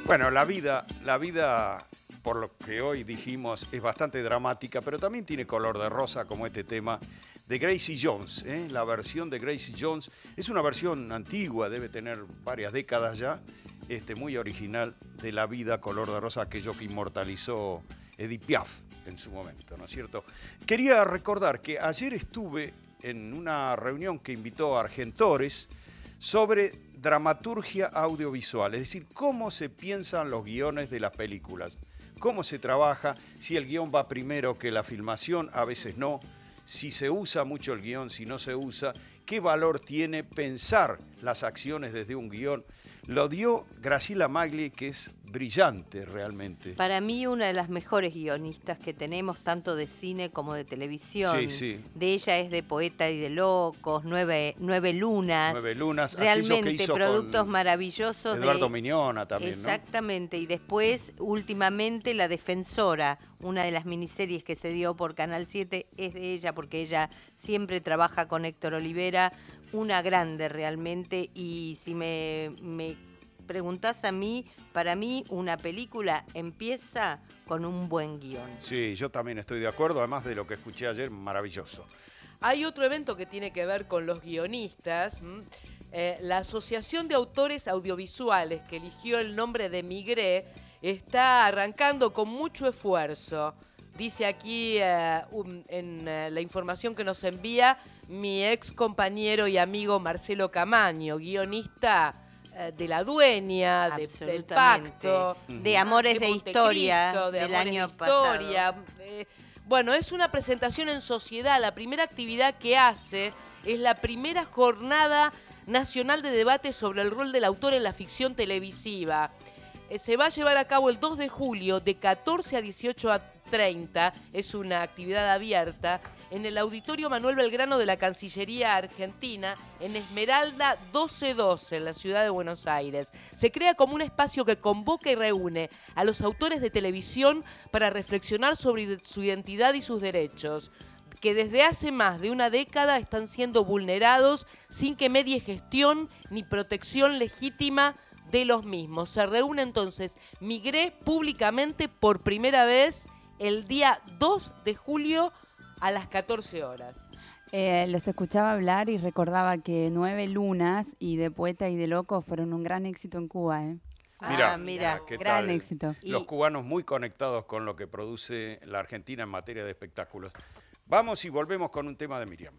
Bueno, la vida, la vida, por lo que hoy dijimos, es bastante dramática, pero también tiene color de rosa, como este tema de Gracie Jones. ¿eh? La versión de Gracie Jones es una versión antigua, debe tener varias décadas ya, este, muy original, de la vida color de rosa, aquello que inmortalizó Edith Piaf en su momento, ¿no es cierto? Quería recordar que ayer estuve en una reunión que invitó a Argentores sobre dramaturgia audiovisual, es decir, cómo se piensan los guiones de las películas, cómo se trabaja, si el guión va primero que la filmación, a veces no, si se usa mucho el guión, si no se usa, qué valor tiene pensar las acciones desde un guión. Lo dio Graciela Magli, que es brillante realmente. Para mí una de las mejores guionistas que tenemos, tanto de cine como de televisión. Sí, sí. De ella es de Poeta y de Locos, Nueve, Nueve Lunas. Nueve Lunas. Realmente que hizo productos maravillosos. Eduardo de... Miñona también, Exactamente. ¿no? Y después, últimamente, La Defensora, una de las miniseries que se dio por Canal siete, es de ella, porque ella siempre trabaja con Héctor Olivera, una grande realmente. Y si me... me preguntás a mí, para mí una película empieza con un buen guión. Sí, yo también estoy de acuerdo, además de lo que escuché ayer, maravilloso. Hay otro evento que tiene que ver con los guionistas, eh, la Asociación de Autores Audiovisuales, que eligió el nombre de Migré, está arrancando con mucho esfuerzo. Dice aquí eh, un, en uh, la información que nos envía mi ex compañero y amigo Marcelo Camaño, guionista de La Dueña, de, del Pacto, de Amores de, de Historia, de del Amores año de Historia. pasado. Eh, bueno, es una presentación en sociedad. La primera actividad que hace es la primera jornada nacional de debate sobre el rol del autor en la ficción televisiva. Eh, se va a llevar a cabo el dos de julio de catorce a dieciocho a treinta, es una actividad abierta, en el Auditorio Manuel Belgrano de la Cancillería Argentina, en Esmeralda doce doce, en la ciudad de Buenos Aires. Se crea como un espacio que convoca y reúne a los autores de televisión para reflexionar sobre su identidad y sus derechos, que desde hace más de una década están siendo vulnerados sin que medie gestión ni protección legítima de los mismos. Se reúne entonces Migré públicamente por primera vez el día dos de julio a las catorce horas. Eh, los escuchaba hablar y recordaba que Nueve Lunas y de Poeta y de Locos fueron un gran éxito en Cuba. ¿eh? Mira, ah, mira, ¿qué gran tal? éxito. Los cubanos muy conectados con lo que produce la Argentina en materia de espectáculos. Vamos y volvemos con un tema de Miriam.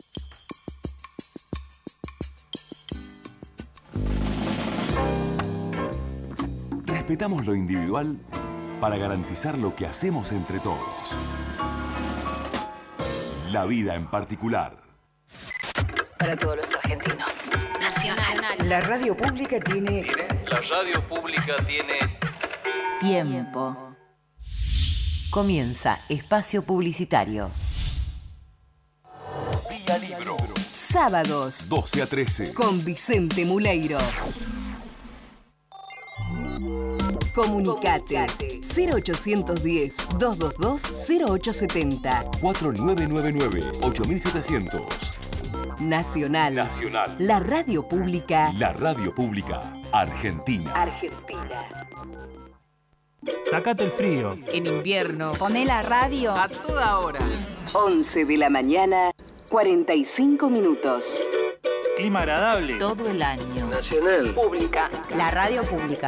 Respetamos lo individual para garantizar lo que hacemos entre todos. La vida en particular. Para todos los argentinos. Nacional. La radio pública tiene... La radio pública tiene... Tiempo. Comienza Espacio Publicitario. Vía Libro. Sábados. doce a trece. Con Vicente Muleiro. Comunicate. cero ochocientos diez, doscientos veintidós, cero ochocientos setenta. cuatro nueve nueve nueve, ocho mil setecientos. Nacional. Nacional. La radio pública. La radio pública. Argentina. Argentina. Sácate el frío. En invierno. Poné la radio a toda hora. once de la mañana, cuarenta y cinco minutos. Clima agradable. todo el año. Nacional. Pública. La radio pública.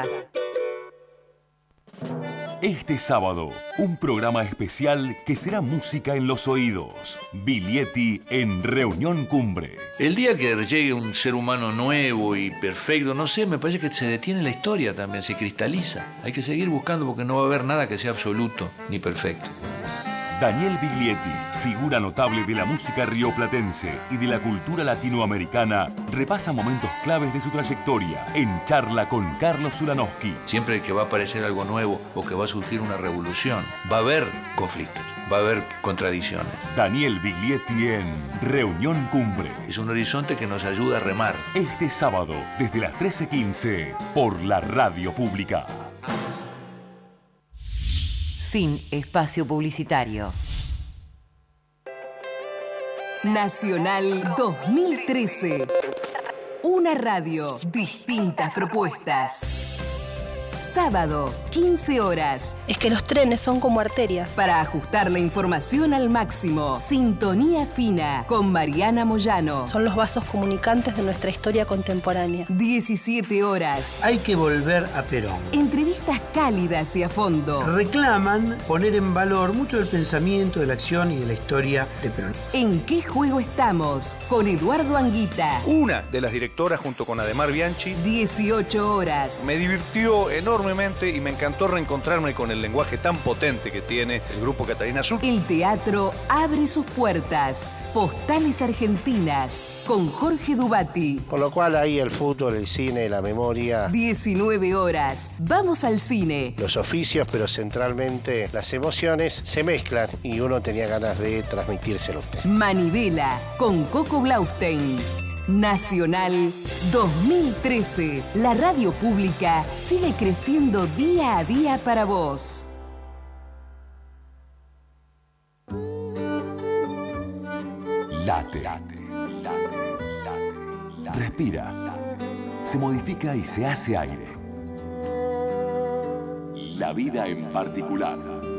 Este sábado, un programa especial que será música en los oídos. Biglietti en Reunión Cumbre. El día que llegue un ser humano nuevo y perfecto, no sé, me parece que se detiene la historia también, se cristaliza. Hay que seguir buscando porque no va a haber nada que sea absoluto ni perfecto. Daniel Biglietti, figura notable de la música rioplatense y de la cultura latinoamericana, repasa momentos claves de su trayectoria en charla con Carlos Ulanowski. Siempre que va a aparecer algo nuevo o que va a surgir una revolución, va a haber conflictos, va a haber contradicciones. Daniel Biglietti en Reunión Cumbre. Es un horizonte que nos ayuda a remar. Este sábado, desde las trece quince, por la radio pública. Fin espacio publicitario. Nacional dos mil trece. Una radio, distintas propuestas. sábado, quince horas. Es que los trenes son como arterias. Para ajustar la información al máximo, Sintonía Fina con Mariana Moyano. Son los vasos comunicantes de nuestra historia contemporánea. diecisiete horas. Hay que volver a Perón. Entrevistas cálidas y a fondo. Reclaman poner en valor mucho del pensamiento, de la acción y de la historia de Perón. ¿En qué juego estamos? Con Eduardo Anguita. Una de las directoras junto con Ademar Bianchi. dieciocho horas. Me divirtió enormemente y me encantó reencontrarme con el lenguaje tan potente que tiene el grupo Catarina Azul. El teatro abre sus puertas. Postales Argentinas con Jorge Dubati. Con lo cual ahí el fútbol, el cine, la memoria. diecinueve horas. Vamos al cine. Los oficios, pero centralmente las emociones se mezclan y uno tenía ganas de transmitírselo a usted. Manivela con Coco Blaustein. Nacional dos mil trece. La radio pública sigue creciendo día a día para vos. Late, late, late, late. Respira. Se modifica y se hace aire. La vida en particular.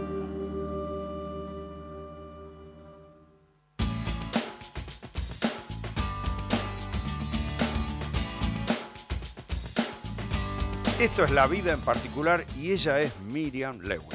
Esto es La vida en particular y ella es Miriam Lewin.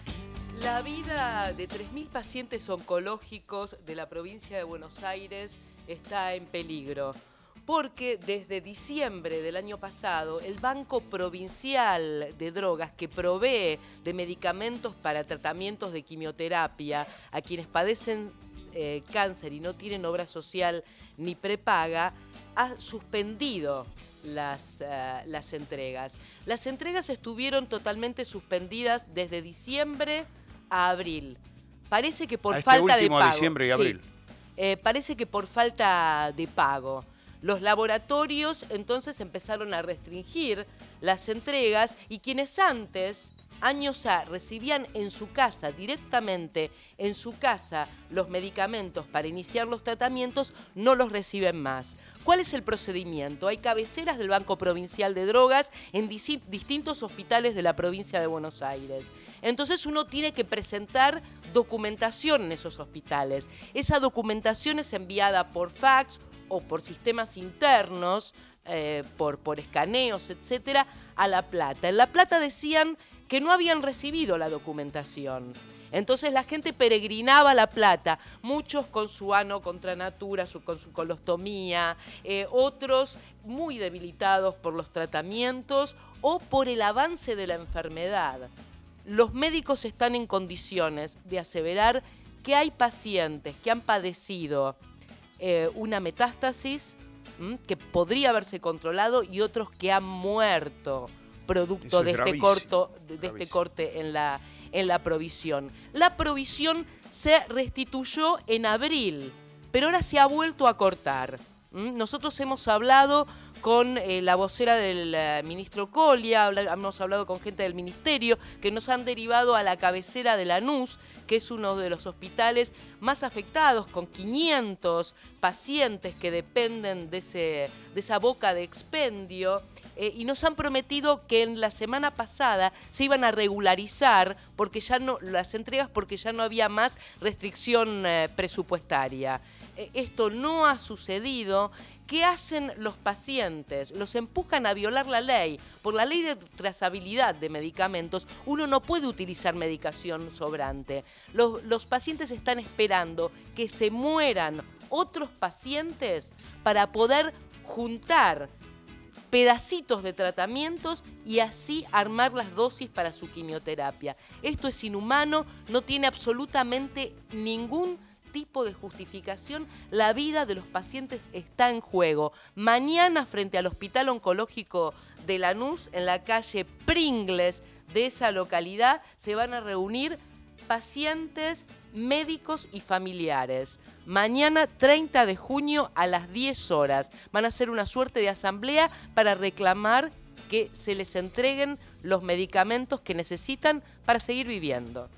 La vida de tres mil pacientes oncológicos de la provincia de Buenos Aires está en peligro, porque desde diciembre del año pasado el Banco Provincial de Drogas, que provee de medicamentos para tratamientos de quimioterapia a quienes padecen eh, cáncer y no tienen obra social ni prepaga, ha suspendido las, uh, las entregas. Las entregas estuvieron totalmente suspendidas desde diciembre a abril. Parece que por a este falta de pago. Diciembre y abril. Sí. Eh, parece que por falta de pago. Los laboratorios entonces empezaron a restringir las entregas y quienes antes, años A, recibían en su casa, directamente en su casa, los medicamentos para iniciar los tratamientos, no los reciben más. ¿Cuál es el procedimiento? Hay cabeceras del Banco Provincial de Drogas en distintos hospitales de la provincia de Buenos Aires. Entonces uno tiene que presentar documentación en esos hospitales. Esa documentación es enviada por fax o por sistemas internos, eh, por, por escaneos, etcétera, a La Plata. En La Plata decían que no habían recibido la documentación. Entonces la gente peregrinaba a La Plata, muchos con su ano contra natura, su, con su colostomía, eh, otros muy debilitados por los tratamientos o por el avance de la enfermedad. Los médicos están en condiciones de aseverar que hay pacientes que han padecido eh, una metástasis ¿m? que podría haberse controlado y otros que han muerto producto de este, corto, de, de este corte en la, en la provisión. La provisión se restituyó en abril, pero ahora se ha vuelto a cortar. ¿m? Nosotros hemos hablado con eh, la vocera del eh, ministro Colia, habla, hemos hablado con gente del ministerio que nos han derivado a la cabecera de Lanús, que es uno de los hospitales más afectados, con quinientos pacientes que dependen de, ese, de esa boca de expendio, eh, y nos han prometido que en la semana pasada se iban a regularizar porque ya no, las entregas porque ya no había más restricción eh, presupuestaria. Eh, esto no ha sucedido. ¿Qué hacen los pacientes? Los empujan a violar la ley. Por la ley de trazabilidad de medicamentos, uno no puede utilizar medicación sobrante. Los, los pacientes están esperando que se mueran otros pacientes para poder juntar pedacitos de tratamientos y así armar las dosis para su quimioterapia. Esto es inhumano, no tiene absolutamente ningún tipo de justificación. La vida de los pacientes está en juego. Mañana, frente al Hospital Oncológico de Lanús, en la calle Pringles de esa localidad, se van a reunir pacientes, médicos y familiares. Mañana, treinta de junio, a las diez horas. Van a hacer una suerte de asamblea para reclamar que se les entreguen los medicamentos que necesitan para seguir viviendo.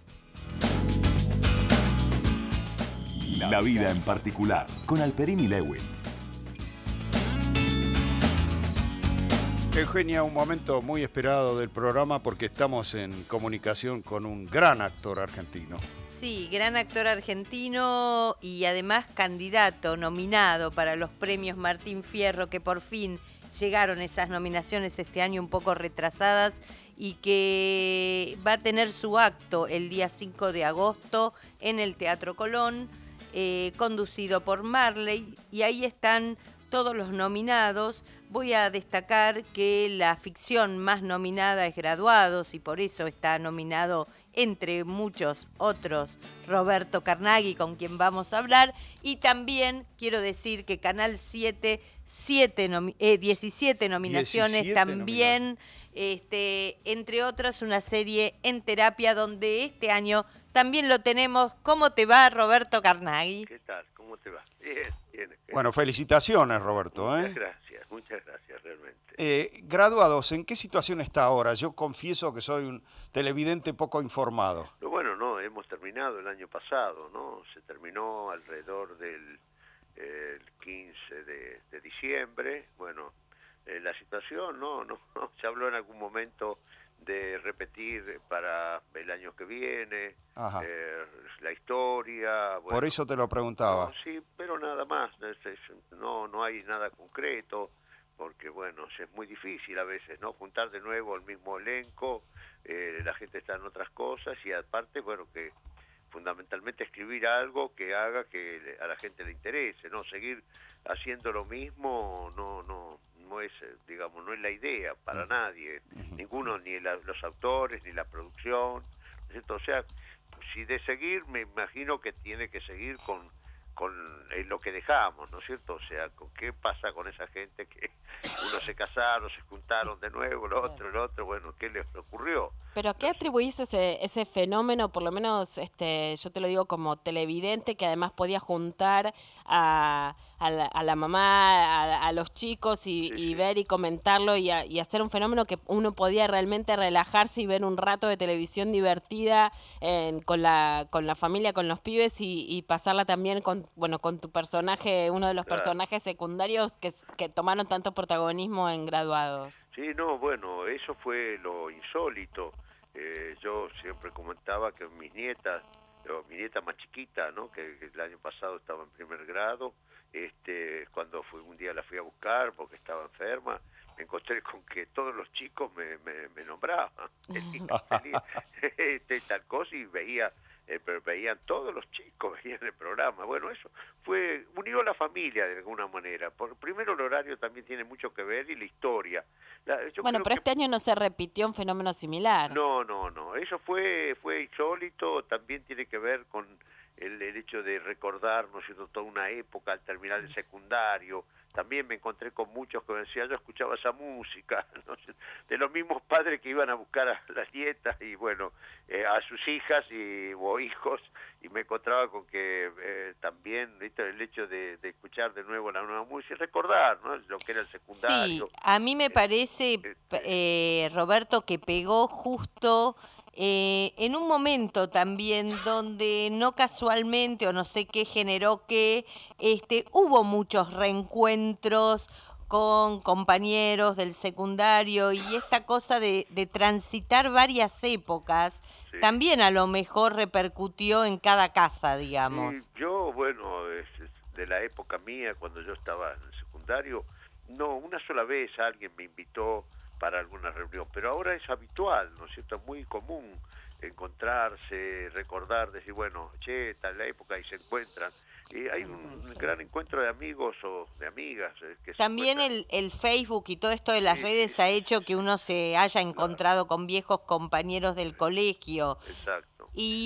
La vida en particular, con Alperín y Lewin. Eugenia, un momento muy esperado del programa porque estamos en comunicación con un gran actor argentino. Sí, gran actor argentino y además candidato, nominado para los premios Martín Fierro, que por fin llegaron esas nominaciones este año un poco retrasadas y que va a tener su acto el día cinco de agosto en el Teatro Colón, eh, conducido por Marley, y ahí están todos los nominados. Voy a destacar que la ficción más nominada es Graduados y por eso está nominado, entre muchos otros, Roberto Carnaghi, con quien vamos a hablar. Y también quiero decir que Canal siete, siete nomi- eh, diecisiete nominaciones diecisiete también, este, entre otras una serie En Terapia, donde este año también lo tenemos. ¿Cómo te va, Roberto Carnaghi? ¿Qué tal? ¿Cómo te va? Bien, bien. Bueno, felicitaciones, Roberto. Muchas ¿eh? gracias, muchas gracias, realmente. Eh, Graduados, ¿en qué situación está ahora? Yo confieso que soy un televidente poco informado. Pero bueno, no, hemos terminado el año pasado, ¿no? Se terminó alrededor del eh, el quince de, de diciembre. Bueno, eh, la situación, no, no, no, se habló en algún momento de repetir para el año que viene, Ajá. eh, la historia. Bueno, Por eso te lo preguntaba. no, sí, pero nada más, no, es- es- no, no hay nada concreto, porque bueno, es muy difícil a veces, ¿no? Juntar de nuevo el mismo elenco, eh, la gente está en otras cosas y aparte, bueno, que fundamentalmente escribir algo que haga que le- a la gente le interese, ¿no? Seguir haciendo lo mismo no, no, no es, eh, digamos, no es la idea para nadie, ninguno, ni la- los autores, ni la producción, ¿no es cierto? O sea, si de seguir, me imagino que tiene que seguir con con eh, lo que dejamos, ¿no es cierto? O sea, con qué pasa con esa gente que unos se casaron, se juntaron de nuevo, el otro, el otro, bueno, ¿qué les ocurrió? ¿Pero a qué atribuís ese, ese fenómeno, por lo menos este, yo te lo digo como televidente, que además podía juntar a, a, la, a la mamá, a, a los chicos y, y ver y comentarlo y, a- y hacer un fenómeno que uno podía realmente relajarse y ver un rato de televisión divertida en- con, la, con la familia, con los pibes y, y pasarla también con, bueno, con tu personaje, uno de los Claro. personajes secundarios que, s- que tomaron tanto protagonismo en Graduados? Sí, no, bueno, eso fue lo insólito. Eh, yo siempre comentaba que mis nietas, o mi nieta más chiquita, ¿no? Que, que el año pasado estaba en primer grado, este, cuando fui, un día la fui a buscar porque estaba enferma, me encontré con que todos los chicos me, me, me nombraban, este, tal cosa, y veía, eh, pero veían todos los chicos, veían el programa. Bueno, eso fue, unió a la familia de alguna manera. Por, primero el horario también tiene mucho que ver y la historia. La- yo Bueno, creo pero que- este año no se repitió un fenómeno similar. no, no, no. Eso fue fue insólito. También tiene que ver con el, el hecho de recordar, ¿no es cierto?, toda una época al terminar el secundario. También me encontré con muchos que me decían, yo escuchaba esa música, ¿no? De los mismos padres que iban a buscar a las nietas y, bueno, eh, a sus hijas y, o hijos, y me encontraba con que eh, también, ¿viste?, el hecho de, de escuchar de nuevo la nueva música y recordar, ¿no?, lo que era el Sí, secundario. a mí me parece, eh, Roberto, que pegó justo eh, en un momento también donde no casualmente o no sé qué generó que este, hubo muchos reencuentros con compañeros del secundario y esta cosa de, de transitar varias épocas también a lo mejor repercutió en cada casa, digamos. Sí, yo, bueno, es- es de la época mía, cuando yo estaba en el secundario, no, una sola vez alguien me invitó para alguna reunión, pero ahora es habitual, ¿no es cierto? Es muy común encontrarse, recordar, decir, bueno, che, tal la época, y se encuentran. Y hay un gran encuentro de amigos o de amigas eh, que se También el, el Facebook y todo esto de las redes ha hecho que uno se haya encontrado con viejos compañeros del colegio. Exacto.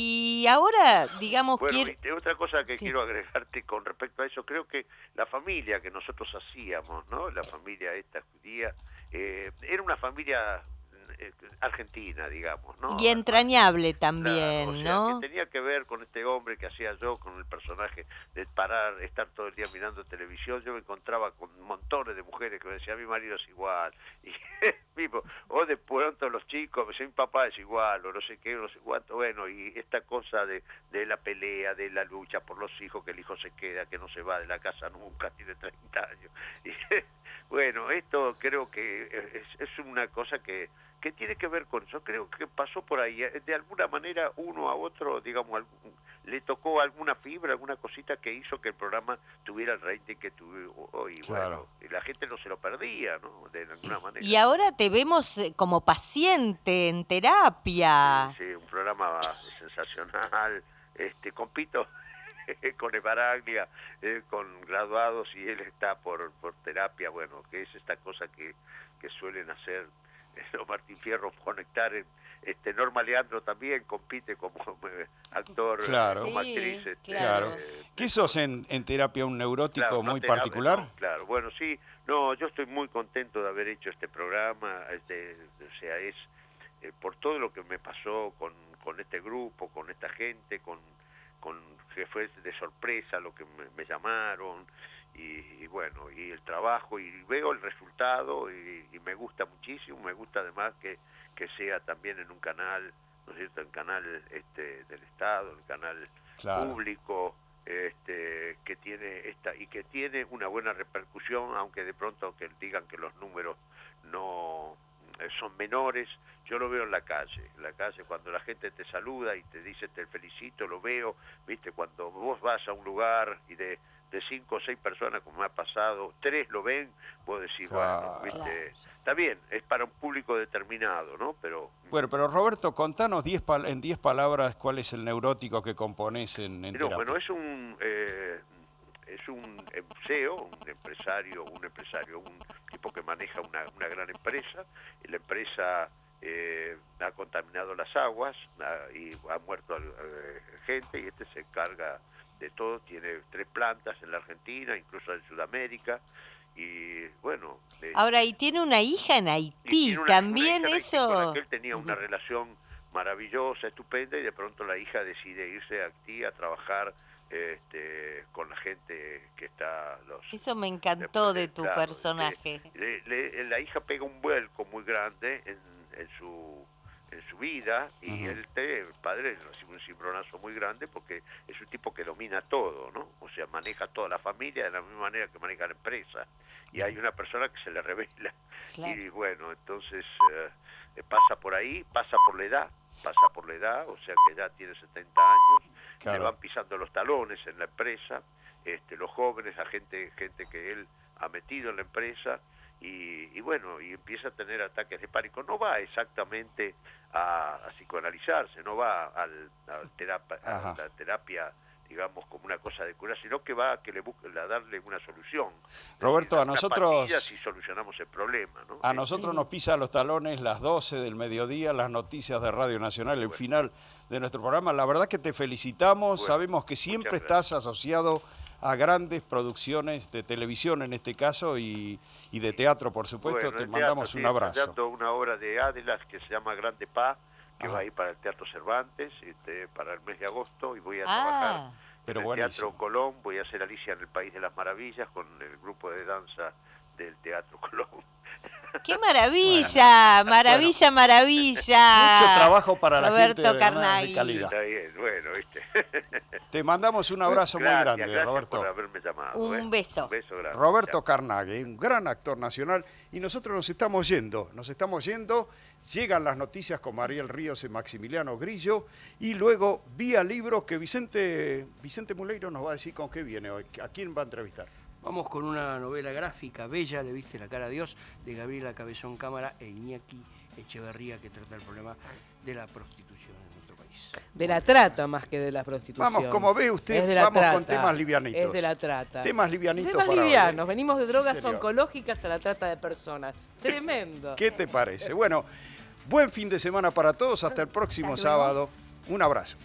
Y ahora, digamos, Bueno, quiero... y te- otra cosa que Sí. quiero agregarte con respecto a eso, creo que la familia que nosotros hacíamos, ¿no? La familia esta judía, eh, era una familia eh, argentina, digamos, ¿no? Y entrañable Claro, también, o sea, ¿no? que tenía que ver con este hombre que hacía yo, con el personaje de parar, estar todo el día mirando televisión. Yo me encontraba con montones de mujeres que me decían, mi marido es igual, y mismo, o de pronto los chicos, me decían, mi papá es igual, o no sé qué, no sé cuánto, bueno, y esta cosa de, de la pelea, de la lucha por los hijos, que el hijo se queda, que no se va de la casa nunca, tiene treinta años, y, Bueno, esto creo que es, es una cosa que, que tiene que ver con eso. Creo que pasó por ahí. De alguna manera, uno a otro, digamos, algún, le tocó alguna fibra, alguna cosita que hizo que el programa tuviera el rating que tuvo hoy. Claro. Bueno, y la gente no se lo perdía, ¿no? De alguna manera. Y ahora te vemos eh, como paciente en terapia. Sí, un programa sensacional. Este, compito con Evaraglia, eh, con graduados, y él está por, por terapia, bueno, que es esta cosa que, que suelen hacer eh, los Martín Fierro, conectar. En, este, Norma Leandro también compite como eh, actor, Claro. como Sí, actriz. Este, Claro. eh, ¿Qué sos en, en terapia, un neurótico Claro, no muy terapia, particular? no, claro, bueno, sí, no, yo estoy muy contento de haber hecho este programa, este, o sea, es eh, por todo lo que me pasó con, con este grupo, con esta gente, con, con que fue de sorpresa lo que me, me llamaron, y, y bueno, y el trabajo, y veo el resultado, y, y me gusta muchísimo, me gusta además que, que sea también en un canal, ¿no es cierto?, en canal este, del Estado, el canal Claro. público, este, que tiene esta y que tiene una buena repercusión, aunque de pronto que digan que los números no eh, son menores. Yo lo veo en la calle, en la calle cuando la gente te saluda y te dice te felicito, lo veo, viste, cuando vos vas a un lugar y de, de cinco o seis personas, como me ha pasado, tres lo ven, vos decís, Claro. bueno, viste, está bien, es para un público determinado, ¿no? Pero Bueno, pero Roberto, contanos diez pal- en diez palabras cuál es el neurótico que componés en, en Pero, terapia. bueno, es un eh, es un C E O, un empresario, un empresario, un tipo que maneja una, una gran empresa. Y la empresa eh, ha contaminado las aguas ha, y ha muerto eh, gente, y este se encarga de todo. Tiene tres plantas en la Argentina, incluso en Sudamérica. Y bueno, eh, Ahora, y tiene una hija en Haití, tiene una- también una hija en Haití eso. con la que él tenía una relación maravillosa, estupenda, y de pronto la hija decide irse a Haití a trabajar este, con la gente que está... los Eso me encantó de tu claro, personaje. le- le- la hija pega un vuelco muy grande en, en su en su vida, y Ujú. él, te- el padre recibe un cimbronazo muy grande porque es un tipo que domina todo, ¿no? O sea, maneja toda la familia de la misma manera que maneja la empresa, y hay una persona que se le revela. Claro. Y bueno, entonces eh, pasa por ahí, pasa por la edad, pasa por la edad, o sea que ya tiene setenta años, Claro. le van pisando los talones en la empresa, este, los jóvenes, la gente, gente que él ha metido en la empresa, y, y bueno, y empieza a tener ataques de pánico. No va exactamente a, a psicoanalizarse, no va al, al terapia, a Ajá. la terapia, digamos, como una cosa de cura, sino que va a, que le busque, a darle una solución. Roberto, a Unas nosotros- pastillas y solucionamos el problema, ¿no? A nosotros nos pisa los talones las doce del mediodía, las noticias de Radio Nacional, el final de nuestro programa. La verdad que te felicitamos, Bueno, sabemos que siempre muchas estás asociado a grandes producciones de televisión en este caso y, y de teatro, por supuesto. Bueno, te el mandamos teatro, un sí, abrazo. ensayando una obra de Ádelas que se llama Grande Paz, que Ajá. va a ir para el Teatro Cervantes este, para el mes de agosto, y voy a Ah. trabajar Pero en el buenísimo. Teatro Colón, voy a hacer Alicia en el País de las Maravillas con el grupo de danza del Teatro Colón. ¡Qué maravilla! Maravilla, maravilla. Mucho trabajo para la Roberto gente de, Carnaghi. de calidad. Está bien, bueno, ¿viste? Te mandamos un abrazo Gracias, muy grande, gracias Roberto. por haberme llamado. Un ¿eh? beso. Un beso grande. Roberto Carnaghi, un gran actor nacional, y nosotros nos estamos yendo, nos estamos yendo, llegan las noticias con Mariel Ríos y Maximiliano Grillo, y luego vía libro que Vicente, Vicente Muleiro nos va a decir con qué viene hoy, a quién va a entrevistar. Vamos con una novela gráfica bella, Le viste la cara a Dios, de Gabriela Cabezón Cámara e Iñaki Echeverría, que trata el problema de la prostitución en nuestro país. De la trata más que de la prostitución. Vamos, como ve usted, Es de la vamos con trata. temas livianitos. Es de la trata. Temas livianitos Temas para hoy, livianos. ¿eh? Venimos de Sí, drogas señor. oncológicas a la trata de personas. Tremendo. ¿Qué te parece? Bueno, buen fin de semana para todos, hasta el próximo Hasta luego. sábado. Un abrazo.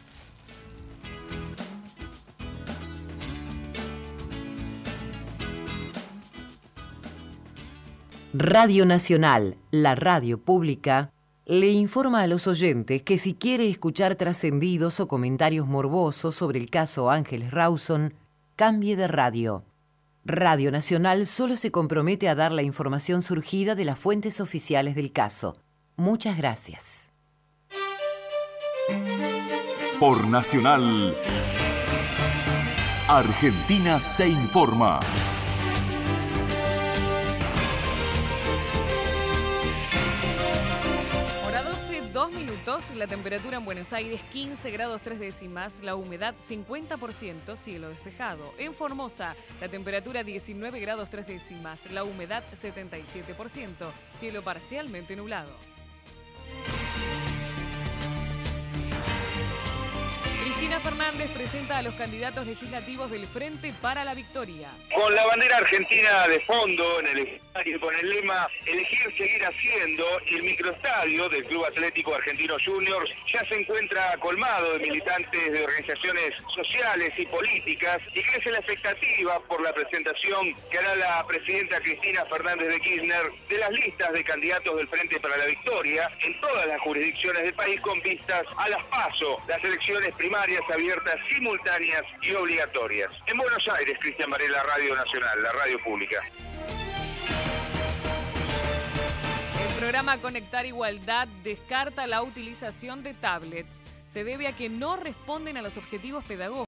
Radio Nacional, la radio pública, le informa a los oyentes que si quiere escuchar trascendidos o comentarios morbosos sobre el caso Ángeles Rawson, cambie de radio. Radio Nacional solo se compromete a dar la información surgida de las fuentes oficiales del caso. Muchas gracias. Por Nacional, Argentina se informa. la temperatura en Buenos Aires quince grados tres décimas, la humedad cincuenta por ciento, cielo despejado. En Formosa, la temperatura diecinueve grados tres décimas, la humedad setenta y siete por ciento, cielo parcialmente nublado. Cristina Fernández presenta a los candidatos legislativos del Frente para la Victoria. Con la bandera argentina de fondo en el estadio, con el lema Elegir, seguir haciendo, y el microestadio del Club Atlético Argentino Juniors ya se encuentra colmado de militantes de organizaciones sociales y políticas, y crece la expectativa por la presentación que hará la presidenta Cristina Fernández de Kirchner de las listas de candidatos del Frente para la Victoria en todas las jurisdicciones del país con vistas a las PASO, las elecciones primarias abiertas, simultáneas y obligatorias. En Buenos Aires, Cristian Varela, Radio Nacional, la radio pública. El programa Conectar Igualdad descarta la utilización de tablets. Se debe a que no responden a los objetivos pedagógicos.